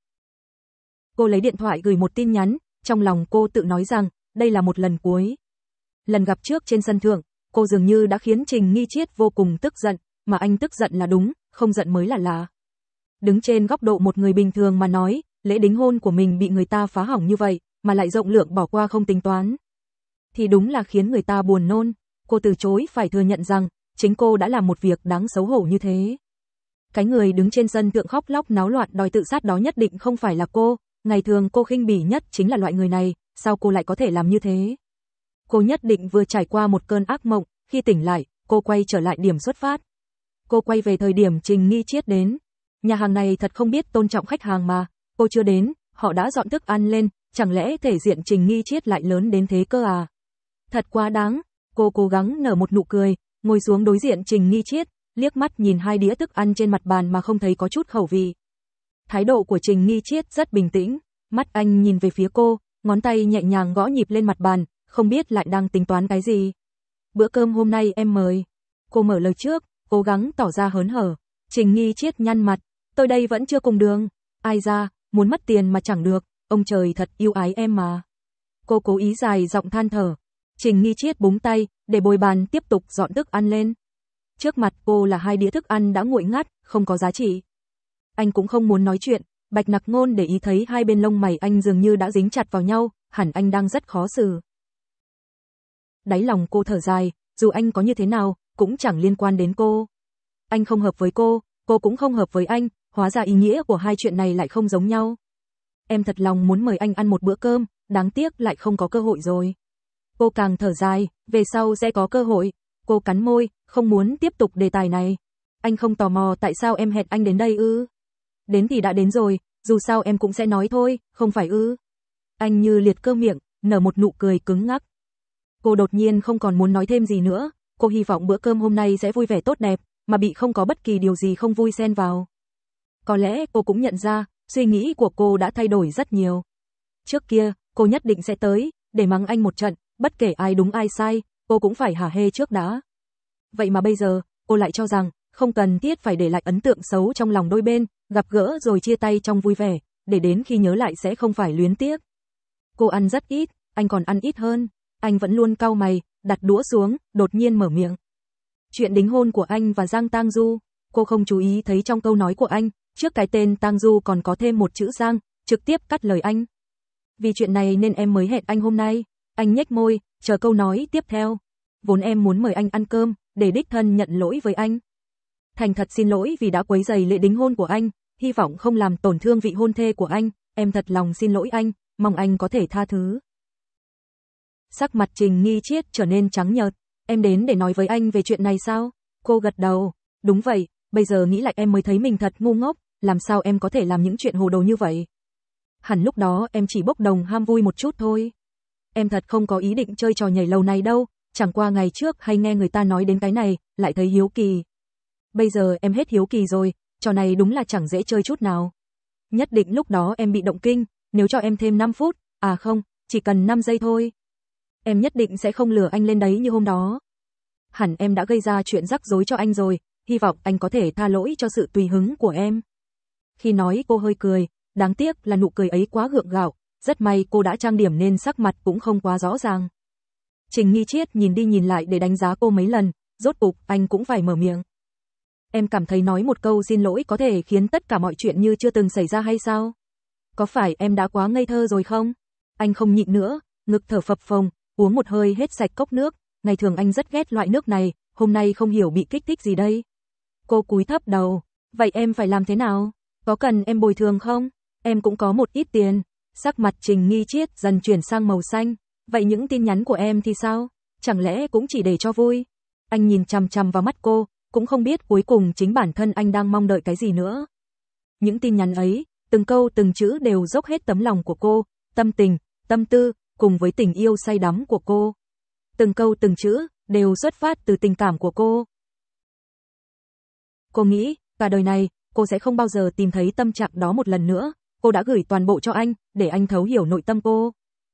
Cô lấy điện thoại gửi một tin nhắn, trong lòng cô tự nói rằng, đây là một lần cuối. Lần gặp trước trên sân thượng, cô dường như đã khiến Trình Nghi Chiết vô cùng tức giận, mà anh tức giận là đúng, không giận mới là lạ. Đứng trên góc độ một người bình thường mà nói, lễ đính hôn của mình bị người ta phá hỏng như vậy, mà lại rộng lượng bỏ qua không tính toán. Thì đúng là khiến người ta buồn nôn, cô từ chối phải thừa nhận rằng, chính cô đã làm một việc đáng xấu hổ như thế. Cái người đứng trên sân thượng khóc lóc náo loạn đòi tự sát đó nhất định không phải là cô, ngày thường cô khinh bỉ nhất chính là loại người này, sao cô lại có thể làm như thế? Cô nhất định vừa trải qua một cơn ác mộng, khi tỉnh lại, cô quay trở lại điểm xuất phát. Cô quay về thời điểm Trình Nghi Chiết đến. Nhà hàng này thật không biết tôn trọng khách hàng mà, cô chưa đến, họ đã dọn thức ăn lên, chẳng lẽ thể diện Trình Nghi Chiết lại lớn đến thế cơ à? Thật quá đáng, cô cố gắng nở một nụ cười, ngồi xuống đối diện Trình Nghi Chiết, liếc mắt nhìn hai đĩa thức ăn trên mặt bàn mà không thấy có chút khẩu vị. Thái độ của Trình Nghi Chiết rất bình tĩnh, mắt anh nhìn về phía cô, ngón tay nhẹ nhàng gõ nhịp lên mặt bàn, không biết lại đang tính toán cái gì. Bữa cơm hôm nay em mời. Cô mở lời trước, cố gắng tỏ ra hớn hở. Trình Nghi Chiết nhăn mặt, tôi đây vẫn chưa cùng đường. Ai ra, muốn mất tiền mà chẳng được, ông trời thật yêu ái em mà. Cô cố ý dài giọng than thở. Trình Nghi Chiết búng tay, để bồi bàn tiếp tục dọn thức ăn lên. Trước mặt cô là hai đĩa thức ăn đã nguội ngắt, không có giá trị. Anh cũng không muốn nói chuyện, Bạch Nặc Ngôn để ý thấy hai bên lông mày anh dường như đã dính chặt vào nhau, hẳn anh đang rất khó xử. Đáy lòng cô thở dài, dù anh có như thế nào, cũng chẳng liên quan đến cô. Anh không hợp với cô, cô cũng không hợp với anh, hóa ra ý nghĩa của hai chuyện này lại không giống nhau. Em thật lòng muốn mời anh ăn một bữa cơm, đáng tiếc lại không có cơ hội rồi. Cô càng thở dài, về sau sẽ có cơ hội. Cô cắn môi, không muốn tiếp tục đề tài này. Anh không tò mò tại sao em hẹn anh đến đây ư? Đến thì đã đến rồi, dù sao em cũng sẽ nói thôi, không phải ư? Anh như liệt cơ miệng, nở một nụ cười cứng ngắc. Cô đột nhiên không còn muốn nói thêm gì nữa, cô hy vọng bữa cơm hôm nay sẽ vui vẻ tốt đẹp, mà bị không có bất kỳ điều gì không vui xen vào. Có lẽ cô cũng nhận ra, suy nghĩ của cô đã thay đổi rất nhiều. Trước kia, cô nhất định sẽ tới, để mắng anh một trận, bất kể ai đúng ai sai, cô cũng phải hả hê trước đã. Vậy mà bây giờ, cô lại cho rằng, không cần thiết phải để lại ấn tượng xấu trong lòng đôi bên, gặp gỡ rồi chia tay trong vui vẻ, để đến khi nhớ lại sẽ không phải luyến tiếc. Cô ăn rất ít, anh còn ăn ít hơn. Anh vẫn luôn cau mày, đặt đũa xuống, đột nhiên mở miệng. Chuyện đính hôn của anh và Giang Tang Du, cô không chú ý thấy trong câu nói của anh, trước cái tên Tang Du còn có thêm một chữ Giang, trực tiếp cắt lời anh. Vì chuyện này nên em mới hẹn anh hôm nay. Anh nhếch môi, chờ câu nói tiếp theo. Vốn em muốn mời anh ăn cơm, để đích thân nhận lỗi với anh. Thành thật xin lỗi vì đã quấy rầy lễ đính hôn của anh, hy vọng không làm tổn thương vị hôn thê của anh, em thật lòng xin lỗi anh, mong anh có thể tha thứ. Sắc mặt Trình Nghi Triết trở nên trắng nhợt, em đến để nói với anh về chuyện này sao? Cô gật đầu, đúng vậy, bây giờ nghĩ lại em mới thấy mình thật ngu ngốc, làm sao em có thể làm những chuyện hồ đồ như vậy? Hẳn lúc đó em chỉ bốc đồng ham vui một chút thôi. Em thật không có ý định chơi trò nhảy lầu này đâu, chẳng qua ngày trước hay nghe người ta nói đến cái này, lại thấy hiếu kỳ. Bây giờ em hết hiếu kỳ rồi, trò này đúng là chẳng dễ chơi chút nào. Nhất định lúc đó em bị động kinh, nếu cho em thêm năm phút, à không, chỉ cần năm giây thôi. Em nhất định sẽ không lừa anh lên đấy như hôm đó. Hẳn em đã gây ra chuyện rắc rối cho anh rồi, hy vọng anh có thể tha lỗi cho sự tùy hứng của em. Khi nói cô hơi cười, đáng tiếc là nụ cười ấy quá gượng gạo, rất may cô đã trang điểm nên sắc mặt cũng không quá rõ ràng. Trình Nghi Triết nhìn đi nhìn lại để đánh giá cô mấy lần, rốt cục anh cũng phải mở miệng. Em cảm thấy nói một câu xin lỗi có thể khiến tất cả mọi chuyện như chưa từng xảy ra hay sao? Có phải em đã quá ngây thơ rồi không? Anh không nhịn nữa, ngực thở phập phồng, uống một hơi hết sạch cốc nước, ngày thường anh rất ghét loại nước này, hôm nay không hiểu bị kích thích gì đây. Cô cúi thấp đầu, vậy em phải làm thế nào? Có cần em bồi thường không? Em cũng có một ít tiền. Sắc mặt Trình Nghi Triết dần chuyển sang màu xanh, vậy những tin nhắn của em thì sao? Chẳng lẽ cũng chỉ để cho vui? Anh nhìn chằm chằm vào mắt cô, cũng không biết cuối cùng chính bản thân anh đang mong đợi cái gì nữa. Những tin nhắn ấy, từng câu từng chữ đều dốc hết tấm lòng của cô, tâm tình, tâm tư, cùng với tình yêu say đắm của cô. Từng câu từng chữ, đều xuất phát từ tình cảm của cô. Cô nghĩ, cả đời này, cô sẽ không bao giờ tìm thấy tâm trạng đó một lần nữa, cô đã gửi toàn bộ cho anh, để anh thấu hiểu nội tâm cô.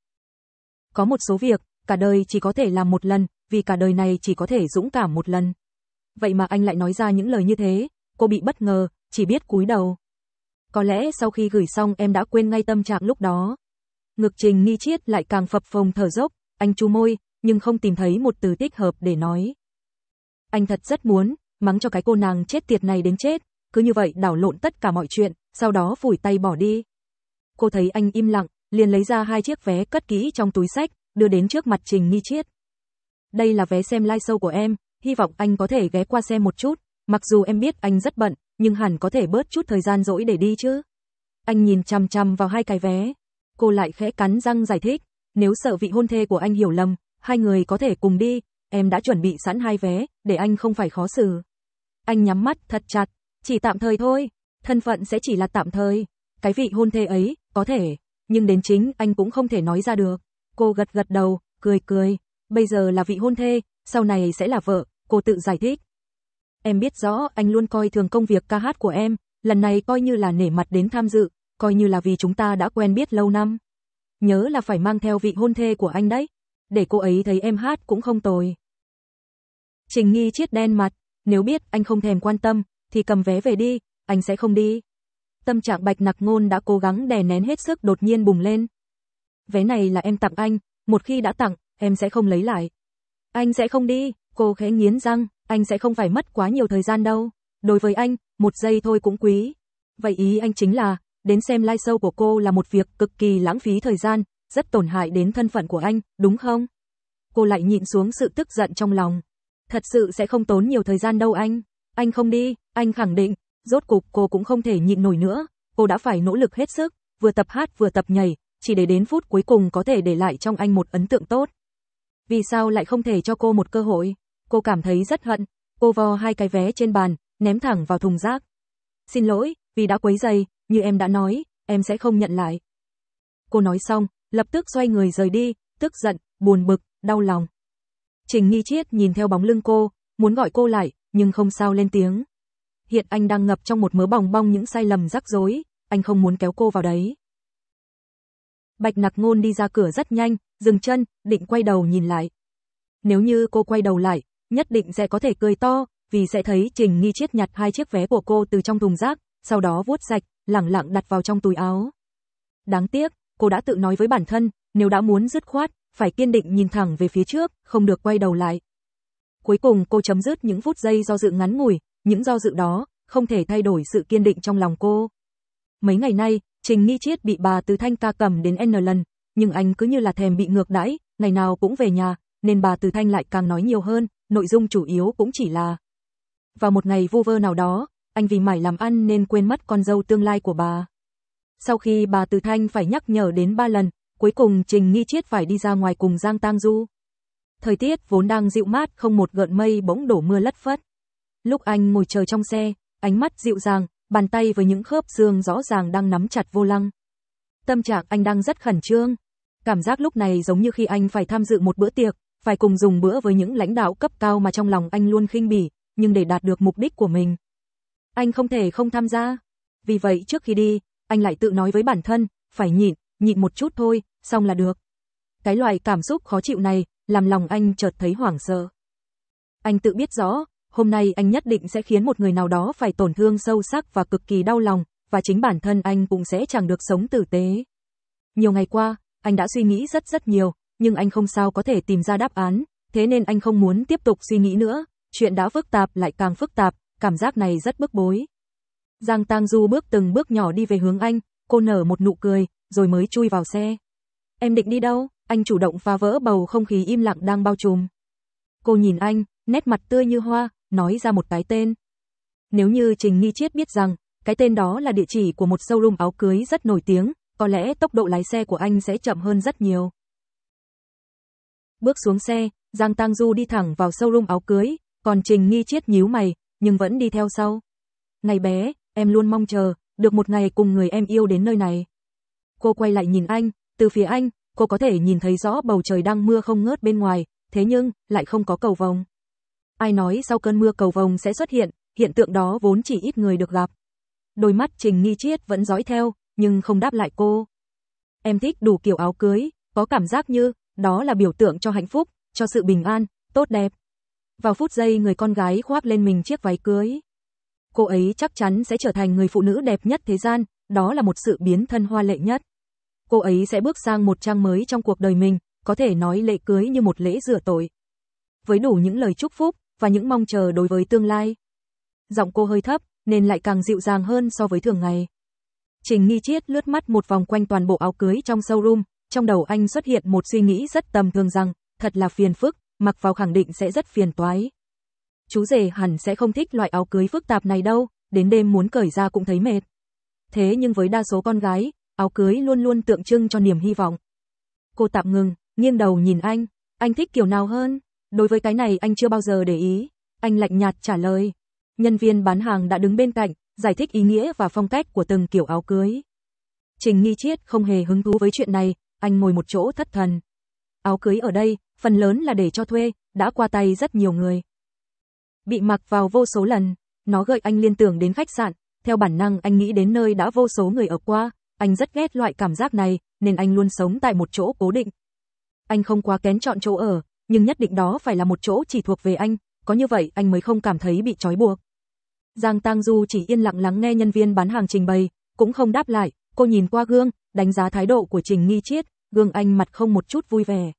Có một số việc, cả đời chỉ có thể làm một lần, vì cả đời này chỉ có thể dũng cảm một lần. Vậy mà anh lại nói ra những lời như thế, cô bị bất ngờ, chỉ biết cúi đầu. Có lẽ sau khi gửi xong em đã quên ngay tâm trạng lúc đó. Ngực Trình Nghi Triết lại càng phập phồng thở dốc, anh chu môi, nhưng không tìm thấy một từ thích hợp để nói. Anh thật rất muốn, mắng cho cái cô nàng chết tiệt này đến chết, cứ như vậy đảo lộn tất cả mọi chuyện, sau đó phủi tay bỏ đi. Cô thấy anh im lặng, liền lấy ra hai chiếc vé cất kỹ trong túi xách, đưa đến trước mặt Trình Nghi Triết. Đây là vé xem live show của em, hy vọng anh có thể ghé qua xem một chút, mặc dù em biết anh rất bận, nhưng hẳn có thể bớt chút thời gian rỗi để đi chứ. Anh nhìn chằm chằm vào hai cái vé. Cô lại khẽ cắn răng giải thích, nếu sợ vị hôn thê của anh hiểu lầm, hai người có thể cùng đi, em đã chuẩn bị sẵn hai vé, để anh không phải khó xử. Anh nhắm mắt thật chặt, chỉ tạm thời thôi, thân phận sẽ chỉ là tạm thời, cái vị hôn thê ấy, có thể, nhưng đến chính anh cũng không thể nói ra được. Cô gật gật đầu, cười cười, bây giờ là vị hôn thê, sau này sẽ là vợ, cô tự giải thích. Em biết rõ anh luôn coi thường công việc ca hát của em, lần này coi như là nể mặt đến tham dự, coi như là vì chúng ta đã quen biết lâu năm. Nhớ là phải mang theo vị hôn thê của anh đấy, để cô ấy thấy em hát cũng không tồi. Trình Nghi Triết đen mặt, nếu biết anh không thèm quan tâm, thì cầm vé về đi, anh sẽ không đi. Tâm trạng Bạch Nặc Ngôn đã cố gắng đè nén hết sức đột nhiên bùng lên. Vé này là em tặng anh, một khi đã tặng, em sẽ không lấy lại. Anh sẽ không đi, cô khẽ nghiến răng, anh sẽ không phải mất quá nhiều thời gian đâu. Đối với anh, một giây thôi cũng quý. Vậy ý anh chính là, đến xem live show của cô là một việc cực kỳ lãng phí thời gian, rất tổn hại đến thân phận của anh, đúng không? Cô lại nhịn xuống sự tức giận trong lòng. Thật sự sẽ không tốn nhiều thời gian đâu anh. Anh không đi, anh khẳng định. Rốt cục cô cũng không thể nhịn nổi nữa. Cô đã phải nỗ lực hết sức, vừa tập hát vừa tập nhảy, chỉ để đến phút cuối cùng có thể để lại trong anh một ấn tượng tốt. Vì sao lại không thể cho cô một cơ hội? Cô cảm thấy rất hận. Cô vò hai cái vé trên bàn, ném thẳng vào thùng rác. Xin lỗi, vì đã quấy rầy, như em đã nói, em sẽ không nhận lại. Cô nói xong, lập tức xoay người rời đi, tức giận, buồn bực, đau lòng. Trình Nghi Triết nhìn theo bóng lưng cô, muốn gọi cô lại, nhưng không sao lên tiếng. Hiện anh đang ngập trong một mớ bòng bong những sai lầm rắc rối, anh không muốn kéo cô vào đấy. Bạch Nặc Ngôn đi ra cửa rất nhanh, dừng chân, định quay đầu nhìn lại. Nếu như cô quay đầu lại, nhất định sẽ có thể cười to, vì sẽ thấy Trình Nghi Triết nhặt hai chiếc vé của cô từ trong thùng rác, sau đó vuốt sạch, lẳng lặng đặt vào trong túi áo. Đáng tiếc, cô đã tự nói với bản thân, nếu đã muốn dứt khoát, phải kiên định nhìn thẳng về phía trước, không được quay đầu lại. Cuối cùng cô chấm dứt những phút giây do dự ngắn ngủi, những do dự đó, không thể thay đổi sự kiên định trong lòng cô. Mấy ngày nay, Trình Nghi Triết bị bà Từ Thanh ca cầm đến N lần, nhưng anh cứ như là thèm bị ngược đãi, ngày nào cũng về nhà, nên bà Từ Thanh lại càng nói nhiều hơn, nội dung chủ yếu cũng chỉ là. Vào một ngày vu vơ nào đó, anh vì mải làm ăn nên quên mất con dâu tương lai của bà. Sau khi bà Từ Thanh phải nhắc nhở đến ba lần, cuối cùng Trình Nghi Triết phải đi ra ngoài cùng Giang Tang Du. Thời tiết vốn đang dịu mát không một gợn mây bỗng đổ mưa lất phất. Lúc anh ngồi chờ trong xe, ánh mắt dịu dàng, bàn tay với những khớp xương rõ ràng đang nắm chặt vô lăng. Tâm trạng anh đang rất khẩn trương. Cảm giác lúc này giống như khi anh phải tham dự một bữa tiệc, phải cùng dùng bữa với những lãnh đạo cấp cao mà trong lòng anh luôn khinh bỉ, nhưng để đạt được mục đích của mình, anh không thể không tham gia. Vì vậy trước khi đi, anh lại tự nói với bản thân, phải nhịn, nhịn một chút thôi, xong là được. Cái loại cảm xúc khó chịu này, làm lòng anh chợt thấy hoảng sợ. Anh tự biết rõ, hôm nay anh nhất định sẽ khiến một người nào đó phải tổn thương sâu sắc và cực kỳ đau lòng, và chính bản thân anh cũng sẽ chẳng được sống tử tế. Nhiều ngày qua, anh đã suy nghĩ rất rất nhiều, nhưng anh không sao có thể tìm ra đáp án, thế nên anh không muốn tiếp tục suy nghĩ nữa, chuyện đã phức tạp lại càng phức tạp, cảm giác này rất bức bối. Giang Tang Du bước từng bước nhỏ đi về hướng anh, cô nở một nụ cười, rồi mới chui vào xe. Em định đi đâu? Anh chủ động phá vỡ bầu không khí im lặng đang bao trùm. Cô nhìn anh, nét mặt tươi như hoa, nói ra một cái tên. Nếu như Trình Nghi Triết biết rằng, cái tên đó là địa chỉ của một showroom áo cưới rất nổi tiếng, có lẽ tốc độ lái xe của anh sẽ chậm hơn rất nhiều. Bước xuống xe, Giang Tang Du đi thẳng vào showroom áo cưới, còn Trình Nghi Triết nhíu mày, nhưng vẫn đi theo sau. Ngày bé, em luôn mong chờ, được một ngày cùng người em yêu đến nơi này. Cô quay lại nhìn anh, từ phía anh, cô có thể nhìn thấy rõ bầu trời đang mưa không ngớt bên ngoài, thế nhưng, lại không có cầu vồng. Ai nói sau cơn mưa cầu vồng sẽ xuất hiện, hiện tượng đó vốn chỉ ít người được gặp. Đôi mắt Trình Nghi Triết vẫn dõi theo, nhưng không đáp lại cô. Em thích đủ kiểu áo cưới, có cảm giác như, đó là biểu tượng cho hạnh phúc, cho sự bình an, tốt đẹp. Vào phút giây người con gái khoác lên mình chiếc váy cưới. Cô ấy chắc chắn sẽ trở thành người phụ nữ đẹp nhất thế gian, đó là một sự biến thân hoa lệ nhất. Cô ấy sẽ bước sang một trang mới trong cuộc đời mình, có thể nói lễ cưới như một lễ rửa tội. Với đủ những lời chúc phúc, và những mong chờ đối với tương lai. Giọng cô hơi thấp, nên lại càng dịu dàng hơn so với thường ngày. Trình Nghi Triết lướt mắt một vòng quanh toàn bộ áo cưới trong showroom, trong đầu anh xuất hiện một suy nghĩ rất tầm thường rằng, thật là phiền phức, mặc vào khẳng định sẽ rất phiền toái. Chú rể hẳn sẽ không thích loại áo cưới phức tạp này đâu, đến đêm muốn cởi ra cũng thấy mệt. Thế nhưng với đa số con gái, áo cưới luôn luôn tượng trưng cho niềm hy vọng. Cô tạm ngừng, nghiêng đầu nhìn anh, anh thích kiểu nào hơn? Đối với cái này anh chưa bao giờ để ý. Anh lạnh nhạt trả lời. Nhân viên bán hàng đã đứng bên cạnh, giải thích ý nghĩa và phong cách của từng kiểu áo cưới. Trình Nghi Triết không hề hứng thú với chuyện này, anh ngồi một chỗ thất thần. Áo cưới ở đây, phần lớn là để cho thuê, đã qua tay rất nhiều người. Bị mặc vào vô số lần, nó gợi anh liên tưởng đến khách sạn, theo bản năng anh nghĩ đến nơi đã vô số người ở qua, anh rất ghét loại cảm giác này, nên anh luôn sống tại một chỗ cố định. Anh không quá kén chọn chỗ ở, nhưng nhất định đó phải là một chỗ chỉ thuộc về anh, có như vậy anh mới không cảm thấy bị trói buộc. Giang Tang Du chỉ yên lặng lắng nghe nhân viên bán hàng trình bày, cũng không đáp lại, cô nhìn qua gương, đánh giá thái độ của Trình Nghi Triết, gương anh mặt không một chút vui vẻ.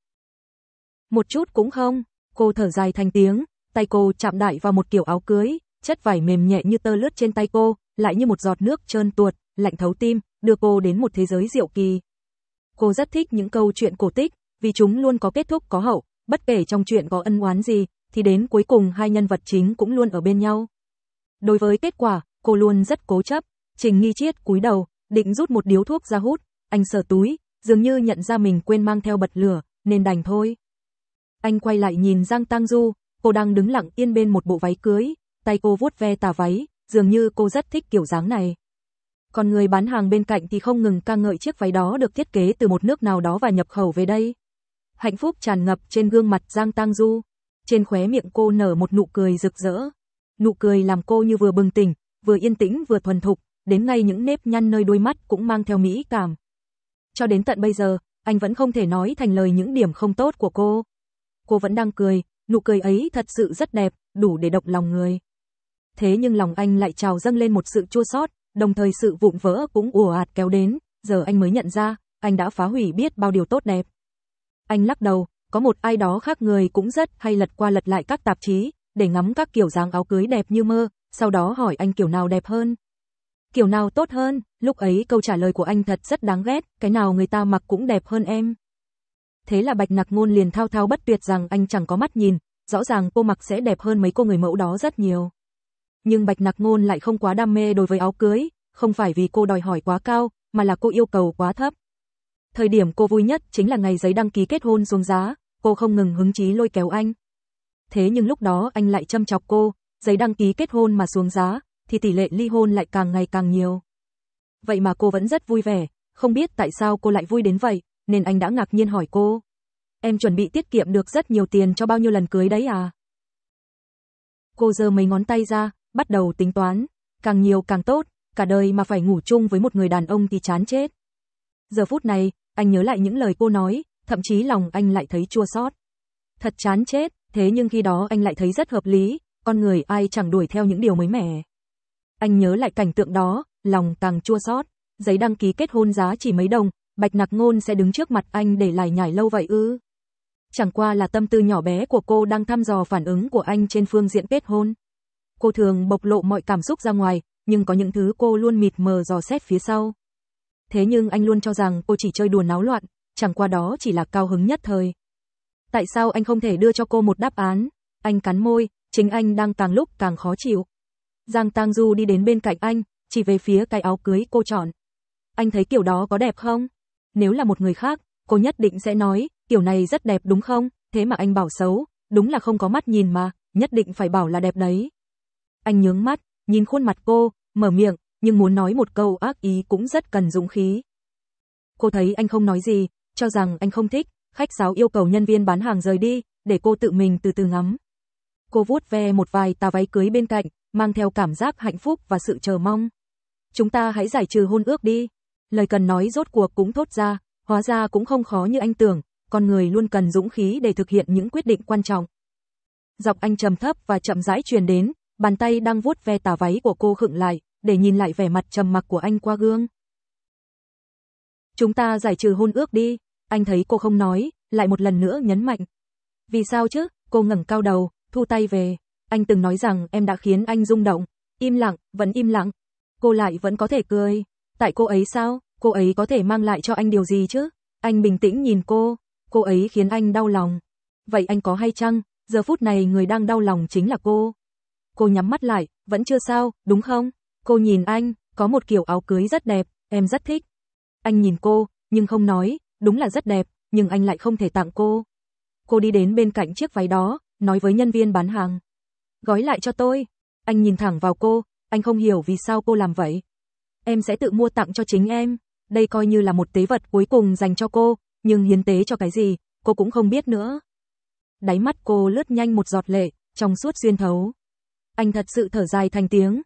Một chút cũng không, cô thở dài thành tiếng, tay cô chạm đại vào một kiểu áo cưới, chất vải mềm nhẹ như tơ lướt trên tay cô, lại như một giọt nước trơn tuột, lạnh thấu tim, đưa cô đến một thế giới diệu kỳ. Cô rất thích những câu chuyện cổ tích, vì chúng luôn có kết thúc có hậu, bất kể trong chuyện có ân oán gì, thì đến cuối cùng hai nhân vật chính cũng luôn ở bên nhau. Đối với kết quả, cô luôn rất cố chấp. Trình Nghi Triết cúi đầu, định rút một điếu thuốc ra hút, anh sờ túi, dường như nhận ra mình quên mang theo bật lửa, nên đành thôi. Anh quay lại nhìn Giang Tang Du, cô đang đứng lặng yên bên một bộ váy cưới, tay cô vuốt ve tà váy, dường như cô rất thích kiểu dáng này. Còn người bán hàng bên cạnh thì không ngừng ca ngợi chiếc váy đó được thiết kế từ một nước nào đó và nhập khẩu về đây. Hạnh phúc tràn ngập trên gương mặt Giang Tang Du, trên khóe miệng cô nở một nụ cười rực rỡ. Nụ cười làm cô như vừa bừng tỉnh, vừa yên tĩnh vừa thuần thục, đến ngay những nếp nhăn nơi đôi mắt cũng mang theo mỹ cảm. Cho đến tận bây giờ, anh vẫn không thể nói thành lời những điểm không tốt của cô. Cô vẫn đang cười, nụ cười ấy thật sự rất đẹp, đủ để động lòng người. Thế nhưng lòng anh lại trào dâng lên một sự chua xót, đồng thời sự vụn vỡ cũng ùa ạt kéo đến, giờ anh mới nhận ra, anh đã phá hủy biết bao điều tốt đẹp. Anh lắc đầu, có một ai đó khác người cũng rất hay lật qua lật lại các tạp chí, để ngắm các kiểu dáng áo cưới đẹp như mơ, sau đó hỏi anh kiểu nào đẹp hơn. Kiểu nào tốt hơn, lúc ấy câu trả lời của anh thật rất đáng ghét, cái nào người ta mặc cũng đẹp hơn em. Thế là Bạch Nặc Ngôn liền thao thao bất tuyệt rằng anh chẳng có mắt nhìn, rõ ràng cô mặc sẽ đẹp hơn mấy cô người mẫu đó rất nhiều. Nhưng Bạch Nặc Ngôn lại không quá đam mê đối với áo cưới, không phải vì cô đòi hỏi quá cao, mà là cô yêu cầu quá thấp. Thời điểm cô vui nhất chính là ngày giấy đăng ký kết hôn xuống giá, cô không ngừng hứng chí lôi kéo anh. Thế nhưng lúc đó anh lại châm chọc cô, giấy đăng ký kết hôn mà xuống giá, thì tỷ lệ ly hôn lại càng ngày càng nhiều. Vậy mà cô vẫn rất vui vẻ, không biết tại sao cô lại vui đến vậy, nên anh đã ngạc nhiên hỏi cô. Em chuẩn bị tiết kiệm được rất nhiều tiền cho bao nhiêu lần cưới đấy à? Cô giơ mấy ngón tay ra, bắt đầu tính toán, càng nhiều càng tốt, cả đời mà phải ngủ chung với một người đàn ông thì chán chết. Giờ phút này, anh nhớ lại những lời cô nói, thậm chí lòng anh lại thấy chua xót. Thật chán chết, thế nhưng khi đó anh lại thấy rất hợp lý, con người ai chẳng đuổi theo những điều mới mẻ. Anh nhớ lại cảnh tượng đó, lòng càng chua xót, giấy đăng ký kết hôn giá chỉ mấy đồng, Bạch Nặc Ngôn sẽ đứng trước mặt anh để lải nhải lâu vậy ư? Chẳng qua là tâm tư nhỏ bé của cô đang thăm dò phản ứng của anh trên phương diện kết hôn. Cô thường bộc lộ mọi cảm xúc ra ngoài, nhưng có những thứ cô luôn mịt mờ dò xét phía sau. Thế nhưng anh luôn cho rằng cô chỉ chơi đùa náo loạn, chẳng qua đó chỉ là cao hứng nhất thời. Tại sao anh không thể đưa cho cô một đáp án? Anh cắn môi, chính anh đang càng lúc càng khó chịu. Giang Tang Du đi đến bên cạnh anh, chỉ về phía cái áo cưới cô chọn. Anh thấy kiểu đó có đẹp không? Nếu là một người khác, cô nhất định sẽ nói, kiểu này rất đẹp đúng không? Thế mà anh bảo xấu, đúng là không có mắt nhìn mà, nhất định phải bảo là đẹp đấy. Anh nhướng mắt, nhìn khuôn mặt cô, mở miệng, nhưng muốn nói một câu ác ý cũng rất cần dũng khí. Cô thấy anh không nói gì, cho rằng anh không thích, khách sáo yêu cầu nhân viên bán hàng rời đi, để cô tự mình từ từ ngắm. Cô vuốt ve một vài tà váy cưới bên cạnh, mang theo cảm giác hạnh phúc và sự chờ mong. Chúng ta hãy giải trừ hôn ước đi. Lời cần nói rốt cuộc cũng thốt ra, hóa ra cũng không khó như anh tưởng, con người luôn cần dũng khí để thực hiện những quyết định quan trọng. Giọng anh trầm thấp và chậm rãi truyền đến, bàn tay đang vuốt ve tà váy của cô khựng lại, để nhìn lại vẻ mặt trầm mặc của anh qua gương. Chúng ta giải trừ hôn ước đi. Anh thấy cô không nói, lại một lần nữa nhấn mạnh. Vì sao chứ? Cô ngẩng cao đầu, thu tay về. Anh từng nói rằng em đã khiến anh rung động. Im lặng, vẫn im lặng. Cô lại vẫn có thể cười. Tại cô ấy sao? Cô ấy có thể mang lại cho anh điều gì chứ? Anh bình tĩnh nhìn cô. Cô ấy khiến anh đau lòng. Vậy anh có hay chăng? Giờ phút này người đang đau lòng chính là cô. Cô nhắm mắt lại, vẫn chưa sao, đúng không? Cô nhìn anh, có một kiểu áo cưới rất đẹp, em rất thích. Anh nhìn cô, nhưng không nói, đúng là rất đẹp, nhưng anh lại không thể tặng cô. Cô đi đến bên cạnh chiếc váy đó, nói với nhân viên bán hàng. Gói lại cho tôi. Anh nhìn thẳng vào cô, anh không hiểu vì sao cô làm vậy. Em sẽ tự mua tặng cho chính em. Đây coi như là một tế vật cuối cùng dành cho cô, nhưng hiến tế cho cái gì, cô cũng không biết nữa. Đáy mắt cô lướt nhanh một giọt lệ, trong suốt xuyên thấu. Anh thật sự thở dài thành tiếng.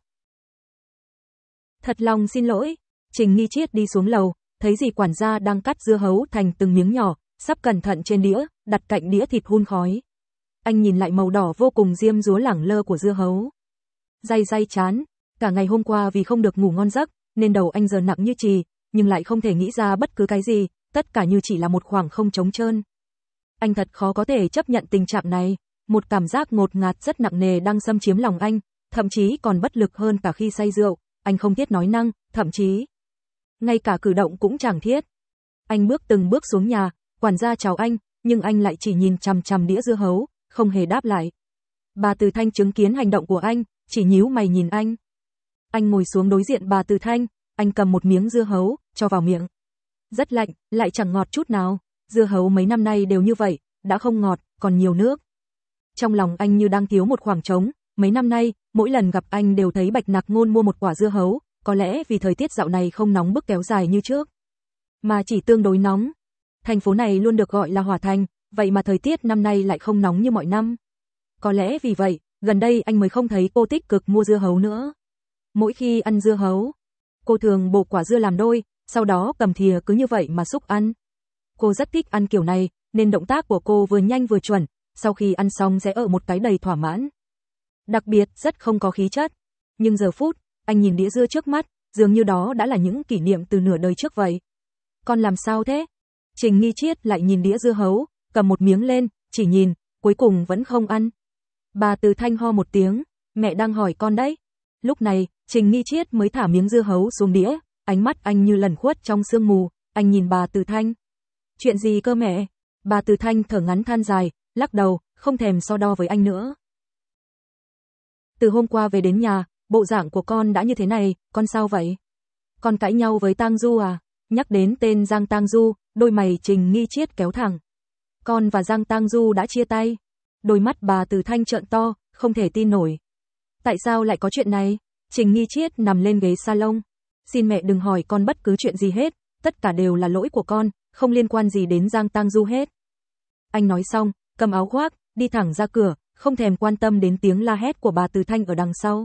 Thật lòng xin lỗi. Trình Nghi Triết đi xuống lầu, thấy dì quản gia đang cắt dưa hấu thành từng miếng nhỏ, sắp cẩn thận trên đĩa, đặt cạnh đĩa thịt hun khói. Anh nhìn lại màu đỏ vô cùng diêm dúa lẳng lơ của dưa hấu. Day day chán, cả ngày hôm qua vì không được ngủ ngon giấc, nên đầu anh giờ nặng như chì, nhưng lại không thể nghĩ ra bất cứ cái gì, tất cả như chỉ là một khoảng không trống trơn. Anh thật khó có thể chấp nhận tình trạng này, một cảm giác ngột ngạt rất nặng nề đang xâm chiếm lòng anh, thậm chí còn bất lực hơn cả khi say rượu, anh không thiết nói năng, thậm chí ngay cả cử động cũng chẳng thiết. Anh bước từng bước xuống nhà, quản gia chào anh, nhưng anh lại chỉ nhìn chằm chằm đĩa dưa hấu, không hề đáp lại. Bà Từ Thanh chứng kiến hành động của anh, chỉ nhíu mày nhìn anh. Anh ngồi xuống đối diện bà Từ Thanh, anh cầm một miếng dưa hấu, cho vào miệng. Rất lạnh, lại chẳng ngọt chút nào, dưa hấu mấy năm nay đều như vậy, đã không ngọt, còn nhiều nước. Trong lòng anh như đang thiếu một khoảng trống, mấy năm nay, mỗi lần gặp anh đều thấy Bạch Nặc Ngôn mua một quả dưa hấu, có lẽ vì thời tiết dạo này không nóng bức kéo dài như trước, mà chỉ tương đối nóng. Thành phố này luôn được gọi là Hỏa Thành, vậy mà thời tiết năm nay lại không nóng như mọi năm. Có lẽ vì vậy, gần đây anh mới không thấy cô tích cực mua dưa hấu nữa. Mỗi khi ăn dưa hấu, cô thường bổ quả dưa làm đôi, sau đó cầm thìa cứ như vậy mà xúc ăn. Cô rất thích ăn kiểu này, nên động tác của cô vừa nhanh vừa chuẩn, sau khi ăn xong sẽ ở một cái đầy thỏa mãn. Đặc biệt rất không có khí chất. Nhưng giờ phút, anh nhìn đĩa dưa trước mắt, dường như đó đã là những kỷ niệm từ nửa đời trước vậy. Con làm sao thế? Trình Nghi Triết lại nhìn đĩa dưa hấu, cầm một miếng lên, chỉ nhìn, cuối cùng vẫn không ăn. Bà Từ Thanh ho một tiếng, mẹ đang hỏi con đấy. Lúc này, Trình Nghi Triết mới thả miếng dưa hấu xuống đĩa, ánh mắt anh như lẩn khuất trong sương mù, anh nhìn bà Từ Thanh. Chuyện gì cơ mẹ? Bà Từ Thanh thở ngắn than dài, lắc đầu, không thèm so đo với anh nữa. Từ hôm qua về đến nhà, bộ dạng của con đã như thế này, con sao vậy? Con cãi nhau với Tang Du à? Nhắc đến tên Giang Tang Du, đôi mày Trình Nghi Triết kéo thẳng. Con và Giang Tang Du đã chia tay. Đôi mắt bà Từ Thanh trợn to, không thể tin nổi. Tại sao lại có chuyện này? Trình Nghi Triết nằm lên ghế salon. Xin mẹ đừng hỏi con bất cứ chuyện gì hết, tất cả đều là lỗi của con, không liên quan gì đến Giang Tang Du hết. Anh nói xong, cầm áo khoác, đi thẳng ra cửa, không thèm quan tâm đến tiếng la hét của bà Từ Thanh ở đằng sau.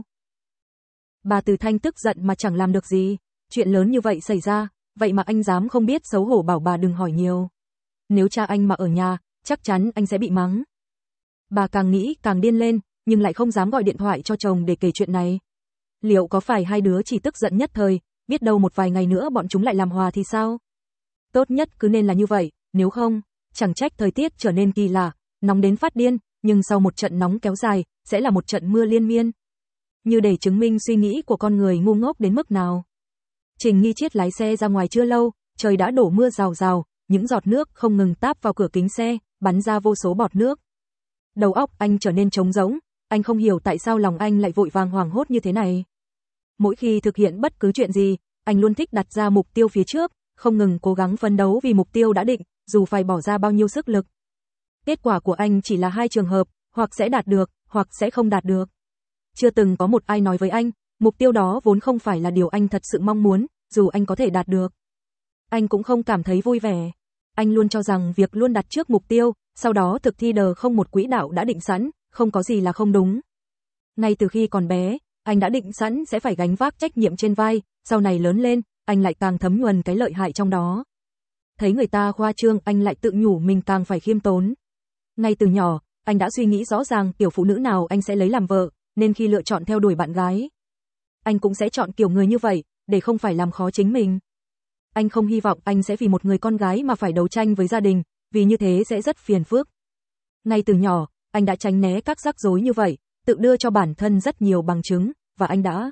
Bà Từ Thanh tức giận mà chẳng làm được gì, chuyện lớn như vậy xảy ra, vậy mà anh dám không biết xấu hổ bảo bà đừng hỏi nhiều. Nếu cha anh mà ở nhà, chắc chắn anh sẽ bị mắng. Bà càng nghĩ càng điên lên, nhưng lại không dám gọi điện thoại cho chồng để kể chuyện này. Liệu có phải hai đứa chỉ tức giận nhất thời, biết đâu một vài ngày nữa bọn chúng lại làm hòa thì sao? Tốt nhất cứ nên là như vậy, nếu không, chẳng trách thời tiết trở nên kỳ lạ, nóng đến phát điên, nhưng sau một trận nóng kéo dài, sẽ là một trận mưa liên miên. Như để chứng minh suy nghĩ của con người ngu ngốc đến mức nào. Trình Nghi Triết lái xe ra ngoài chưa lâu, trời đã đổ mưa rào rào, những giọt nước không ngừng táp vào cửa kính xe, bắn ra vô số bọt nước. Đầu óc anh trở nên trống rỗng, anh không hiểu tại sao lòng anh lại vội vàng hoảng hốt như thế này. Mỗi khi thực hiện bất cứ chuyện gì, anh luôn thích đặt ra mục tiêu phía trước, không ngừng cố gắng phấn đấu vì mục tiêu đã định, dù phải bỏ ra bao nhiêu sức lực. Kết quả của anh chỉ là hai trường hợp, hoặc sẽ đạt được, hoặc sẽ không đạt được. Chưa từng có một ai nói với anh, mục tiêu đó vốn không phải là điều anh thật sự mong muốn, dù anh có thể đạt được. Anh cũng không cảm thấy vui vẻ. Anh luôn cho rằng việc luôn đặt trước mục tiêu, sau đó thực thi đờ không một quỹ đạo đã định sẵn, không có gì là không đúng. Ngay từ khi còn bé, anh đã định sẵn sẽ phải gánh vác trách nhiệm trên vai, sau này lớn lên, anh lại càng thấm nhuần cái lợi hại trong đó. Thấy người ta khoa trương, anh lại tự nhủ mình càng phải khiêm tốn. Ngay từ nhỏ, anh đã suy nghĩ rõ ràng kiểu phụ nữ nào anh sẽ lấy làm vợ, nên khi lựa chọn theo đuổi bạn gái, anh cũng sẽ chọn kiểu người như vậy, để không phải làm khó chính mình. Anh không hy vọng anh sẽ vì một người con gái mà phải đấu tranh với gia đình, vì như thế sẽ rất phiền phức. Ngay từ nhỏ, anh đã tránh né các rắc rối như vậy, tự đưa cho bản thân rất nhiều bằng chứng, và anh đã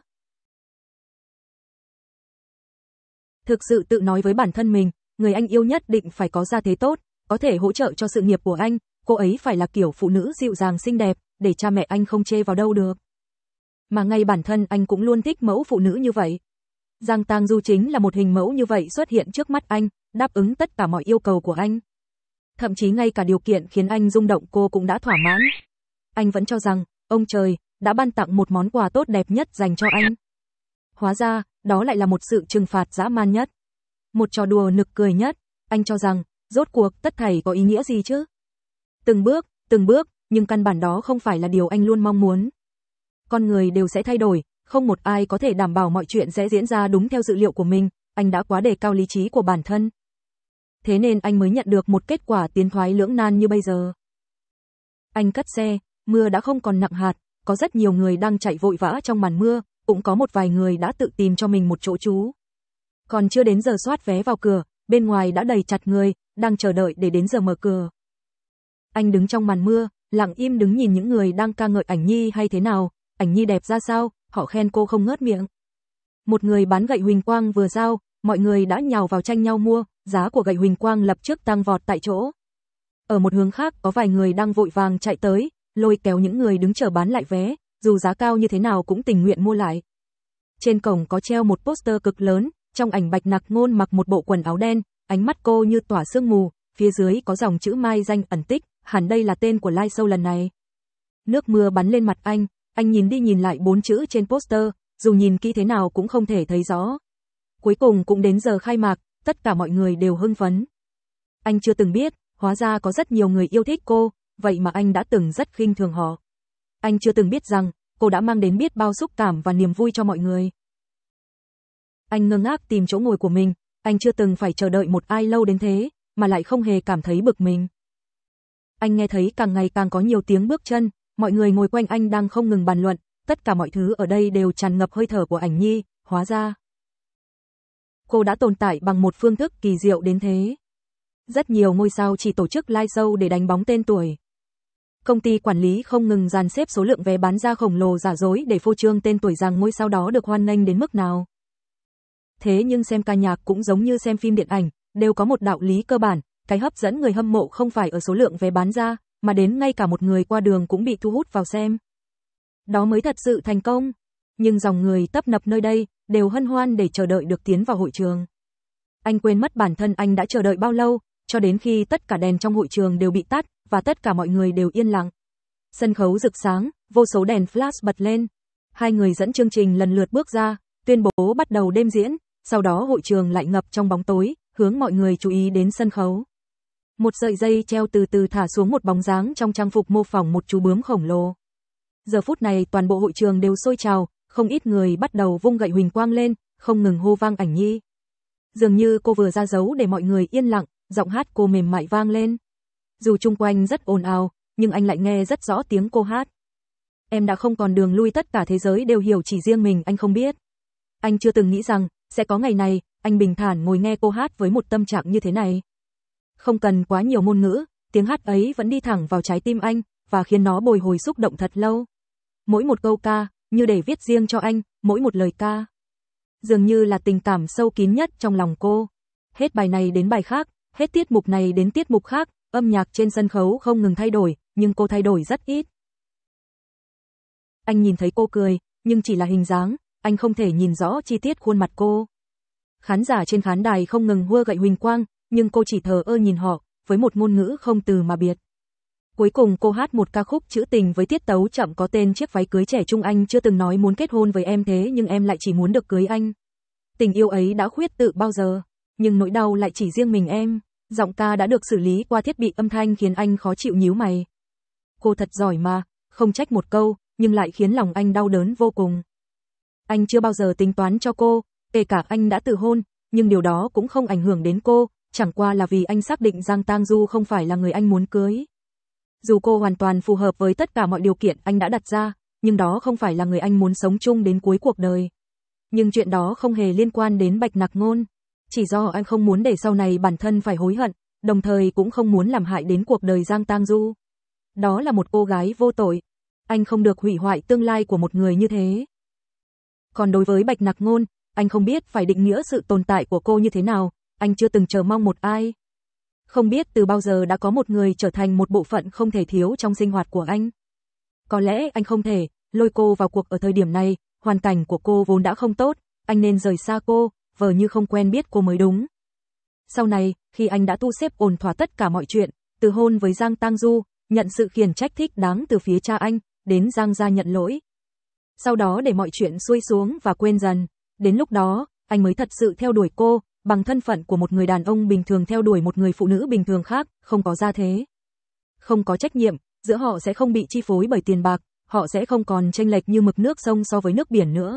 thực sự tự nói với bản thân mình, người anh yêu nhất định phải có gia thế tốt, có thể hỗ trợ cho sự nghiệp của anh, cô ấy phải là kiểu phụ nữ dịu dàng xinh đẹp, để cha mẹ anh không chê vào đâu được. Mà ngay bản thân anh cũng luôn thích mẫu phụ nữ như vậy. Giang Tang Du chính là một hình mẫu như vậy xuất hiện trước mắt anh, đáp ứng tất cả mọi yêu cầu của anh. Thậm chí ngay cả điều kiện khiến anh rung động cô cũng đã thỏa mãn. Anh vẫn cho rằng, ông trời đã ban tặng một món quà tốt đẹp nhất dành cho anh. Hóa ra, đó lại là một sự trừng phạt dã man nhất. Một trò đùa nực cười nhất, anh cho rằng, rốt cuộc tất thảy có ý nghĩa gì chứ? Từng bước, từng bước, nhưng căn bản đó không phải là điều anh luôn mong muốn. Con người đều sẽ thay đổi, không một ai có thể đảm bảo mọi chuyện sẽ diễn ra đúng theo dự liệu của mình, anh đã quá đề cao lý trí của bản thân. Thế nên anh mới nhận được một kết quả tiến thoái lưỡng nan như bây giờ. Anh cất xe, mưa đã không còn nặng hạt, có rất nhiều người đang chạy vội vã trong màn mưa, cũng có một vài người đã tự tìm cho mình một chỗ trú. Còn chưa đến giờ soát vé vào cửa, bên ngoài đã đầy chặt người, đang chờ đợi để đến giờ mở cửa. Anh đứng trong màn mưa, lặng im đứng nhìn những người đang ca ngợi Ảnh Nhi hay thế nào, Ảnh Nhi đẹp ra sao, họ khen cô không ngớt miệng. Một người bán gậy huỳnh quang vừa giao, mọi người đã nhào vào tranh nhau mua, giá của gậy huỳnh quang lập tức tăng vọt tại chỗ. Ở một hướng khác có vài người đang vội vàng chạy tới, lôi kéo những người đứng chờ bán lại vé, dù giá cao như thế nào cũng tình nguyện mua lại. Trên cổng có treo một poster cực lớn, trong ảnh Bạch Nặc Ngôn mặc một bộ quần áo đen, ánh mắt cô như tỏa sương mù, phía dưới có dòng chữ Mai Danh ẩn tích, hẳn đây là tên của live show lần này. Nước mưa bắn lên mặt anh, anh nhìn đi nhìn lại bốn chữ trên poster, dù nhìn kỹ thế nào cũng không thể thấy rõ. Cuối cùng cũng đến giờ khai mạc, tất cả mọi người đều hưng phấn. Anh chưa từng biết, hóa ra có rất nhiều người yêu thích cô, vậy mà anh đã từng rất khinh thường họ. Anh chưa từng biết rằng, cô đã mang đến biết bao xúc cảm và niềm vui cho mọi người. Anh ngơ ngác tìm chỗ ngồi của mình, anh chưa từng phải chờ đợi một ai lâu đến thế, mà lại không hề cảm thấy bực mình. Anh nghe thấy càng ngày càng có nhiều tiếng bước chân, mọi người ngồi quanh anh đang không ngừng bàn luận, tất cả mọi thứ ở đây đều tràn ngập hơi thở của Ảnh Nhi, hóa ra. cô đã tồn tại bằng một phương thức kỳ diệu đến thế. Rất nhiều ngôi sao chỉ tổ chức live show để đánh bóng tên tuổi. Công ty quản lý không ngừng dàn xếp số lượng vé bán ra khổng lồ giả dối để phô trương tên tuổi rằng ngôi sao đó được hoan nghênh đến mức nào. Thế nhưng xem ca nhạc cũng giống như xem phim điện ảnh, đều có một đạo lý cơ bản, cái hấp dẫn người hâm mộ không phải ở số lượng vé bán ra, mà đến ngay cả một người qua đường cũng bị thu hút vào xem. Đó mới thật sự thành công. Nhưng dòng người tấp nập nơi đây, đều hân hoan để chờ đợi được tiến vào hội trường. Anh quên mất bản thân anh đã chờ đợi bao lâu, cho đến khi tất cả đèn trong hội trường đều bị tắt, và tất cả mọi người đều yên lặng. Sân khấu rực sáng, vô số đèn flash bật lên. Hai người dẫn chương trình lần lượt bước ra, tuyên bố bắt đầu đêm diễn, sau đó hội trường lại ngập trong bóng tối, hướng mọi người chú ý đến sân khấu. Một sợi dây treo từ từ thả xuống một bóng dáng trong trang phục mô phỏng một chú bướm khổng lồ. Giờ phút này toàn bộ hội trường đều sôi trào, không ít người bắt đầu vung gậy huỳnh quang lên, không ngừng hô vang Ảnh Nhi. Dường như cô vừa ra dấu để mọi người yên lặng, giọng hát cô mềm mại vang lên. Dù chung quanh rất ồn ào, nhưng anh lại nghe rất rõ tiếng cô hát. Em đã không còn đường lui, tất cả thế giới đều hiểu, chỉ riêng mình anh không biết. Anh chưa từng nghĩ rằng, sẽ có ngày này, anh bình thản ngồi nghe cô hát với một tâm trạng như thế này. Không cần quá nhiều ngôn ngữ, tiếng hát ấy vẫn đi thẳng vào trái tim anh, và khiến nó bồi hồi xúc động thật lâu. Mỗi một câu ca, như để viết riêng cho anh, mỗi một lời ca. Dường như là tình cảm sâu kín nhất trong lòng cô. Hết bài này đến bài khác, hết tiết mục này đến tiết mục khác, âm nhạc trên sân khấu không ngừng thay đổi, nhưng cô thay đổi rất ít. Anh nhìn thấy cô cười, nhưng chỉ là hình dáng, anh không thể nhìn rõ chi tiết khuôn mặt cô. Khán giả trên khán đài không ngừng hua gậy huỳnh quang, nhưng cô chỉ thờ ơ nhìn họ, với một ngôn ngữ không từ mà biệt. Cuối cùng cô hát một ca khúc trữ tình với tiết tấu chậm có tên Chiếc váy cưới trẻ trung. Anh chưa từng nói muốn kết hôn với em, thế nhưng em lại chỉ muốn được cưới anh. Tình yêu ấy đã khuyết tự bao giờ, nhưng nỗi đau lại chỉ riêng mình em. Giọng ca đã được xử lý qua thiết bị âm thanh khiến anh khó chịu nhíu mày. Cô thật giỏi mà, không trách một câu, nhưng lại khiến lòng anh đau đớn vô cùng. Anh chưa bao giờ tính toán cho cô, kể cả anh đã từ hôn, nhưng điều đó cũng không ảnh hưởng đến cô, chẳng qua là vì anh xác định Giang Tang Du không phải là người anh muốn cưới. Dù cô hoàn toàn phù hợp với tất cả mọi điều kiện anh đã đặt ra, nhưng đó không phải là người anh muốn sống chung đến cuối cuộc đời. Nhưng chuyện đó không hề liên quan đến Bạch Nặc Ngôn. Chỉ do anh không muốn để sau này bản thân phải hối hận, đồng thời cũng không muốn làm hại đến cuộc đời Giang Tang Du. Đó là một cô gái vô tội. Anh không được hủy hoại tương lai của một người như thế. Còn đối với Bạch Nặc Ngôn, anh không biết phải định nghĩa sự tồn tại của cô như thế nào, anh chưa từng chờ mong một ai. Không biết từ bao giờ đã có một người trở thành một bộ phận không thể thiếu trong sinh hoạt của anh. Có lẽ anh không thể lôi cô vào cuộc ở thời điểm này, hoàn cảnh của cô vốn đã không tốt, anh nên rời xa cô, vờ như không quen biết cô mới đúng. Sau này, khi anh đã thu xếp ổn thỏa tất cả mọi chuyện, từ hôn với Giang Tang Du, nhận sự khiển trách thích đáng từ phía cha anh, đến Giang gia nhận lỗi. Sau đó để mọi chuyện xuôi xuống và quên dần, đến lúc đó, anh mới thật sự theo đuổi cô, bằng thân phận của một người đàn ông bình thường theo đuổi một người phụ nữ bình thường khác, không có gia thế, không có trách nhiệm, giữa họ sẽ không bị chi phối bởi tiền bạc, họ sẽ không còn chênh lệch như mực nước sông so với nước biển nữa.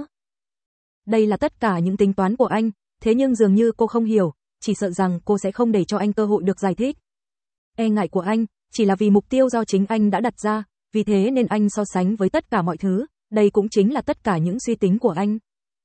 Đây là tất cả những tính toán của anh, thế nhưng dường như cô không hiểu, chỉ sợ rằng cô sẽ không để cho anh cơ hội được giải thích. E ngại của anh, chỉ là vì mục tiêu do chính anh đã đặt ra, vì thế nên anh so sánh với tất cả mọi thứ, đây cũng chính là tất cả những suy tính của anh.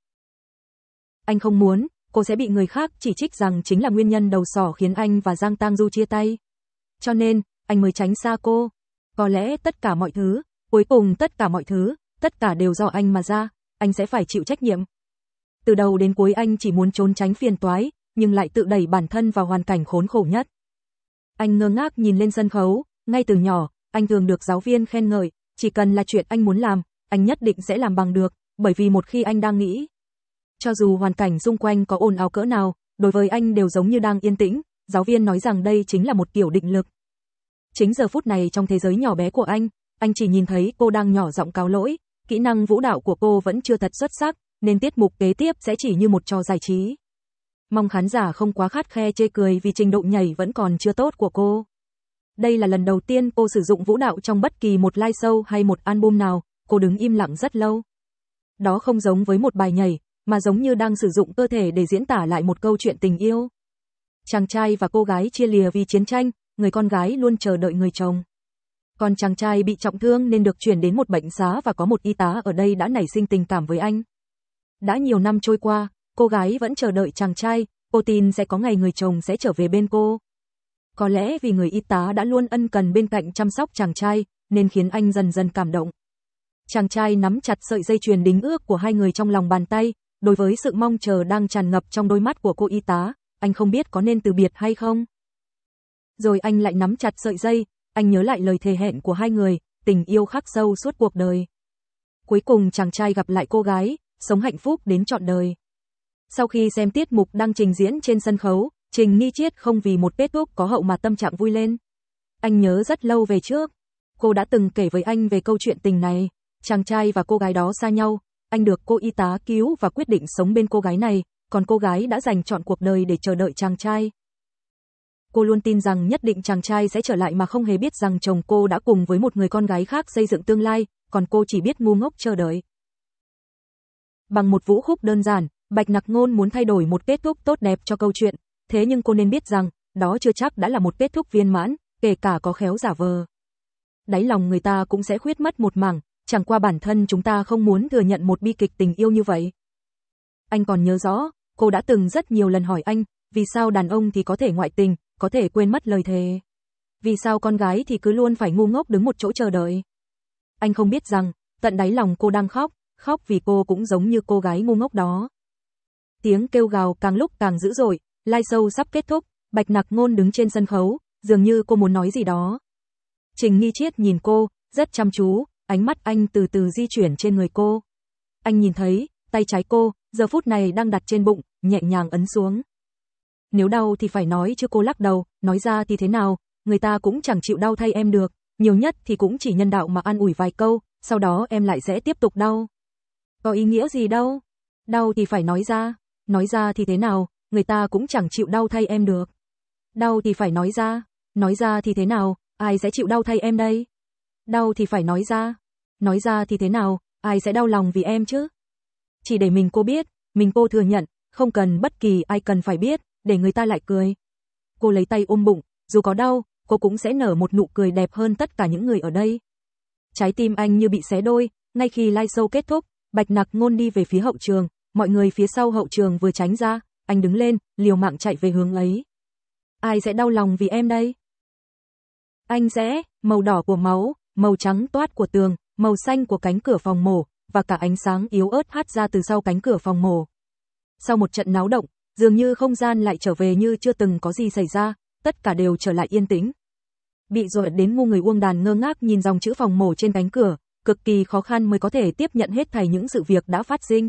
Anh không muốn, cô sẽ bị người khác chỉ trích rằng chính là nguyên nhân đầu sỏ khiến anh và Giang Tang Du chia tay. Cho nên, anh mới tránh xa cô. Có lẽ tất cả mọi thứ, cuối cùng tất cả mọi thứ, tất cả đều do anh mà ra, anh sẽ phải chịu trách nhiệm. Từ đầu đến cuối anh chỉ muốn trốn tránh phiền toái, nhưng lại tự đẩy bản thân vào hoàn cảnh khốn khổ nhất. Anh ngơ ngác nhìn lên sân khấu, ngay từ nhỏ, anh thường được giáo viên khen ngợi, chỉ cần là chuyện anh muốn làm, anh nhất định sẽ làm bằng được, bởi vì một khi anh đang nghĩ, cho dù hoàn cảnh xung quanh có ồn ào cỡ nào, đối với anh đều giống như đang yên tĩnh, giáo viên nói rằng đây chính là một kiểu định lực. Chính giờ phút này trong thế giới nhỏ bé của anh, anh chỉ nhìn thấy cô đang nhỏ giọng cáo lỗi, kỹ năng vũ đạo của cô vẫn chưa thật xuất sắc, nên tiết mục kế tiếp sẽ chỉ như một trò giải trí. Mong khán giả không quá khắt khe chê cười vì trình độ nhảy vẫn còn chưa tốt của cô. Đây là lần đầu tiên cô sử dụng vũ đạo trong bất kỳ một live show hay một album nào, cô đứng im lặng rất lâu. Đó không giống với một bài nhảy, mà giống như đang sử dụng cơ thể để diễn tả lại một câu chuyện tình yêu. Chàng trai và cô gái chia lìa vì chiến tranh, người con gái luôn chờ đợi người chồng. Còn chàng trai bị trọng thương nên được chuyển đến một bệnh xá và có một y tá ở đây đã nảy sinh tình cảm với anh. Đã nhiều năm trôi qua, cô gái vẫn chờ đợi chàng trai, cô tin sẽ có ngày người chồng sẽ trở về bên cô. Có lẽ vì người y tá đã luôn ân cần bên cạnh chăm sóc chàng trai, nên khiến anh dần dần cảm động. Chàng trai nắm chặt sợi dây chuyền đính ước của hai người trong lòng bàn tay, đối với sự mong chờ đang tràn ngập trong đôi mắt của cô y tá, anh không biết có nên từ biệt hay không. Rồi anh lại nắm chặt sợi dây, anh nhớ lại lời thề hẹn của hai người, tình yêu khắc sâu suốt cuộc đời. Cuối cùng chàng trai gặp lại cô gái, sống hạnh phúc đến trọn đời. Sau khi xem tiết mục đang trình diễn trên sân khấu, Trình Ni Chiết không vì một kết thúc có hậu mà tâm trạng vui lên. Anh nhớ rất lâu về trước, cô đã từng kể với anh về câu chuyện tình này, chàng trai và cô gái đó xa nhau, anh được cô y tá cứu và quyết định sống bên cô gái này, còn cô gái đã dành trọn cuộc đời để chờ đợi chàng trai. Cô luôn tin rằng nhất định chàng trai sẽ trở lại mà không hề biết rằng chồng cô đã cùng với một người con gái khác xây dựng tương lai, còn cô chỉ biết ngu ngốc chờ đợi. Bằng một vũ khúc đơn giản, Bạch Nặc Ngôn muốn thay đổi một kết thúc tốt đẹp cho câu chuyện, thế nhưng cô nên biết rằng, đó chưa chắc đã là một kết thúc viên mãn, kể cả có khéo giả vờ. Đáy lòng người ta cũng sẽ khuyết mất một mảng, chẳng qua bản thân chúng ta không muốn thừa nhận một bi kịch tình yêu như vậy. Anh còn nhớ rõ, cô đã từng rất nhiều lần hỏi anh, vì sao đàn ông thì có thể ngoại tình, có thể quên mất lời thề. Vì sao con gái thì cứ luôn phải ngu ngốc đứng một chỗ chờ đợi. Anh không biết rằng, tận đáy lòng cô đang khóc, khóc vì cô cũng giống như cô gái ngu ngốc đó. Tiếng kêu gào càng lúc càng dữ dội, live show sắp kết thúc, Bạch Nặc Ngôn đứng trên sân khấu, dường như cô muốn nói gì đó. Trình Ni Chiết nhìn cô, rất chăm chú, ánh mắt anh từ từ di chuyển trên người cô. Anh nhìn thấy, tay trái cô, giờ phút này đang đặt trên bụng, nhẹ nhàng ấn xuống. Nếu đau thì phải nói chứ, cô lắc đầu, nói ra thì thế nào, người ta cũng chẳng chịu đau thay em được, nhiều nhất thì cũng chỉ nhân đạo mà an ủi vài câu, sau đó em lại sẽ tiếp tục đau. Có ý nghĩa gì đâu, đau thì phải nói ra, nói ra thì thế nào, người ta cũng chẳng chịu đau thay em được. Đau thì phải nói ra, nói ra thì thế nào, ai sẽ chịu đau thay em đây? Đau thì phải nói ra, nói ra thì thế nào, ai sẽ đau lòng vì em chứ? Chỉ để mình cô biết, mình cô thừa nhận, không cần bất kỳ ai cần phải biết, để người ta lại cười. Cô lấy tay ôm bụng, dù có đau, cô cũng sẽ nở một nụ cười đẹp hơn tất cả những người ở đây. Trái tim anh như bị xé đôi, ngay khi live show kết thúc, Bạch Nặc Ngôn đi về phía hậu trường, mọi người phía sau hậu trường vừa tránh ra, anh đứng lên, liều mạng chạy về hướng ấy. Ai sẽ đau lòng vì em đây? Anh sẽ, màu đỏ của máu, màu trắng toát của tường, màu xanh của cánh cửa phòng mổ, và cả ánh sáng yếu ớt hắt ra từ sau cánh cửa phòng mổ. Sau một trận náo động, dường như không gian lại trở về như chưa từng có gì xảy ra, tất cả đều trở lại yên tĩnh. Bị dọa đến ngu người Uông Đàn ngơ ngác nhìn dòng chữ phòng mổ trên cánh cửa, cực kỳ khó khăn mới có thể tiếp nhận hết thảy những sự việc đã phát sinh.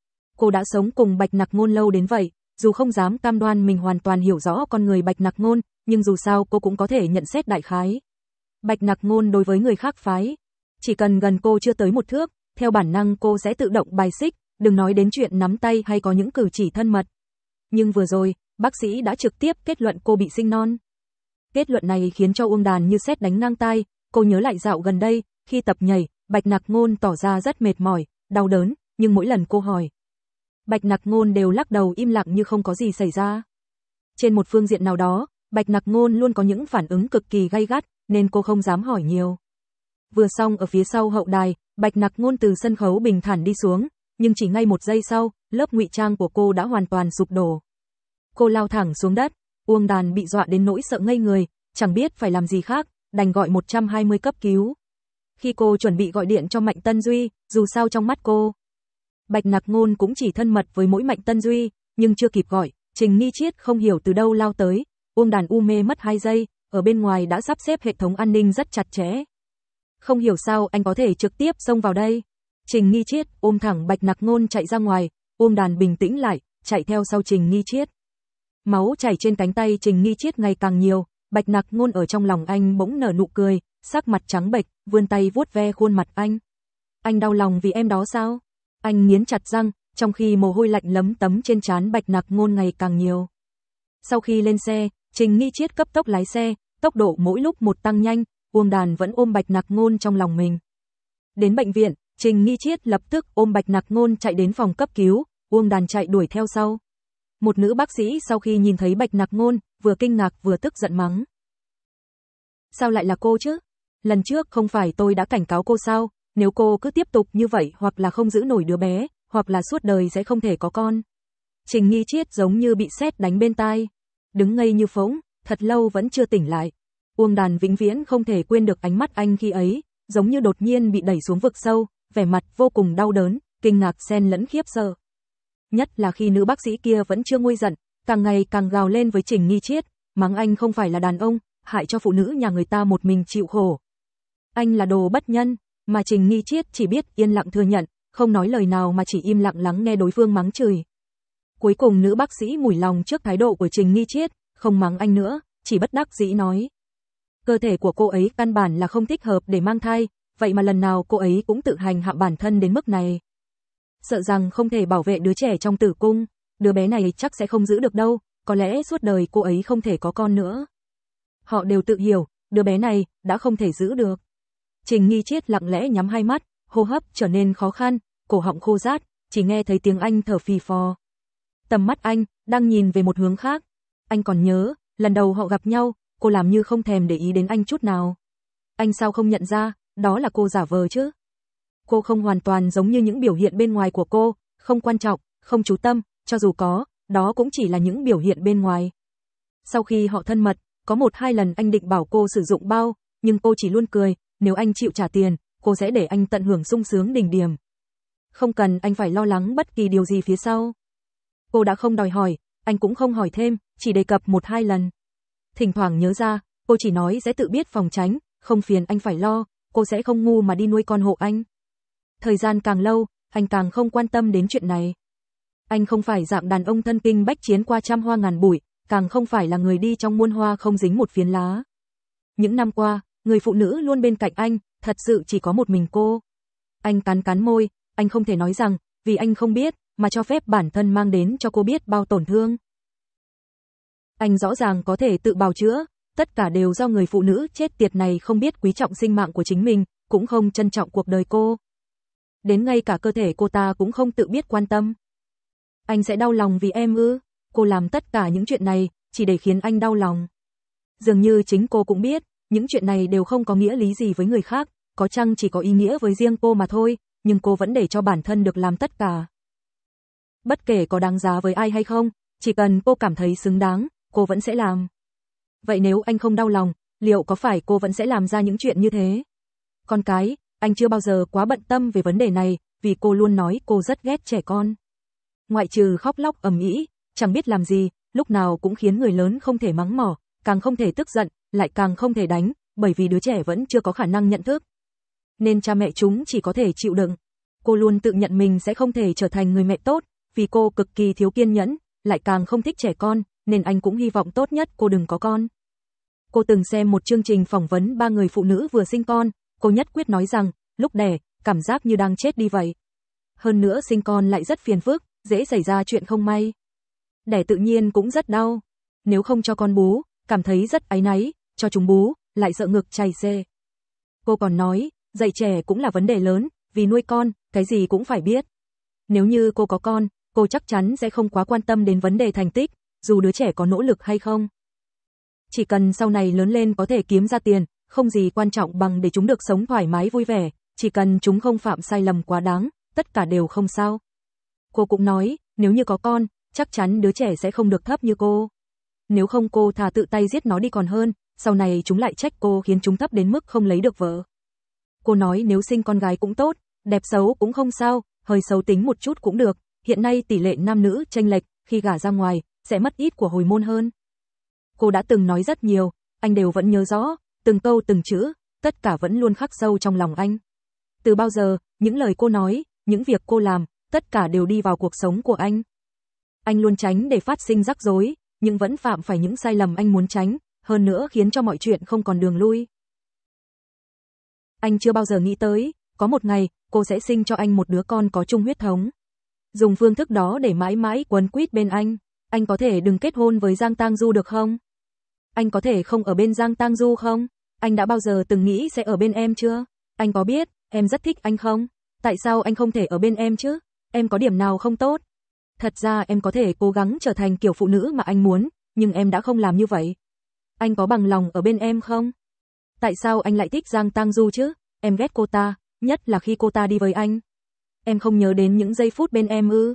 Cô đã sống cùng Bạch Nặc Ngôn lâu đến vậy, dù không dám cam đoan mình hoàn toàn hiểu rõ con người Bạch Nặc Ngôn, nhưng dù sao cô cũng có thể nhận xét đại khái. Bạch Nặc Ngôn đối với người khác phái, chỉ cần gần cô chưa tới một thước, theo bản năng cô sẽ tự động bài xích, đừng nói đến chuyện nắm tay hay có những cử chỉ thân mật. Nhưng vừa rồi, bác sĩ đã trực tiếp kết luận cô bị sinh non. Kết luận này khiến cho Uông Đàn như sét đánh ngang tai, cô nhớ lại dạo gần đây, khi tập nhảy, Bạch Nặc Ngôn tỏ ra rất mệt mỏi, đau đớn, nhưng mỗi lần cô hỏi, Bạch Nặc Ngôn đều lắc đầu im lặng như không có gì xảy ra. Trên một phương diện nào đó, Bạch Nặc Ngôn luôn có những phản ứng cực kỳ gay gắt, nên cô không dám hỏi nhiều. Vừa xong ở phía sau hậu đài, Bạch Nặc Ngôn từ sân khấu bình thản đi xuống, nhưng chỉ ngay một giây sau, lớp ngụy trang của cô đã hoàn toàn sụp đổ. Cô lao thẳng xuống đất, Uông Đàn bị dọa đến nỗi sợ ngây người, chẳng biết phải làm gì khác, đành gọi một trăm hai mươi cấp cứu. Khi cô chuẩn bị gọi điện cho Mạnh Tân Duy, dù sao trong mắt cô, Bạch Nặc Ngôn cũng chỉ thân mật với mỗi Mạnh Tân Duy, nhưng chưa kịp gọi, Trình Ni Chiết không hiểu từ đâu lao tới, Uông Đàn u mê mất hai giây, ở bên ngoài đã sắp xếp hệ thống an ninh rất chặt chẽ. Không hiểu sao anh có thể trực tiếp xông vào đây. Trình Ni Chiết ôm thẳng Bạch Nặc Ngôn chạy ra ngoài, Uông Đàn bình tĩnh lại, chạy theo sau Trình Ni Chiết. Máu chảy trên cánh tay Trình Ni Chiết ngày càng nhiều, Bạch Nặc Ngôn ở trong lòng anh bỗng nở nụ cười, sắc mặt trắng bệch, vươn tay vuốt ve khuôn mặt anh. Anh đau lòng vì em đó sao? Anh nghiến chặt răng, trong khi mồ hôi lạnh lấm tấm trên trán Bạch Nặc Ngôn ngày càng nhiều. Sau khi lên xe, Trình Ni Chiết cấp tốc lái xe, tốc độ mỗi lúc một tăng nhanh, Uông Đàn vẫn ôm Bạch Nặc Ngôn trong lòng mình. Đến bệnh viện, Trình Ni Chiết lập tức ôm Bạch Nặc Ngôn chạy đến phòng cấp cứu, Uông Đàn chạy đuổi theo sau. Một nữ bác sĩ sau khi nhìn thấy Bạch Nặc Ngôn, vừa kinh ngạc vừa tức giận mắng. Sao lại là cô chứ? Lần trước không phải tôi đã cảnh cáo cô sao, nếu cô cứ tiếp tục như vậy hoặc là không giữ nổi đứa bé, hoặc là suốt đời sẽ không thể có con. Trình Nghi Chiết giống như bị sét đánh bên tai. Đứng ngây như phỗng, thật lâu vẫn chưa tỉnh lại. Uông Đàn vĩnh viễn không thể quên được ánh mắt anh khi ấy, giống như đột nhiên bị đẩy xuống vực sâu, vẻ mặt vô cùng đau đớn, kinh ngạc xen lẫn khiếp sợ. Nhất là khi nữ bác sĩ kia vẫn chưa nguôi giận, càng ngày càng gào lên với Trình Nghi Chiết, mắng anh không phải là đàn ông, hại cho phụ nữ nhà người ta một mình chịu khổ. Anh là đồ bất nhân, mà Trình Nghi Chiết chỉ biết yên lặng thừa nhận, không nói lời nào mà chỉ im lặng lắng nghe đối phương mắng chửi. Cuối cùng nữ bác sĩ mủi lòng trước thái độ của Trình Nghi Chiết, không mắng anh nữa, chỉ bất đắc dĩ nói. Cơ thể của cô ấy căn bản là không thích hợp để mang thai, vậy mà lần nào cô ấy cũng tự hành hạ bản thân đến mức này. Sợ rằng không thể bảo vệ đứa trẻ trong tử cung, đứa bé này chắc sẽ không giữ được đâu, có lẽ suốt đời cô ấy không thể có con nữa. Họ đều tự hiểu, đứa bé này đã không thể giữ được. Trình Nghi Chiết lặng lẽ nhắm hai mắt, hô hấp trở nên khó khăn, cổ họng khô rát, chỉ nghe thấy tiếng anh thở phì phò. Tầm mắt anh đang nhìn về một hướng khác. Anh còn nhớ, lần đầu họ gặp nhau, cô làm như không thèm để ý đến anh chút nào. Anh sao không nhận ra, đó là cô giả vờ chứ? Cô không hoàn toàn giống như những biểu hiện bên ngoài của cô, không quan trọng, không chú tâm, cho dù có, đó cũng chỉ là những biểu hiện bên ngoài. Sau khi họ thân mật, có một hai lần anh định bảo cô sử dụng bao, nhưng cô chỉ luôn cười, nếu anh chịu trả tiền, cô sẽ để anh tận hưởng sung sướng đỉnh điểm. Không cần anh phải lo lắng bất kỳ điều gì phía sau. Cô đã không đòi hỏi, anh cũng không hỏi thêm, chỉ đề cập một hai lần. Thỉnh thoảng nhớ ra, cô chỉ nói sẽ tự biết phòng tránh, không phiền anh phải lo, cô sẽ không ngu mà đi nuôi con hộ anh. Thời gian càng lâu, anh càng không quan tâm đến chuyện này. Anh không phải dạng đàn ông thân kinh bách chiến qua trăm hoa ngàn bụi, càng không phải là người đi trong muôn hoa không dính một phiến lá. Những năm qua, người phụ nữ luôn bên cạnh anh, thật sự chỉ có một mình cô. Anh cắn cắn môi, anh không thể nói rằng, vì anh không biết, mà cho phép bản thân mang đến cho cô biết bao tổn thương. Anh rõ ràng có thể tự bào chữa, tất cả đều do người phụ nữ chết tiệt này không biết quý trọng sinh mạng của chính mình, cũng không trân trọng cuộc đời cô. Đến ngay cả cơ thể cô ta cũng không tự biết quan tâm. Anh sẽ đau lòng vì em ư? Cô làm tất cả những chuyện này, chỉ để khiến anh đau lòng. Dường như chính cô cũng biết, những chuyện này đều không có nghĩa lý gì với người khác, có chăng chỉ có ý nghĩa với riêng cô mà thôi, nhưng cô vẫn để cho bản thân được làm tất cả. Bất kể có đáng giá với ai hay không, chỉ cần cô cảm thấy xứng đáng, cô vẫn sẽ làm. Vậy nếu anh không đau lòng, liệu có phải cô vẫn sẽ làm ra những chuyện như thế? Con cái, anh chưa bao giờ quá bận tâm về vấn đề này, vì cô luôn nói cô rất ghét trẻ con. Ngoại trừ khóc lóc ầm ĩ, chẳng biết làm gì, lúc nào cũng khiến người lớn không thể mắng mỏ, càng không thể tức giận, lại càng không thể đánh, bởi vì đứa trẻ vẫn chưa có khả năng nhận thức. Nên cha mẹ chúng chỉ có thể chịu đựng. Cô luôn tự nhận mình sẽ không thể trở thành người mẹ tốt, vì cô cực kỳ thiếu kiên nhẫn, lại càng không thích trẻ con, nên anh cũng hy vọng tốt nhất cô đừng có con. Cô từng xem một chương trình phỏng vấn ba người phụ nữ vừa sinh con, cô nhất quyết nói rằng, lúc đẻ, cảm giác như đang chết đi vậy. Hơn nữa sinh con lại rất phiền phức, dễ xảy ra chuyện không may. Đẻ tự nhiên cũng rất đau. Nếu không cho con bú, cảm thấy rất áy náy, cho chúng bú, lại sợ ngực chảy xê. Cô còn nói, dạy trẻ cũng là vấn đề lớn, vì nuôi con, cái gì cũng phải biết. Nếu như cô có con, cô chắc chắn sẽ không quá quan tâm đến vấn đề thành tích, dù đứa trẻ có nỗ lực hay không. Chỉ cần sau này lớn lên có thể kiếm ra tiền, không gì quan trọng bằng để chúng được sống thoải mái vui vẻ, chỉ cần chúng không phạm sai lầm quá đáng, tất cả đều không sao. Cô cũng nói, nếu như có con, chắc chắn đứa trẻ sẽ không được thấp như cô. Nếu không cô thà tự tay giết nó đi còn hơn, sau này chúng lại trách cô khiến chúng thấp đến mức không lấy được vợ. Cô nói nếu sinh con gái cũng tốt, đẹp xấu cũng không sao, hơi xấu tính một chút cũng được, hiện nay tỷ lệ nam nữ chênh lệch, khi gả ra ngoài, sẽ mất ít của hồi môn hơn. Cô đã từng nói rất nhiều, anh đều vẫn nhớ rõ, từng câu từng chữ, tất cả vẫn luôn khắc sâu trong lòng anh. Từ bao giờ, những lời cô nói, những việc cô làm, tất cả đều đi vào cuộc sống của anh. Anh luôn tránh để phát sinh rắc rối, nhưng vẫn phạm phải những sai lầm anh muốn tránh, hơn nữa khiến cho mọi chuyện không còn đường lui. Anh chưa bao giờ nghĩ tới, có một ngày, cô sẽ sinh cho anh một đứa con có chung huyết thống. Dùng phương thức đó để mãi mãi quấn quýt bên anh. Anh có thể đừng kết hôn với Giang Tang Du được không? Anh có thể không ở bên Giang Tang Du không? Anh đã bao giờ từng nghĩ sẽ ở bên em chưa? Anh có biết, em rất thích anh không? Tại sao anh không thể ở bên em chứ? Em có điểm nào không tốt? Thật ra em có thể cố gắng trở thành kiểu phụ nữ mà anh muốn, nhưng em đã không làm như vậy. Anh có bằng lòng ở bên em không? Tại sao anh lại thích Giang Tang Du chứ? Em ghét cô ta, nhất là khi cô ta đi với anh. Em không nhớ đến những giây phút bên em ư?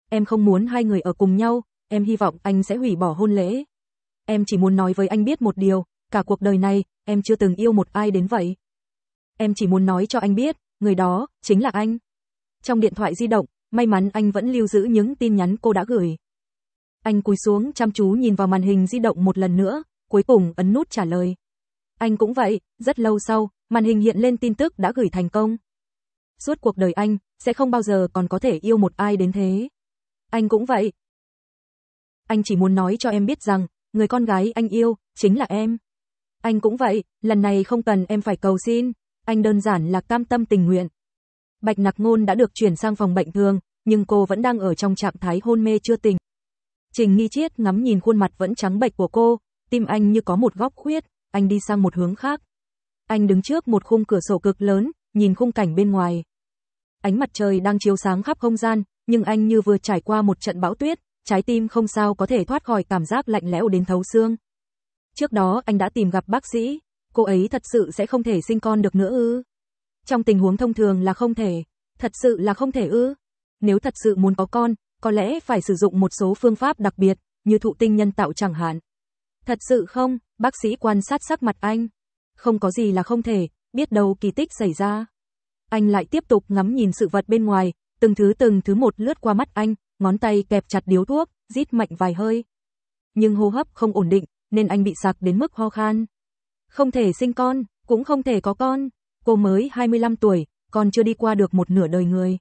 Em không muốn hai người ở cùng nhau, em hy vọng anh sẽ hủy bỏ hôn lễ. Em chỉ muốn nói với anh biết một điều, cả cuộc đời này, em chưa từng yêu một ai đến vậy. Em chỉ muốn nói cho anh biết, người đó, chính là anh. Trong điện thoại di động, may mắn anh vẫn lưu giữ những tin nhắn cô đã gửi. Anh cúi xuống chăm chú nhìn vào màn hình di động một lần nữa, cuối cùng ấn nút trả lời. Anh cũng vậy, rất lâu sau, màn hình hiện lên tin tức đã gửi thành công. Suốt cuộc đời anh, sẽ không bao giờ còn có thể yêu một ai đến thế. Anh cũng vậy. Anh chỉ muốn nói cho em biết rằng, người con gái anh yêu, chính là em. Anh cũng vậy, lần này không cần em phải cầu xin, anh đơn giản là cam tâm tình nguyện. Bạch Nặc Ngôn đã được chuyển sang phòng bệnh thường, nhưng cô vẫn đang ở trong trạng thái hôn mê chưa tỉnh. Trình Nghi Triết ngắm nhìn khuôn mặt vẫn trắng bệch của cô, tim anh như có một góc khuyết, anh đi sang một hướng khác. Anh đứng trước một khung cửa sổ cực lớn, nhìn khung cảnh bên ngoài. Ánh mặt trời đang chiếu sáng khắp không gian, nhưng anh như vừa trải qua một trận bão tuyết, trái tim không sao có thể thoát khỏi cảm giác lạnh lẽo đến thấu xương. Trước đó anh đã tìm gặp bác sĩ, cô ấy thật sự sẽ không thể sinh con được nữa ư? Trong tình huống thông thường là không thể, thật sự là không thể ư? Nếu thật sự muốn có con, có lẽ phải sử dụng một số phương pháp đặc biệt, như thụ tinh nhân tạo chẳng hạn. Thật sự không? Bác sĩ quan sát sắc mặt anh. Không có gì là không thể, biết đâu kỳ tích xảy ra. Anh lại tiếp tục ngắm nhìn sự vật bên ngoài, từng thứ từng thứ một lướt qua mắt anh, ngón tay kẹp chặt điếu thuốc, rít mạnh vài hơi. Nhưng hô hấp không ổn định, nên anh bị sặc đến mức ho khan. Không thể sinh con, cũng không thể có con. Cô mới hai mươi lăm tuổi, còn chưa đi qua được một nửa đời người.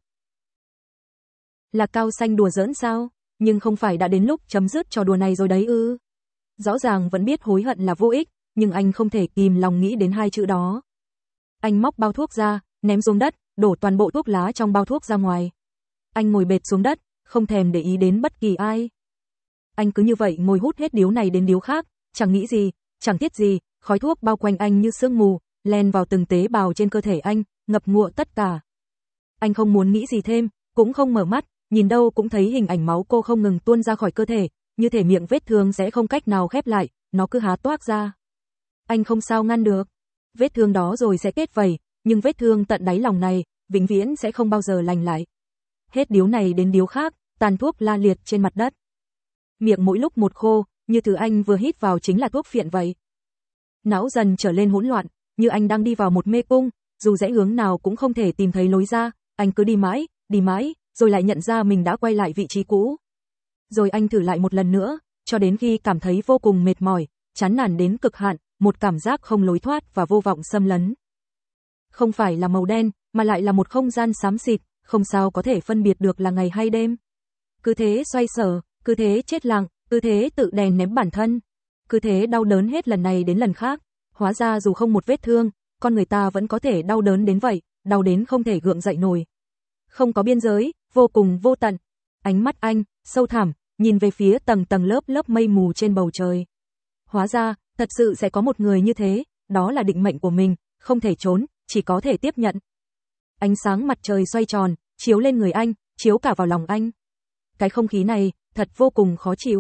Là Cao Xanh đùa giỡn sao? Nhưng không phải đã đến lúc chấm dứt trò đùa này rồi đấy ư? Rõ ràng vẫn biết hối hận là vô ích, nhưng anh không thể kìm lòng nghĩ đến hai chữ đó. Anh móc bao thuốc ra, ném xuống đất, đổ toàn bộ thuốc lá trong bao thuốc ra ngoài. Anh ngồi bệt xuống đất, không thèm để ý đến bất kỳ ai. Anh cứ như vậy ngồi hút hết điếu này đến điếu khác, chẳng nghĩ gì, chẳng thiết gì, khói thuốc bao quanh anh như sương mù, len vào từng tế bào trên cơ thể anh, ngập ngụa tất cả. Anh không muốn nghĩ gì thêm, cũng không mở mắt, nhìn đâu cũng thấy hình ảnh máu cô không ngừng tuôn ra khỏi cơ thể, như thể miệng vết thương sẽ không cách nào khép lại, nó cứ há toác ra. Anh không sao ngăn được. Vết thương đó rồi sẽ kết vảy, nhưng vết thương tận đáy lòng này, vĩnh viễn sẽ không bao giờ lành lại. Hết điếu này đến điếu khác, tàn thuốc la liệt trên mặt đất. Miệng mỗi lúc một khô, như thứ anh vừa hít vào chính là thuốc phiện vậy. Não dần trở lên hỗn loạn, như anh đang đi vào một mê cung, dù rẽ hướng nào cũng không thể tìm thấy lối ra, anh cứ đi mãi, đi mãi, rồi lại nhận ra mình đã quay lại vị trí cũ. Rồi anh thử lại một lần nữa, cho đến khi cảm thấy vô cùng mệt mỏi, chán nản đến cực hạn, một cảm giác không lối thoát và vô vọng xâm lấn. Không phải là màu đen, mà lại là một không gian xám xịt, không sao có thể phân biệt được là ngày hay đêm. Cứ thế xoay sở, cứ thế chết lặng, cứ thế tự đè ném bản thân. Cứ thế đau đớn hết lần này đến lần khác. Hóa ra dù không một vết thương, con người ta vẫn có thể đau đớn đến vậy, đau đến không thể gượng dậy nổi. Không có biên giới, vô cùng vô tận. Ánh mắt anh, sâu thẳm, nhìn về phía tầng tầng lớp lớp mây mù trên bầu trời. Hóa ra, thật sự sẽ có một người như thế, đó là định mệnh của mình, không thể trốn, chỉ có thể tiếp nhận. Ánh sáng mặt trời xoay tròn, chiếu lên người anh, chiếu cả vào lòng anh. Cái không khí này, thật vô cùng khó chịu.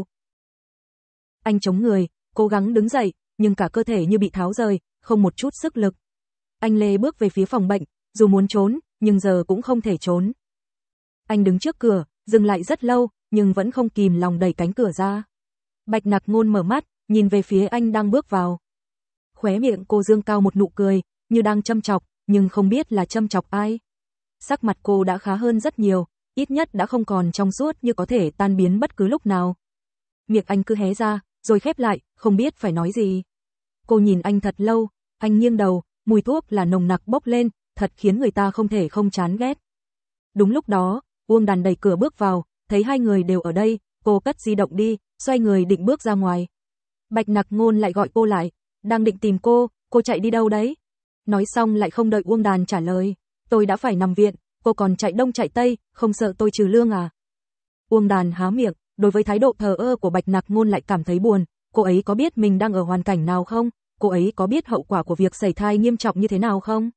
Anh chống người, cố gắng đứng dậy, nhưng cả cơ thể như bị tháo rời, không một chút sức lực. Anh lê bước về phía phòng bệnh, dù muốn trốn, nhưng giờ cũng không thể trốn. Anh đứng trước cửa, dừng lại rất lâu, nhưng vẫn không kìm lòng đẩy cánh cửa ra. Bạch Nặc Ngôn mở mắt, nhìn về phía anh đang bước vào. Khóe miệng cô dương cao một nụ cười, như đang châm chọc, nhưng không biết là châm chọc ai. Sắc mặt cô đã khá hơn rất nhiều, ít nhất đã không còn trong suốt như có thể tan biến bất cứ lúc nào. Miệng anh cứ hé ra, rồi khép lại, không biết phải nói gì. Cô nhìn anh thật lâu, anh nghiêng đầu, mùi thuốc là nồng nặc bốc lên, thật khiến người ta không thể không chán ghét. Đúng lúc đó, Uông Đàn đẩy cửa bước vào, thấy hai người đều ở đây, cô cất di động đi, xoay người định bước ra ngoài. Bạch Nặc Ngôn lại gọi cô lại, đang định tìm cô, cô chạy đi đâu đấy? Nói xong lại không đợi Uông Đàn trả lời, tôi đã phải nằm viện, cô còn chạy đông chạy tây, không sợ tôi trừ lương à? Uông Đàn há miệng, đối với thái độ thờ ơ của Bạch Nặc Ngôn lại cảm thấy buồn, cô ấy có biết mình đang ở hoàn cảnh nào không? Cô ấy có biết hậu quả của việc sẩy thai nghiêm trọng như thế nào không?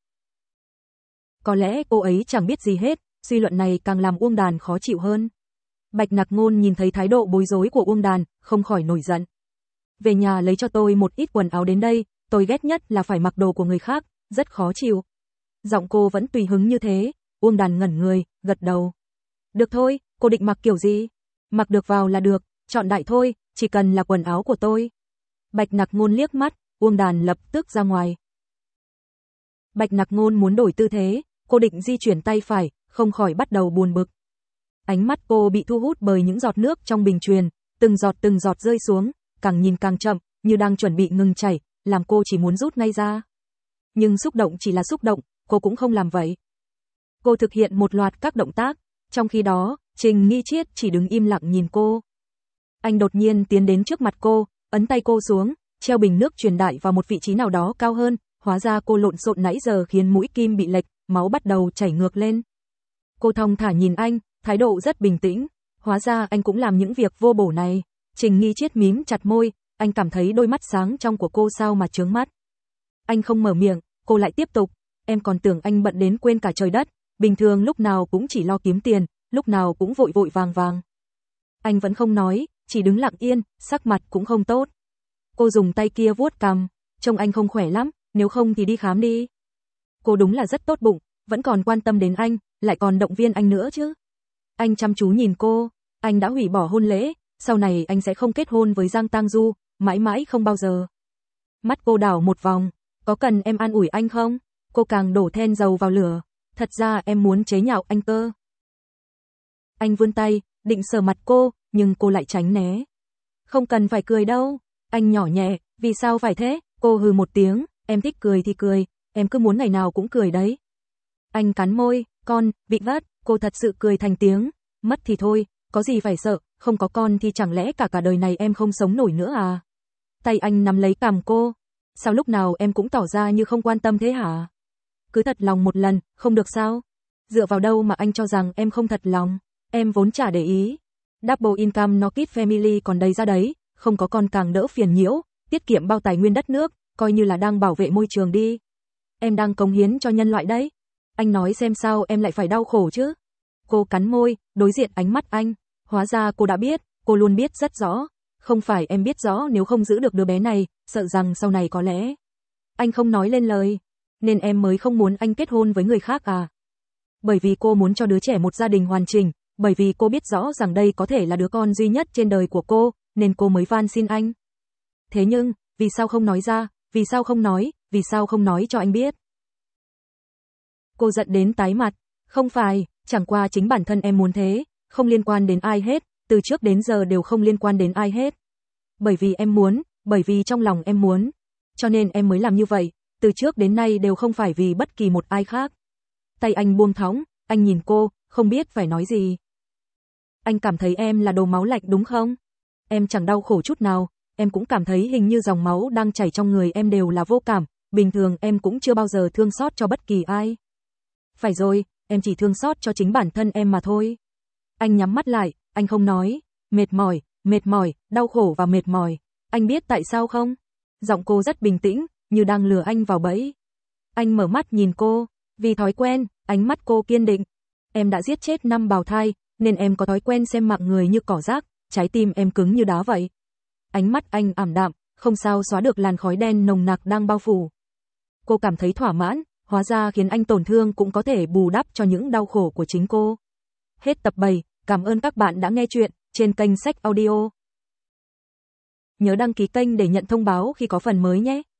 Có lẽ cô ấy chẳng biết gì hết, suy luận này càng làm Uông Đàn khó chịu hơn. Bạch Nặc Ngôn nhìn thấy thái độ bối rối của Uông Đàn, không khỏi nổi giận. Về nhà lấy cho tôi một ít quần áo đến đây, tôi ghét nhất là phải mặc đồ của người khác, rất khó chịu. Giọng cô vẫn tùy hứng như thế, Uông Đàn ngẩn người, gật đầu. Được thôi, Cô định mặc kiểu gì? Mặc được vào là được, chọn đại thôi, chỉ cần là quần áo của tôi. Bạch Nặc Ngôn liếc mắt, Uông Đàn lập tức ra ngoài. Bạch Nặc Ngôn muốn đổi tư thế, cô định di chuyển tay phải, không khỏi bắt đầu buồn bực. Ánh mắt cô bị thu hút bởi những giọt nước trong bình truyền, từng giọt từng giọt rơi xuống, càng nhìn càng chậm, như đang chuẩn bị ngừng chảy, làm cô chỉ muốn rút ngay ra. Nhưng xúc động chỉ là xúc động, cô cũng không làm vậy. Cô thực hiện một loạt các động tác, trong khi đó, Trình Nghi Triết chỉ đứng im lặng nhìn cô. Anh đột nhiên tiến đến trước mặt cô, ấn tay cô xuống, treo bình nước truyền đại vào một vị trí nào đó cao hơn, hóa ra cô lộn xộn nãy giờ khiến mũi kim bị lệch, máu bắt đầu chảy ngược lên. Cô thong thả nhìn anh, thái độ rất bình tĩnh, hóa ra anh cũng làm những việc vô bổ này. Trình Nghi Triết mím chặt môi, anh cảm thấy đôi mắt sáng trong của cô sao mà chướng mắt. Anh không mở miệng, cô lại tiếp tục, em còn tưởng anh bận đến quên cả trời đất, bình thường lúc nào cũng chỉ lo kiếm tiền, lúc nào cũng vội vội vàng vàng. Anh vẫn không nói, chỉ đứng lặng yên, sắc mặt cũng không tốt. Cô dùng tay kia vuốt cằm, trông anh không khỏe lắm, nếu không thì đi khám đi. Cô đúng là rất tốt bụng, vẫn còn quan tâm đến anh, lại còn động viên anh nữa chứ. Anh chăm chú nhìn cô, anh đã hủy bỏ hôn lễ, sau này anh sẽ không kết hôn với Giang Tang Du, mãi mãi không bao giờ. Mắt cô đảo một vòng, có cần em an ủi anh không? Cô càng đổ thêm dầu vào lửa, thật ra em muốn chế nhạo anh cơ. Anh vươn tay, định sờ mặt cô, nhưng cô lại tránh né. Không cần phải cười đâu, anh nhỏ nhẹ, vì sao phải thế? Cô hừ một tiếng, em thích cười thì cười, em cứ muốn ngày nào cũng cười đấy. Anh cắn môi, con, bị vất, cô thật sự cười thành tiếng, mất thì thôi, có gì phải sợ, không có con thì chẳng lẽ cả cả đời này em không sống nổi nữa à? Tay anh nắm lấy cằm cô, sao lúc nào em cũng tỏ ra như không quan tâm thế hả? Cứ thật lòng một lần, không được sao? Dựa vào đâu mà anh cho rằng em không thật lòng, em vốn chả để ý. Double income Knockit Family còn đầy ra đấy, không có con càng đỡ phiền nhiễu, tiết kiệm bao tài nguyên đất nước, coi như là đang bảo vệ môi trường đi. Em đang cống hiến cho nhân loại đấy. Anh nói xem sao em lại phải đau khổ chứ? Cô cắn môi, đối diện ánh mắt anh, hóa ra cô đã biết, cô luôn biết rất rõ. Không phải em biết rõ nếu không giữ được đứa bé này, sợ rằng sau này có lẽ anh không nói lên lời, nên em mới không muốn anh kết hôn với người khác à? Bởi vì cô muốn cho đứa trẻ một gia đình hoàn chỉnh, bởi vì cô biết rõ rằng đây có thể là đứa con duy nhất trên đời của cô, nên cô mới van xin anh. Thế nhưng, vì sao không nói ra, vì sao không nói, vì sao không nói cho anh biết? Cô giận đến tái mặt, không phải, chẳng qua chính bản thân em muốn thế, không liên quan đến ai hết, từ trước đến giờ đều không liên quan đến ai hết. Bởi vì em muốn, bởi vì trong lòng em muốn, cho nên em mới làm như vậy, từ trước đến nay đều không phải vì bất kỳ một ai khác. Tay anh buông thõng, anh nhìn cô, không biết phải nói gì. Anh cảm thấy em là đồ máu lạnh đúng không? Em chẳng đau khổ chút nào, em cũng cảm thấy hình như dòng máu đang chảy trong người em đều là vô cảm, bình thường em cũng chưa bao giờ thương xót cho bất kỳ ai. Phải rồi, em chỉ thương xót cho chính bản thân em mà thôi. Anh nhắm mắt lại, anh không nói, mệt mỏi, mệt mỏi, đau khổ và mệt mỏi. Anh biết tại sao không? Giọng cô rất bình tĩnh, như đang lừa anh vào bẫy. Anh mở mắt nhìn cô, vì thói quen, ánh mắt cô kiên định. Em đã giết chết năm bào thai, nên em có thói quen xem mạng người như cỏ rác, trái tim em cứng như đá vậy. Ánh mắt anh ảm đạm, không sao xóa được làn khói đen nồng nặc đang bao phủ. Cô cảm thấy thỏa mãn, hóa ra khiến anh tổn thương cũng có thể bù đắp cho những đau khổ của chính cô. Hết tập bảy, cảm ơn các bạn đã nghe chuyện trên kênh Sách Audio. Nhớ đăng ký kênh để nhận thông báo khi có phần mới nhé.